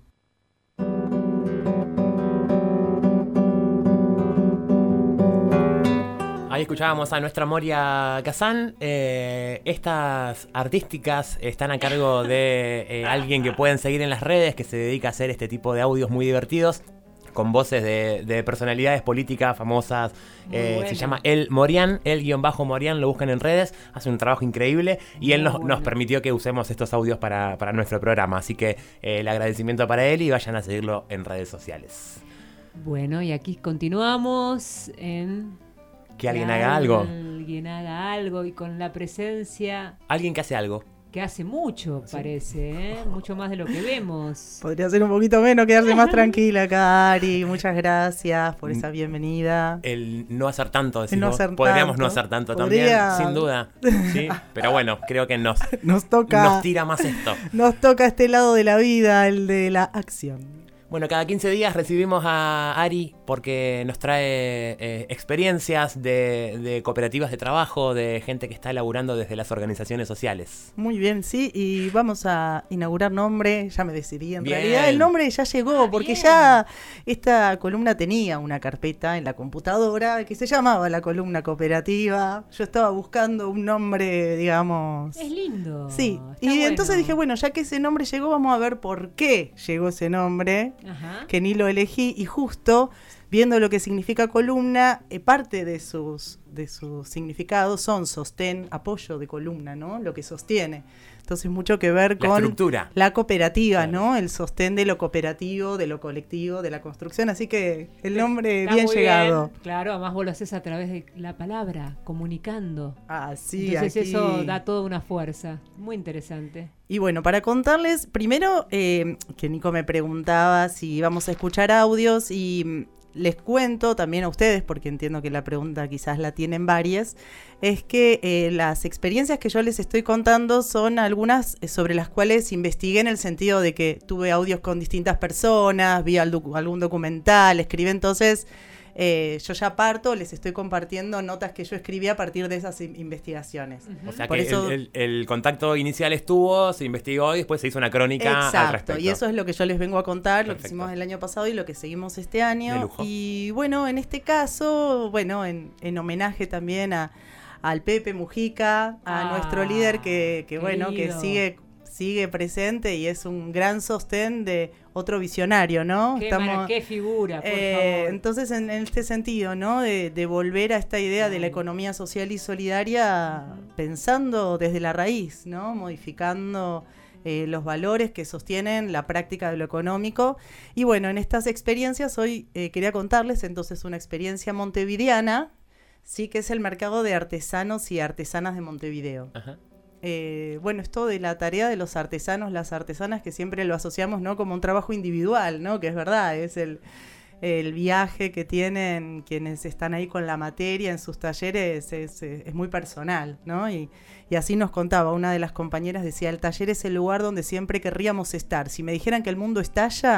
Ahí escuchábamos a nuestra Moria Kazan. Eh, estas artísticas están a cargo de eh, alguien que pueden seguir en las redes, que se dedica a hacer este tipo de audios muy divertidos, con voces de, de personalidades políticas famosas. Eh, bueno. Se llama El Morian, el guión bajo Morian, lo buscan en redes, hace un trabajo increíble y él nos, bueno. nos permitió que usemos estos audios para, para nuestro programa, así que eh, el agradecimiento para él y vayan a seguirlo en redes sociales. Bueno, y aquí continuamos en... Que alguien haga algo. Alguien haga algo y con la presencia... Alguien que hace algo. Que hace mucho, sí. parece, ¿eh? Mucho más de lo que vemos. Podría ser un poquito menos, quedarse más tranquila, Cari. Muchas gracias por esa bienvenida. El no hacer tanto, decimos. No hacer Podríamos tanto. no hacer tanto Podría... también, sin duda. ¿Sí? Pero bueno, creo que nos, nos toca. Nos tira más esto. Nos toca este lado de la vida, el de la acción. Bueno, cada quince días recibimos a Ari porque nos trae eh, experiencias de, de cooperativas de trabajo, de gente que está laburando desde las organizaciones sociales. Muy bien, sí, y vamos a inaugurar nombre, ya me decidí, en bien. realidad el nombre ya llegó, porque bien. ya esta columna tenía una carpeta en la computadora que se llamaba La Columna Cooperativa. Yo estaba buscando un nombre, digamos... Es lindo. Sí, está y bueno. entonces dije, bueno, ya que ese nombre llegó, vamos a ver por qué llegó ese nombre. Ajá. Que ni lo elegí, y justo viendo lo que significa columna, eh, parte de sus de sus significados son sostén, apoyo de columna, ¿no? Lo que sostiene. Entonces mucho que ver la con estructura. La cooperativa, claro. ¿no? El sostén de lo cooperativo, de lo colectivo, de la construcción. Así que el nombre Está bien muy llegado. Bien. Claro, además vos lo haces a través de la palabra, comunicando. Ah, sí, Entonces aquí... eso da toda una fuerza. Muy interesante. Y bueno, para contarles, primero eh, que Nico me preguntaba si íbamos a escuchar audios, y les cuento también a ustedes, porque entiendo que la pregunta quizás la tienen varias, es que eh, las experiencias que yo les estoy contando son algunas sobre las cuales investigué, en el sentido de que tuve audios con distintas personas, vi algún documental, escribí, entonces... Eh, yo ya parto, les estoy compartiendo notas que yo escribí a partir de esas investigaciones. Uh-huh. O sea Por que eso... el, el, el contacto inicial estuvo, se investigó y después se hizo una crónica. Exacto, al respecto. Y eso es lo que yo les vengo a contar, Perfecto. Lo que hicimos el año pasado y lo que seguimos este año. De lujo. Y bueno, en este caso, bueno, en, en homenaje también a al Pepe Mujica, a ah, nuestro líder que, que bueno, que sigue... sigue presente y es un gran sostén de otro visionario, ¿no? Qué, Estamos, mara, qué figura, por eh, favor. Entonces, en, en este sentido, ¿no? De, de volver a esta idea de la economía social y solidaria, pensando desde la raíz, ¿no? Modificando eh, los valores que sostienen la práctica de lo económico. Y bueno, en estas experiencias hoy eh, quería contarles entonces una experiencia montevideana, sí, que es el mercado de artesanos y artesanas de Montevideo. Ajá. Eh, bueno, esto de la tarea de los artesanos, las artesanas, que siempre lo asociamos, ¿no? Como un trabajo individual, ¿no? Que es verdad, es el, el viaje que tienen quienes están ahí con la materia en sus talleres, es, es, es muy personal, ¿no? Y, y así nos contaba una de las compañeras, decía, el taller es el lugar donde siempre querríamos estar. Si me dijeran que el mundo estalla,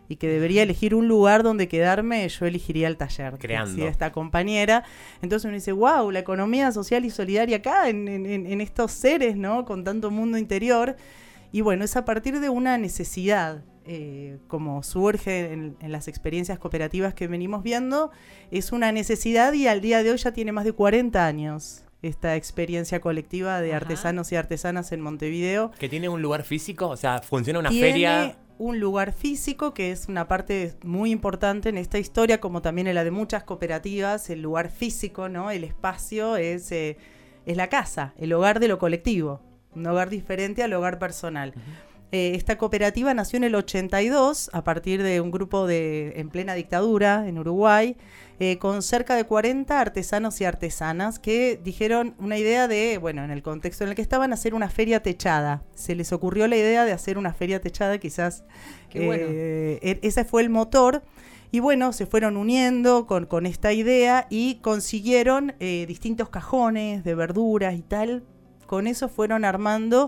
y que debería elegir un lugar donde quedarme, yo elegiría el taller. Creando. Decía esta compañera. Entonces uno dice, wow, la economía social y solidaria acá, en, en, en estos seres, ¿no? Con tanto mundo interior. Y bueno, es a partir de una necesidad, eh, como surge en, en las experiencias cooperativas que venimos viendo, es una necesidad y al día de hoy ya tiene más de cuarenta años esta experiencia colectiva de Ajá. artesanos y artesanas en Montevideo. ¿Que tiene un lugar físico? O sea, ¿funciona una Tiene feria? un lugar físico que es una parte muy importante en esta historia, como también en la de muchas cooperativas. El lugar físico, ¿no? El espacio es, eh, es la casa, el hogar de lo colectivo, un hogar diferente al hogar personal. Uh-huh. Eh, esta cooperativa nació en el ochenta y dos a partir de un grupo de en plena dictadura en Uruguay, eh, con cerca de cuarenta artesanos y artesanas que dijeron una idea de, bueno, en el contexto en el que estaban, hacer una feria techada. Se les ocurrió la idea de hacer una feria techada, quizás Qué bueno. eh, ese fue el motor. Y bueno, se fueron uniendo con, con esta idea y consiguieron eh, distintos cajones de verduras y tal. Con eso fueron armando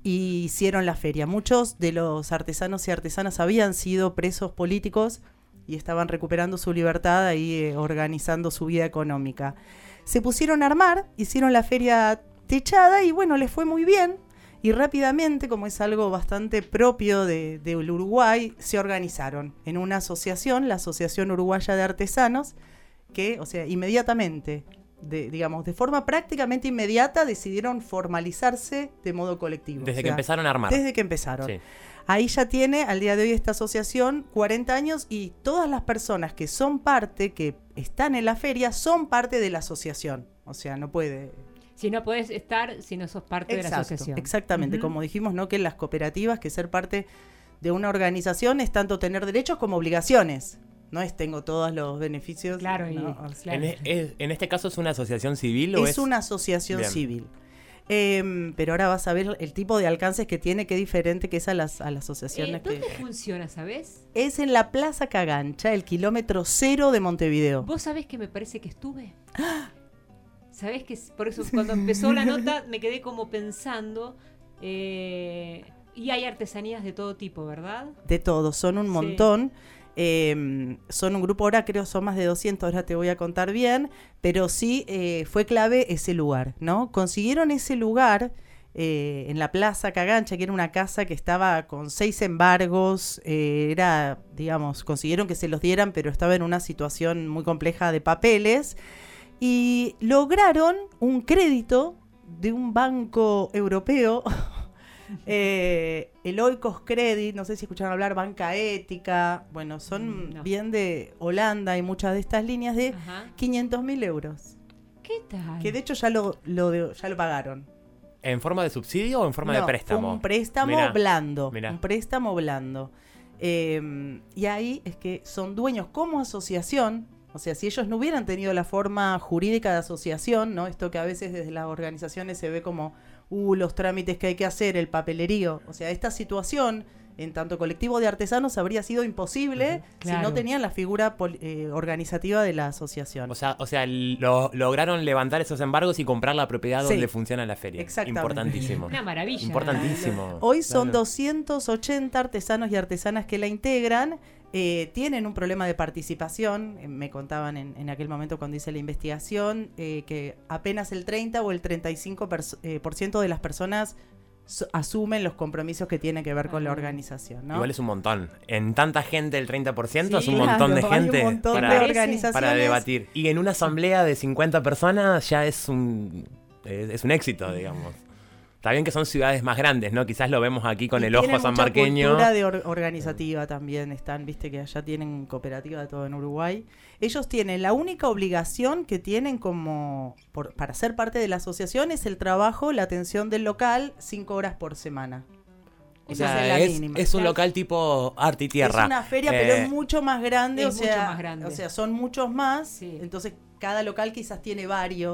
y hicieron la feria. Muchos de los artesanos y artesanas habían sido presos políticos y estaban recuperando su libertad ahí, eh, organizando su vida económica. Se pusieron a armar, hicieron la feria techada y bueno, les fue muy bien. Y rápidamente, como es algo bastante propio de, de Uruguay, se organizaron en una asociación, la Asociación Uruguaya de Artesanos, que, o sea, inmediatamente... De, digamos, de forma prácticamente inmediata decidieron formalizarse de modo colectivo. Desde o que sea, empezaron a armar. Desde que empezaron. Sí. Ahí ya tiene, al día de hoy, esta asociación cuarenta años y todas las personas que son parte, que están en la feria, son parte de la asociación. O sea, no puede... Si no podés estar, si no sos parte Exacto, de la asociación. Exactamente, uh-huh. Como dijimos, ¿no? Que en las cooperativas, que ser parte de una organización es tanto tener derechos como obligaciones. No es tengo todos los beneficios. Claro, y, no, claro. ¿En, es, ¿En este caso es una asociación civil o es...? Es una asociación Bien. civil. Eh, pero ahora vas a ver el tipo de alcances que tiene, que es diferente que es a las, a las asociaciones. Eh, ¿Dónde que... funciona, sabés? Es en la Plaza Cagancha, el kilómetro cero de Montevideo. ¿Vos sabés que me parece que estuve? ¿Sabés que por eso cuando empezó la nota me quedé como pensando... Eh, y hay artesanías de todo tipo, ¿verdad? De todo, son un Sí. montón. Eh, son un grupo, ahora creo son más de doscientos, ahora te voy a contar bien, pero sí eh, fue clave ese lugar, ¿no? Consiguieron ese lugar eh, en la Plaza Cagancha, que era una casa que estaba con seis embargos, eh, era, digamos, consiguieron que se los dieran, pero estaba en una situación muy compleja de papeles, y lograron un crédito de un banco europeo. Eh, el Oikos Credit, no sé si escucharon hablar, Banca Ética, bueno, son no. bien de Holanda y muchas de estas líneas de Ajá. quinientos mil euros. ¿Qué tal? Que de hecho ya lo, lo de, ya lo pagaron. ¿En forma de subsidio o en forma no, de préstamo? Un préstamo Mirá, blando. Mirá. Un préstamo blando. Eh, y ahí es que son dueños como asociación. O sea, si ellos no hubieran tenido la forma jurídica de asociación, ¿no? Esto que a veces desde las organizaciones se ve como uh, los trámites que hay que hacer, el papelerío. O sea, esta situación, en tanto colectivo de artesanos, habría sido imposible uh-huh. claro. si no tenían la figura pol- eh, organizativa de la asociación. O sea, o sea lo, lograron levantar esos embargos y comprar la propiedad sí. donde funciona la feria. Exactamente. Importantísimo. Una maravilla. Importantísimo. Hoy son claro. doscientos ochenta artesanos y artesanas que la integran. Eh, tienen un problema de participación, eh, me contaban en, en aquel momento cuando hice la investigación, eh, que apenas el treinta o el treinta y cinco por ciento eh, por ciento de las personas so, asumen los compromisos que tienen que ver con la organización, ¿no? Igual es un montón. En tanta gente el treinta por ciento sí, es un claro, montón de gente hay un montón para, de organizaciones. para debatir. Y en una asamblea de cincuenta personas ya es un, es, es un éxito, digamos. Está bien que son ciudades más grandes, ¿no? Quizás lo vemos aquí con y el ojo sanmarqueño. Tienen mucha cultura de or- organizativa también. Están, viste que allá tienen cooperativa de todo en Uruguay. Ellos tienen, la única obligación que tienen como por, para ser parte de la asociación es el trabajo, la atención del local, cinco horas por semana. O sea, es, es, es un local tipo arte y tierra. Es una feria, eh, pero es mucho más grande. Es o sea, mucho más grande. O sea, son muchos más. Sí. Entonces, cada local quizás tiene varios...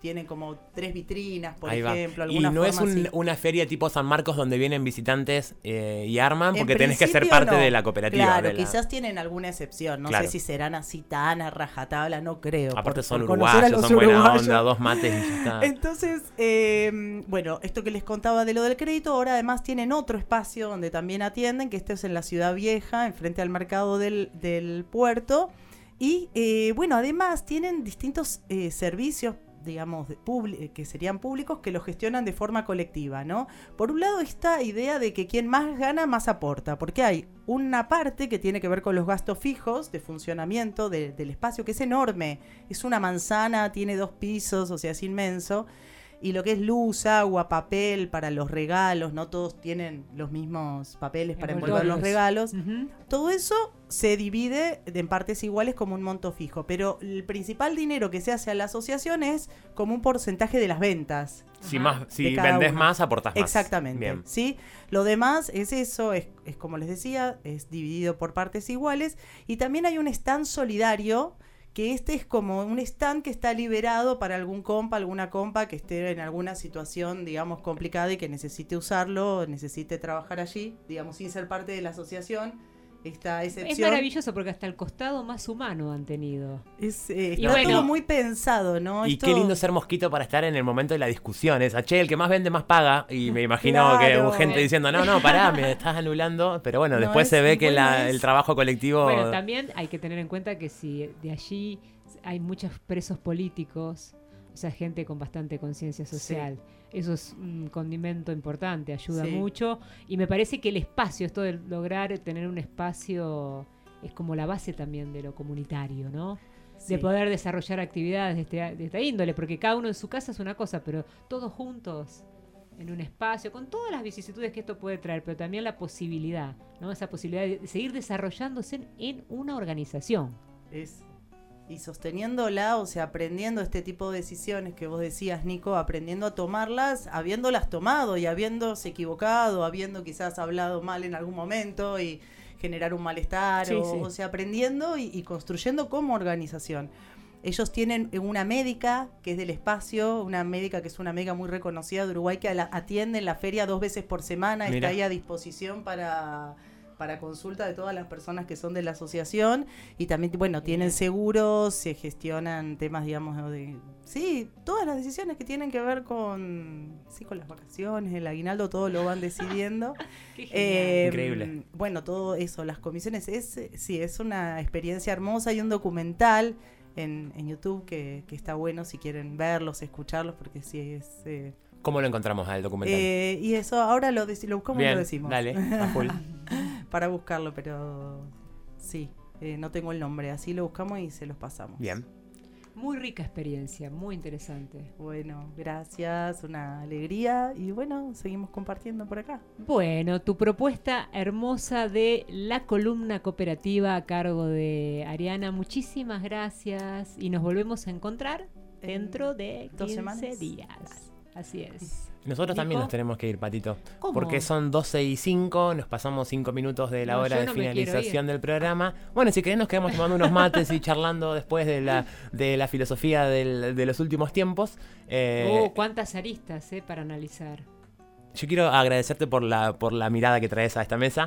tienen como tres vitrinas, por Ahí va. ejemplo. Y no es un, así. una feria tipo San Marcos donde vienen visitantes eh, y arman, En porque tenés que ser principio parte no. de la cooperativa. Claro, de la... quizás tienen alguna excepción. No Claro. sé si serán así tan a rajatabla, no creo. Aparte por- son por conocer a uruguayos, los son buena uruguayos. onda, dos mates y ya está. Entonces, eh, bueno, esto que les contaba de lo del crédito, ahora además tienen otro espacio donde también atienden, que este es en la Ciudad Vieja, enfrente al mercado del, del puerto. Y eh, bueno, además tienen distintos eh, servicios, digamos, de publi- que serían públicos, que los gestionan de forma colectiva, ¿no? Por un lado, esta idea de que quien más gana, más aporta, porque hay una parte que tiene que ver con los gastos fijos de funcionamiento de- del espacio, que es enorme. Es una manzana, tiene dos pisos, o sea, es inmenso. Y lo que es luz, agua, papel para los regalos, no todos tienen los mismos papeles para envolver los regalos. Ujú. Todo eso se divide en partes iguales como un monto fijo, pero el principal dinero que se hace a la asociación es como un porcentaje de las ventas. Si, más, si de cada vendés uno. más, aportás más. Exactamente. Bien. ¿Sí? Lo demás es eso, es, es como les decía, es dividido por partes iguales. Y también hay un stand solidario, que este es como un stand que está liberado para algún compa, alguna compa que esté en alguna situación, digamos, complicada y que necesite usarlo, necesite trabajar allí, digamos, sin ser parte de la asociación. Esta Es excepción. maravilloso porque hasta el costado más humano han tenido. Es, eh, Y está bueno, todo muy pensado, ¿no? Y Esto- qué lindo ser mosquito para estar en el momento de la discusión. Es, che, el que más vende más paga. Y me imagino que Claro. hubo gente diciendo, no, no, pará, me estás anulando. Pero bueno, No, después es- se ve que bueno, la- es- el trabajo colectivo... Bueno, también hay que tener en cuenta que si de allí hay muchos presos políticos, o sea, gente con bastante conciencia social, eso es un condimento importante, ayuda Sí. mucho. Y me parece que el espacio, esto de lograr tener un espacio, es como la base también de lo comunitario, ¿no? Sí. De poder desarrollar actividades de, este, de esta índole, porque cada uno en su casa es una cosa, pero todos juntos en un espacio, con todas las vicisitudes que esto puede traer, pero también la posibilidad, ¿no? Esa posibilidad de seguir desarrollándose en, en una organización. Es, y sosteniéndola, o sea, aprendiendo este tipo de decisiones que vos decías, Nico, aprendiendo a tomarlas, habiéndolas tomado y habiéndose equivocado, habiendo quizás hablado mal en algún momento y generar un malestar, Sí, o, sí. o sea, aprendiendo y, y construyendo como organización. Ellos tienen una médica que es del espacio, una médica que es una médica muy reconocida de Uruguay, que la- atiende en la feria dos veces por semana, Mira. está ahí a disposición para... para consulta de todas las personas que son de la asociación y también, bueno, tienen seguros, se gestionan temas, digamos, de... Sí, todas las decisiones que tienen que ver con, sí, con las vacaciones, el aguinaldo, todo lo van decidiendo. Qué genial. Eh, Increíble. Bueno, todo eso, las comisiones, es, sí, es una experiencia hermosa. Hay un documental en, en YouTube que, que está bueno si quieren verlos, escucharlos, porque sí es... eh, ¿Cómo lo encontramos al documental? eh, y eso ahora lo, deci- lo buscamos y Bien, lo decimos. dale, a full. Para buscarlo, pero sí, eh, no tengo el nombre. Así lo buscamos y se los pasamos. Bien. Muy rica experiencia, muy interesante. Bueno, gracias, una alegría y bueno, seguimos compartiendo por acá. Bueno, tu propuesta hermosa de la columna cooperativa a cargo de Ariana, muchísimas gracias y nos volvemos a encontrar dentro de dos quince semanas. días. Así es. Nosotros también ¿Nico? nos tenemos que ir, Patito. ¿Cómo? Porque son doce y cinco, nos pasamos cinco minutos de la No, hora yo de no me quiero finalización ir. del programa. Bueno, si querés nos quedamos tomando unos mates y charlando después de la, de la filosofía del- de los últimos tiempos. Eh, Oh, cuántas aristas, eh, para analizar. Yo quiero agradecerte por la, por la mirada que traes a esta mesa.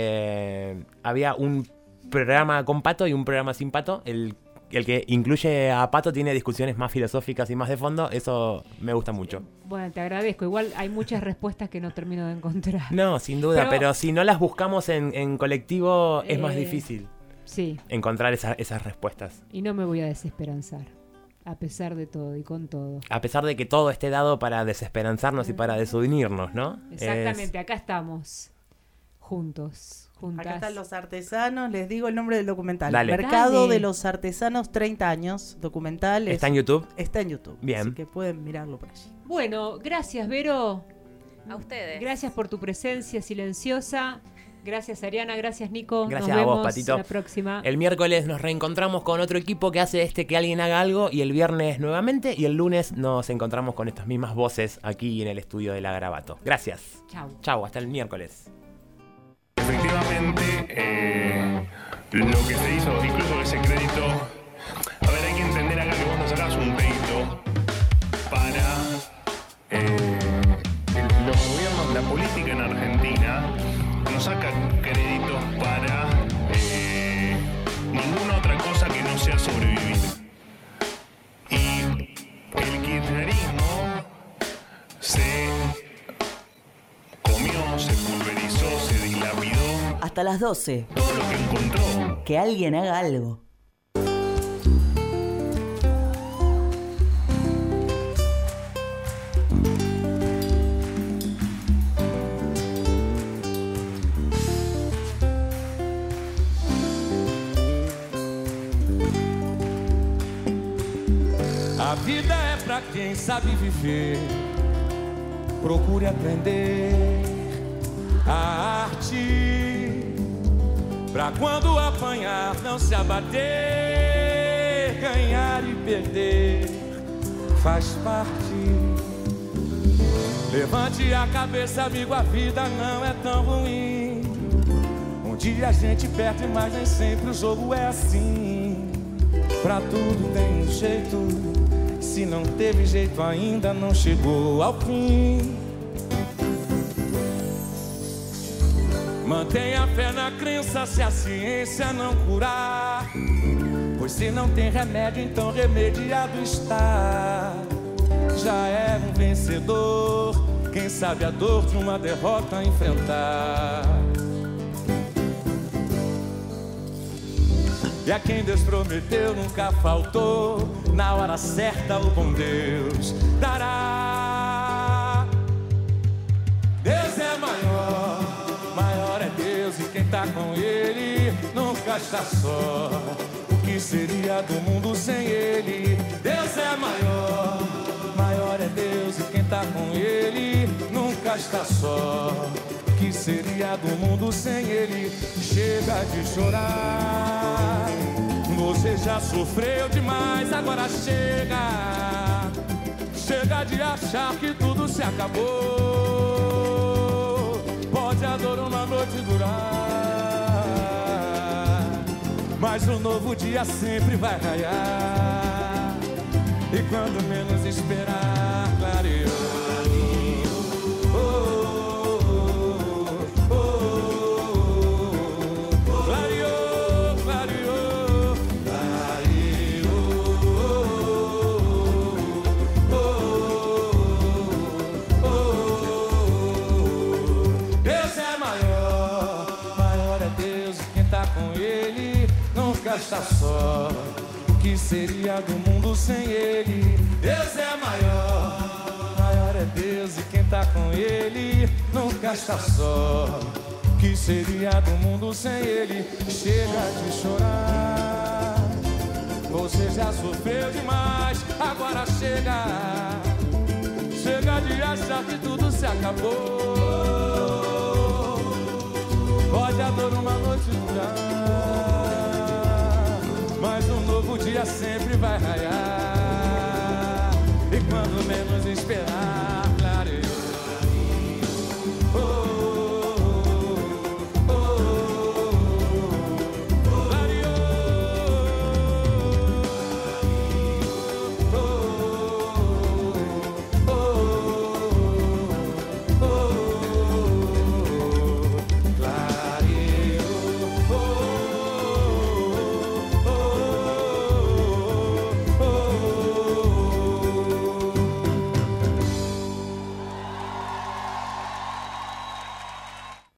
Eh, había un programa con Pato y un programa sin Pato. El, el que incluye a Pato tiene discusiones más filosóficas y más de fondo. Eso me gusta mucho. Bueno, te agradezco. Igual hay muchas respuestas que no termino de encontrar. No, sin duda, pero, Pero- si no las buscamos en, en colectivo es más Eh, difícil Sí, encontrar esa- esas respuestas. y no me voy a desesperanzar, a pesar de todo y con todo. A pesar de que todo esté dado para desesperanzarnos y para desunirnos, ¿no? Exactamente, acá estamos, juntos, juntas. Acá están los artesanos, les digo el nombre del documental. Dale. Mercado Dale. de los Artesanos, treinta años, documental. ¿Está es- en YouTube? Está en YouTube. Bien. Así que pueden mirarlo por allí. Bueno, gracias, Vero. A ustedes. Gracias por tu presencia silenciosa. Gracias, Ariana. Gracias, Nico. Gracias Nos a vos, vemos Patito. la próxima. El miércoles nos reencontramos con otro equipo que hace este que alguien haga algo y el viernes nuevamente y el lunes nos encontramos con estas mismas voces aquí en el estudio de La Garabato. Gracias. Chau. Chau, hasta el miércoles. Efectivamente, eh, lo que se hizo, incluso ese crédito. A ver, hay que entender acá que vos no sacás un crédito eh, el- los gobiernos, la política en Argentina no saca créditos para eh, ninguna otra cosa que no sea sobrevivir. Y el kirchnerismo se comió, se pulverizó, se dilapidó. Hasta las doce. Todo lo que encontró. Que alguien haga algo. A vida é pra quem sabe viver. Procure aprender a arte, pra quando apanhar não se abater. Ganhar e perder faz parte. Levante a cabeça, amigo, a vida não é tão ruim. Um dia a gente perde, mas nem sempre o jogo é assim. Pra tudo tem um jeito. Se não teve jeito ainda, não chegou ao fim. Mantenha fé na crença se a ciência não curar. Pois se não tem remédio, então remediado está. Já é um vencedor, quem sabe a dor de uma derrota enfrentar. E a quem Deus prometeu nunca faltou. Na hora certa o bom Deus dará. Deus é maior, maior é Deus, e quem tá com Ele nunca está só. O que seria do mundo sem Ele? Deus é maior, maior é Deus, e quem tá com Ele nunca está só. O que seria do mundo sem Ele? Chega de chorar. Você já sofreu demais, agora chega. Chega de achar que tudo se acabou. Pode a dor uma noite durar, mas um novo dia sempre vai raiar. E quando menos esperar, clareou. Está só. O que seria do mundo sem Ele? Deus é maior, maior é Deus, e quem tá com Ele nunca está só. O que seria do mundo sem Ele? Chega de chorar. Você já sofreu demais, agora chega. Chega de achar que tudo se acabou. Pode a dor uma noite durar, mas um novo dia sempre vai raiar. E quando menos esperar,